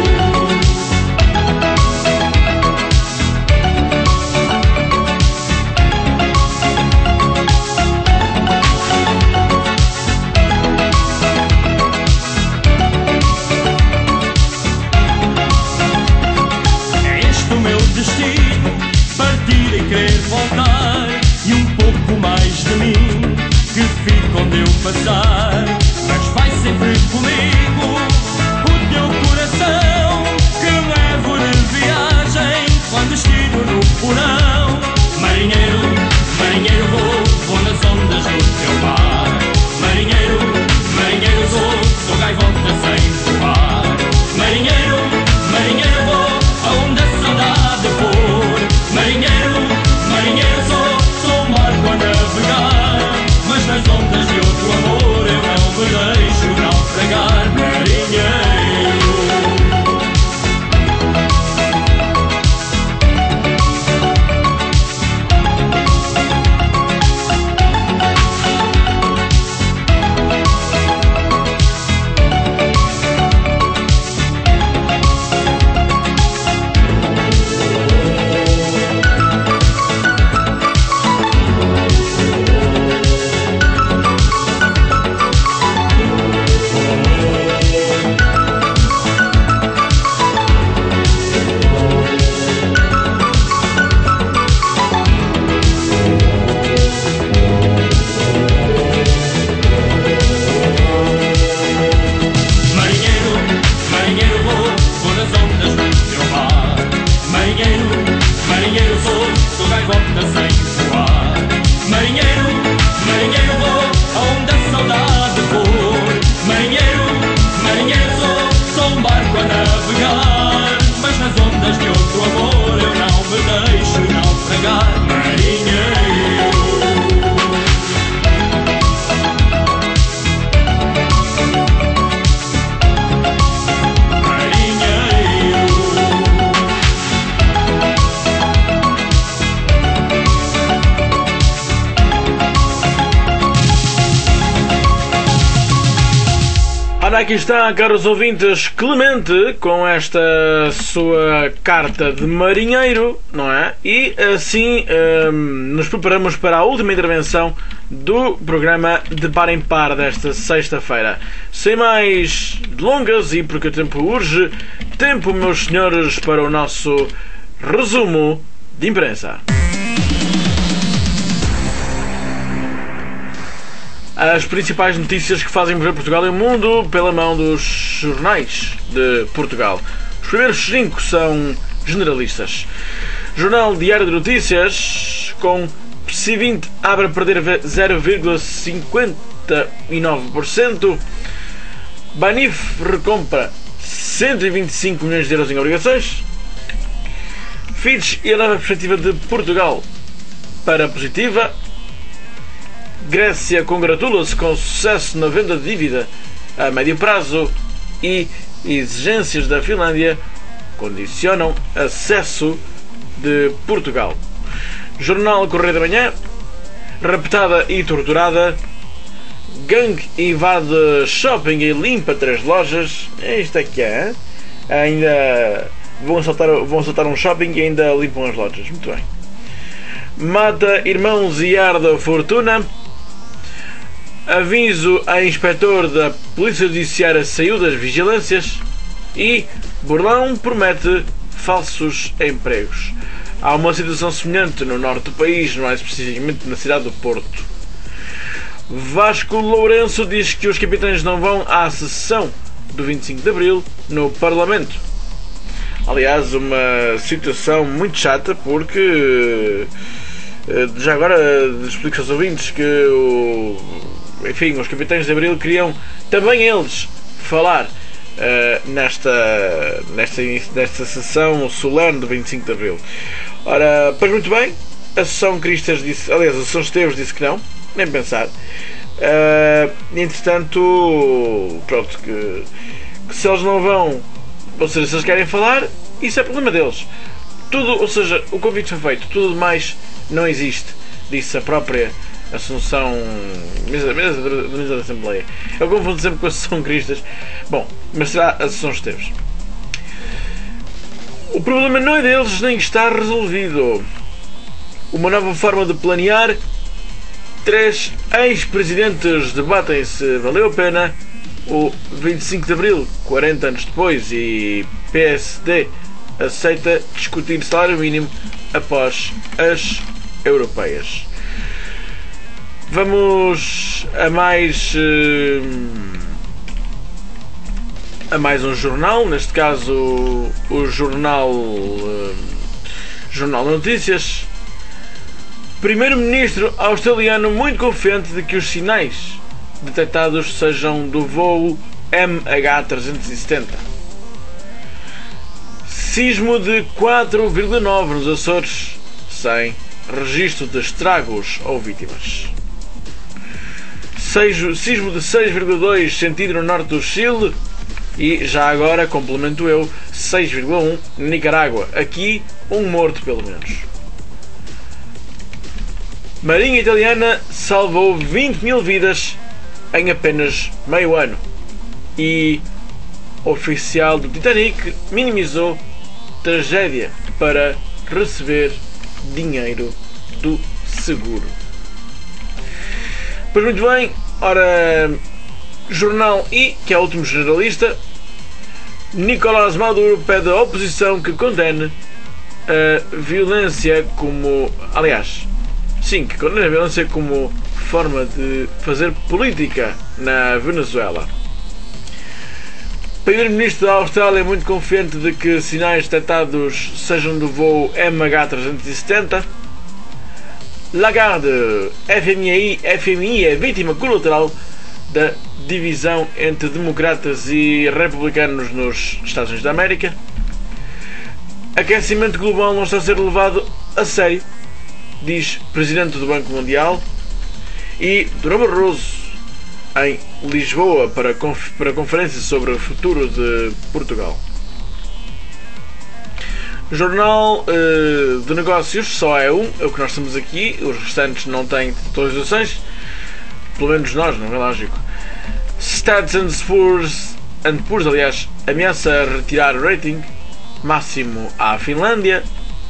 Querer voltar e um pouco mais de mim que fica onde eu passar, mas vai sempre comigo o teu coração que levo de viagem quando estive no porão. Marinheiro, marinheiro vou, vou nas ondas do teu mar. Marinheiro, marinheiro sou, sou gaivota sem voar. Marinheiro, marinheiro vou, aonde a saudade for. Marinheiro, marinheiro sou, sou um barco a navegar, mas nas ondas de outro amor eu não me deixo naufragar. Marinheiro. Aqui está, caros ouvintes, Clemente, com esta sua carta de marinheiro, não é? E assim hum, nos preparamos para a última intervenção do programa de Par em Par desta sexta-feira. Sem mais delongas, e porque o tempo urge, tempo, meus senhores, para o nosso resumo de imprensa. As principais notícias que fazem mover Portugal e o mundo pela mão dos jornais de Portugal. Os primeiros cinco são generalistas. Jornal Diário de Notícias, com P C vinte abre a perder zero vírgula cinquenta e nove por cento. Banif recompra cento e vinte e cinco milhões de euros em obrigações. Fitch eleva a perspectiva de Portugal para positiva. Grécia congratula-se com sucesso na venda de dívida a médio prazo e exigências da Finlândia condicionam acesso de Portugal. Jornal Correio da Manhã, raptada e torturada. Gangue invade shopping e limpa três lojas. Isto é que é, hein? Ainda vão assaltar, vão assaltar um shopping e ainda limpam as lojas. Muito bem. Mata irmãos e arda fortuna. Aviso a inspetor da Polícia Judiciária saiu das vigilâncias. E Burlão promete falsos empregos. Há uma situação semelhante no norte do país, mais especificamente na cidade do Porto. Vasco Lourenço diz que os capitães não vão à sessão do vinte e cinco de Abril no Parlamento. Aliás, uma situação muito chata, porque já agora explico aos ouvintes que o enfim, os capitães de Abril queriam também eles falar uh, nesta, nesta, nesta sessão solene do vinte e cinco de Abril. Ora, pois muito bem, a Associação Cristas disse, aliás, a Associação Esteves disse que não, nem pensar. Uh, entretanto, pronto, que, que se eles não vão, ou seja, se eles querem falar, isso é problema deles. Tudo, ou seja, o convite foi feito, tudo demais não existe, disse a própria Assunção, mesa, mesa, mesa da Assembleia. Eu confundo sempre com a Associação Cristas. Bom, mas será a Associação Esteves. O problema não é deles, nem está resolvido. Uma nova forma de planear. Três ex-presidentes debatem se valeu a pena o vinte e cinco de Abril, quarenta anos depois, e P S D aceita discutir salário mínimo após as europeias. Vamos a mais a mais um jornal, neste caso o jornal Jornal de Notícias. Primeiro-ministro australiano muito confiante de que os sinais detectados sejam do voo M H trezentos e setenta. Sismo de quatro vírgula nove nos Açores, sem registro de estragos ou vítimas. Sismo de seis vírgula dois sentido no norte do Chile e, já agora, complemento eu, seis vírgula um na Nicarágua. Aqui, um morto pelo menos. Marinha Italiana salvou vinte mil vidas em apenas meio ano. E oficial do Titanic minimizou tragédia para receber dinheiro do seguro. Pois muito bem, ora, Jornal I, que é o último generalista. Nicolás Maduro pede à oposição que condene a violência como... Aliás, sim, que condene a violência como forma de fazer política na Venezuela. O primeiro-ministro da Austrália é muito confiante de que sinais detectados sejam do voo M H trezentos e setenta. Lagarde, F M I, F M I é vítima colateral da divisão entre democratas e republicanos nos Estados Unidos da América. Aquecimento global não está a ser levado a sério, diz Presidente do Banco Mundial. E Durão Barroso em Lisboa para, conf para a conferência sobre o futuro de Portugal. Jornal uh, de Negócios só é um, é o que nós temos aqui, os restantes não têm atualizações, pelo menos nós, não é lógico. Standard and Poor's, and Poor's aliás, ameaça retirar o rating máximo à Finlândia.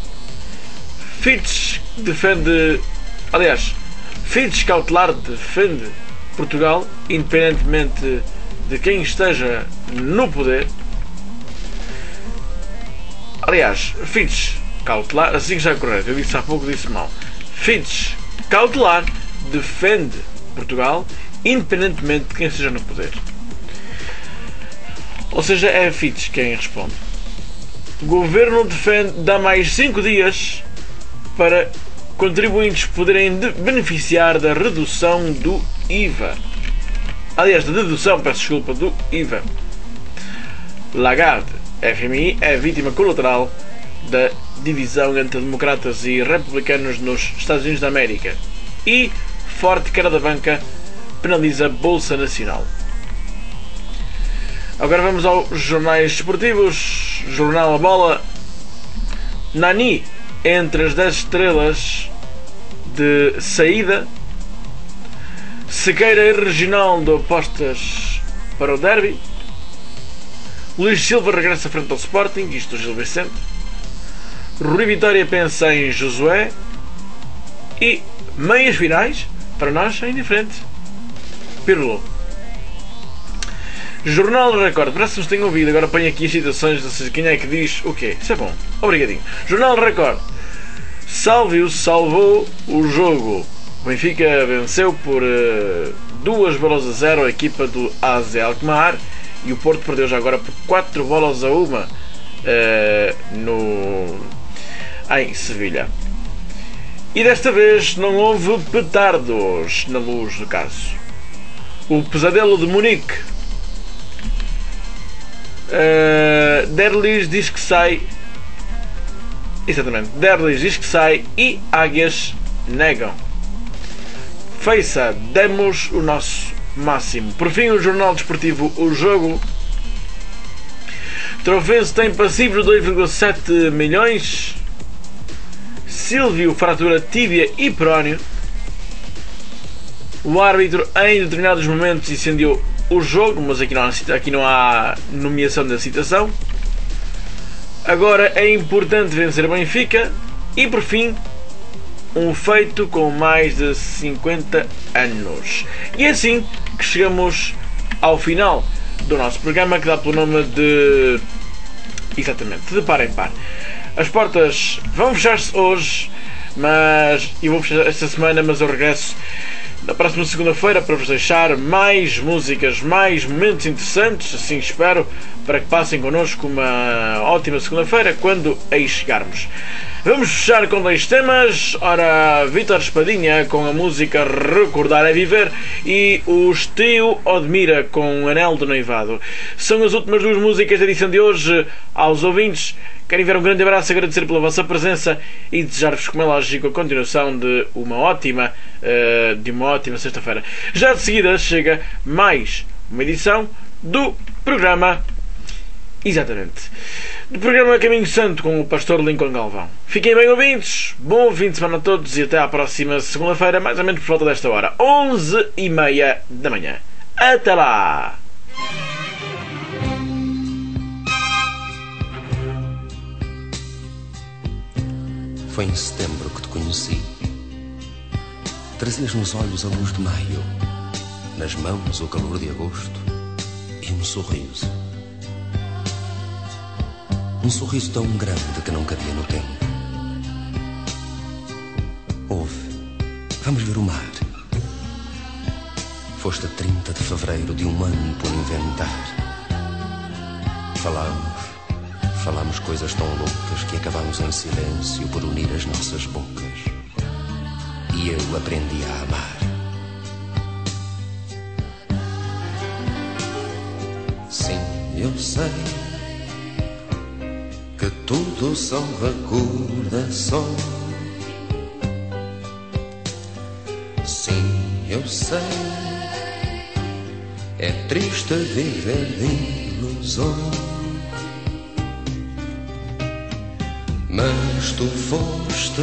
Fitch defende, aliás, Fitch cautelar defende Portugal, independentemente de quem esteja no poder. Aliás, Fitch cautelar, assim que está correto, eu disse há pouco, disse mal. Fitch cautelar defende Portugal, independentemente de quem esteja no poder. Ou seja, é Fitch quem responde. O governo defende, dá mais cinco dias para contribuintes poderem beneficiar da redução do I V A. Aliás, da dedução, peço desculpa, do I V A. Lagarde, F M I, é vítima colateral da divisão entre democratas e republicanos nos Estados Unidos da América. E forte queda da banca penaliza a Bolsa Nacional. Agora vamos aos jornais desportivos. Jornal A Bola. Nani entre as dez estrelas de saída. Sequeira e Reginaldo apostas para o derby. Luís Silva regressa frente ao Sporting, isto do Gil Vicente. Rui Vitória pensa em Josué. E meias finais, para nós é indiferente. Pirlo. Jornal Record, parece que nos tenham ouvido, agora ponho aqui as citações, ou seja, quem é que diz o quê? Isso é bom, obrigadinho. Jornal Record. Sálvio salvou o jogo. O Benfica venceu por uh, duas bolas a zero a equipa do A Z Alkmaar e o Porto perdeu já agora por quatro bolas a uma uh, no, em Sevilha. E desta vez não houve petardos na Luz do caso. O Pesadelo de Munique. Uh, Derlis diz que sai. Exatamente. Derlis diz que sai e Águias negam. Feiça, demos o nosso máximo. Por fim, o jornal desportivo O Jogo. Trofense tem passivos de dois vírgula sete milhões. Silvio fratura tíbia e perónio. O árbitro em determinados momentos incendiou o jogo, mas aqui não há, aqui não há nomeação da citação. Agora é importante vencer o Benfica. E por fim, um feito com mais de cinquenta anos. E é assim que chegamos ao final do nosso programa, que dá pelo nome de... Exatamente, de Par em Par. As portas vão fechar-se hoje, mas eu vou fechar esta semana, mas eu regresso na próxima segunda-feira para vos deixar mais músicas, mais momentos interessantes, assim espero, para que passem connosco uma ótima segunda-feira quando aí chegarmos. Vamos fechar com dois temas. Ora, Vítor Espadinha com a música Recordar é Viver e o Trio Odmira com Anel do Noivado. São as últimas duas músicas da edição de hoje. Aos ouvintes, quero enviar um grande abraço, agradecer pela vossa presença e desejar-vos, como é lógico, a continuação de uma ótima, uh, de uma ótima sexta-feira. Já de seguida chega mais uma edição do programa... Exatamente. Do programa Caminho Santo com o pastor Lincoln Galvão. Fiquem bem ouvintes, bom fim de semana a todos e até à próxima segunda-feira, mais ou menos por volta desta hora, onze e meia da manhã. Até lá! Foi em setembro que te conheci. Trazias nos olhos a luz de maio, nas mãos o calor de agosto e um sorriso. Um sorriso tão grande que não cabia no tempo. Ouve, vamos ver o mar. Foste a trinta de fevereiro de um ano por inventar. Falámos, falámos coisas tão loucas que acabámos em silêncio por unir as nossas bocas. E eu aprendi a amar. Sim, eu sei que tudo são recordações. Sim, eu sei, é triste viver de ilusões. Mas tu foste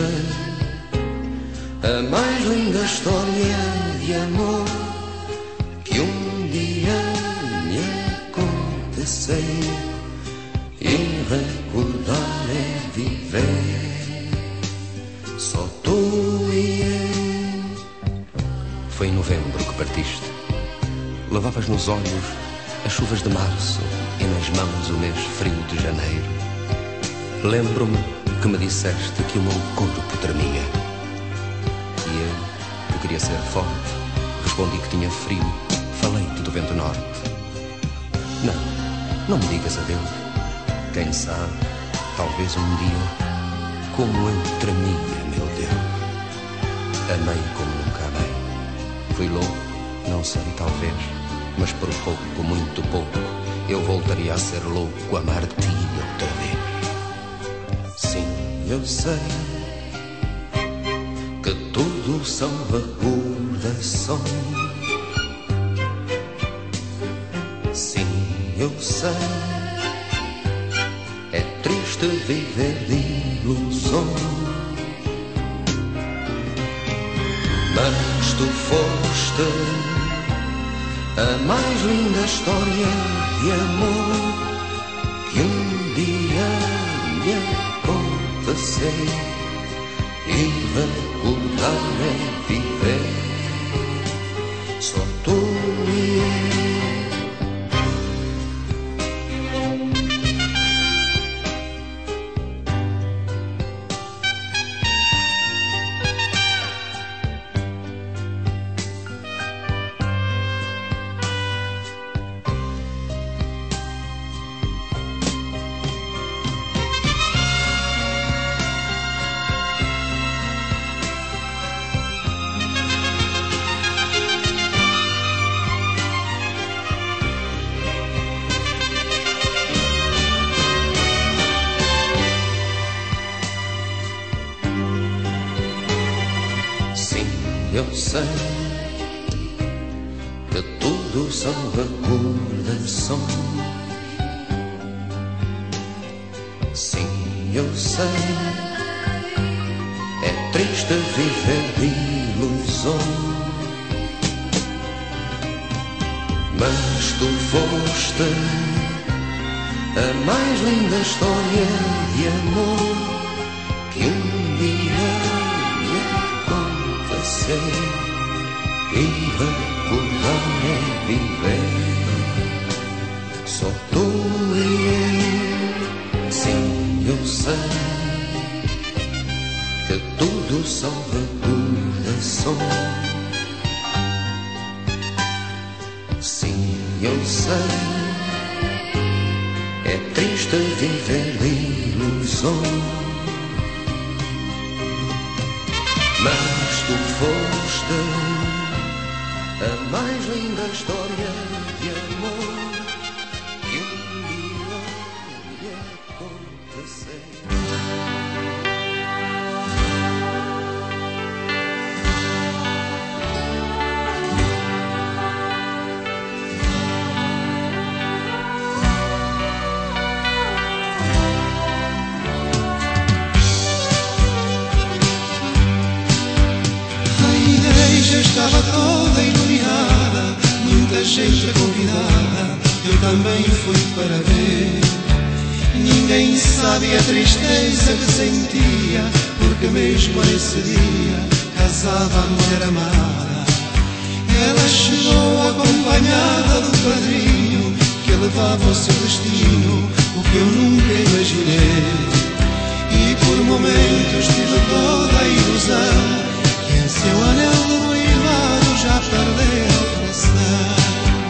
a mais linda história de amor que um dia me aconteceu. E recordar é viver, só tu e eu. Foi em novembro que partiste. Lavavas nos olhos as chuvas de março e nas mãos o mês frio de janeiro. Lembro-me que me disseste que o meu corpo tremia. E eu, que queria ser forte, respondi que tinha frio. Falei-te do vento norte. Não, não me digas adeus. Quem sabe, talvez um dia, como eu tremia, meu Deus. Amei como nunca amei. Fui louco, não sei, talvez, mas por pouco, muito pouco, eu voltaria a ser louco, amar-te outra vez. Sim, eu sei que tudo são recordações. Sim, eu sei, é triste viver de ilusões. Mas tu foste a mais linda história de amor que um dia me aconteceu. E recordar é viver, só tu e eu. eu sei que tudo são recordações. Sim, eu sei, é triste viver de ilusões. Mas tu foste a mais linda história de amor que um dia me aconteceu. E recordar é viver, só tu e eu. Sim, eu sei que tudo são recordações. Sim, eu sei, é triste viver de ilusões. Mas tu foste a mais linda história de amor que um dia me aconteceu. Estava toda iluminada, muita gente convidada, eu também fui para ver. Ninguém sabe a tristeza que sentia, porque mesmo nesse dia casava a mulher amada. Ela chegou acompanhada do padrinho, que levava o seu destino, o que eu nunca imaginei. E por momentos tive toda a ilusão que em seu anel de noivado já perdeu o coração.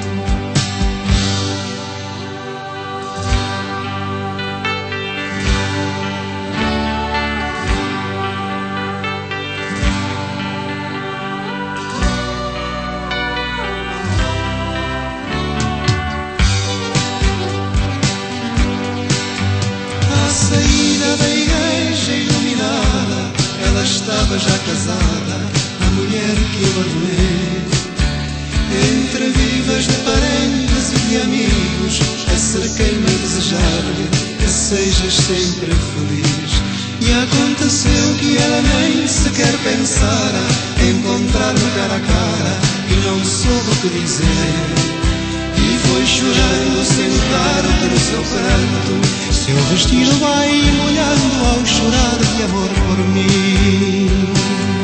À saída da igreja iluminada, ela estava já casada, a mulher que eu adorei. Entre vivas de parentes e de amigos, acerquei-me a desejar-lhe que sejas sempre feliz. E aconteceu que ela nem sequer pensara encontrar-me cara a cara e não soube o que dizer. E foi chorando sem notar que no seu pranto seu vestido vai molhando ao chorar de amor por mim.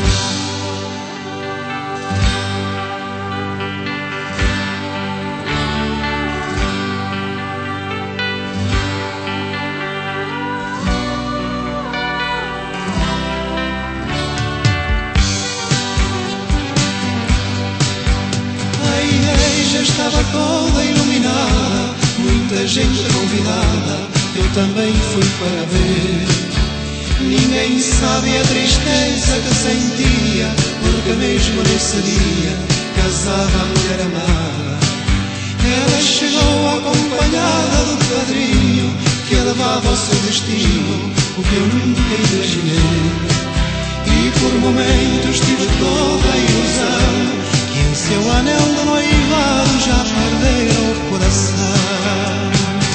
Estava toda iluminada, muita gente convidada, eu também fui para ver. Ninguém sabe a tristeza que sentia, porque mesmo nesse dia casava a mulher amada. Ela chegou acompanhada do padrinho, que levava o seu destino, o que eu nunca imaginei. E por momentos tive toda a ilusão que em seu anel de noivado já perderam o coração.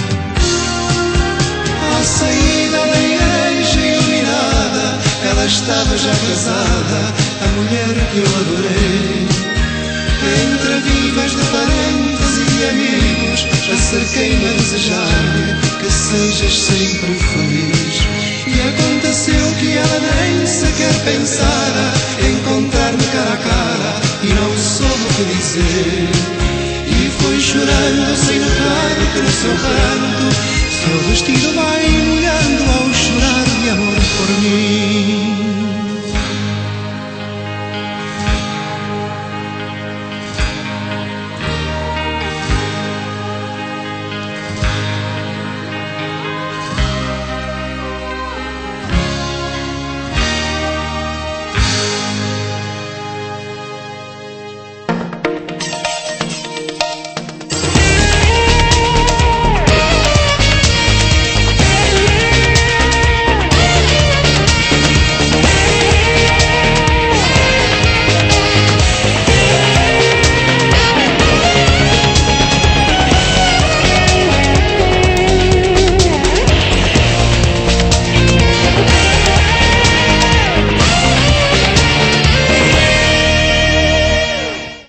À saída da igreja iluminada, ela estava já casada, a mulher que eu adorei. Entre vivas de parentes e de amigos, acerquei-me a desejar-lhe que sejas sempre feliz. E aconteceu que ela nem sequer pensara encontrar-me cara a cara e não soube o que dizer. E foi chorando sem notar que no seu pranto seu vestido vai molhar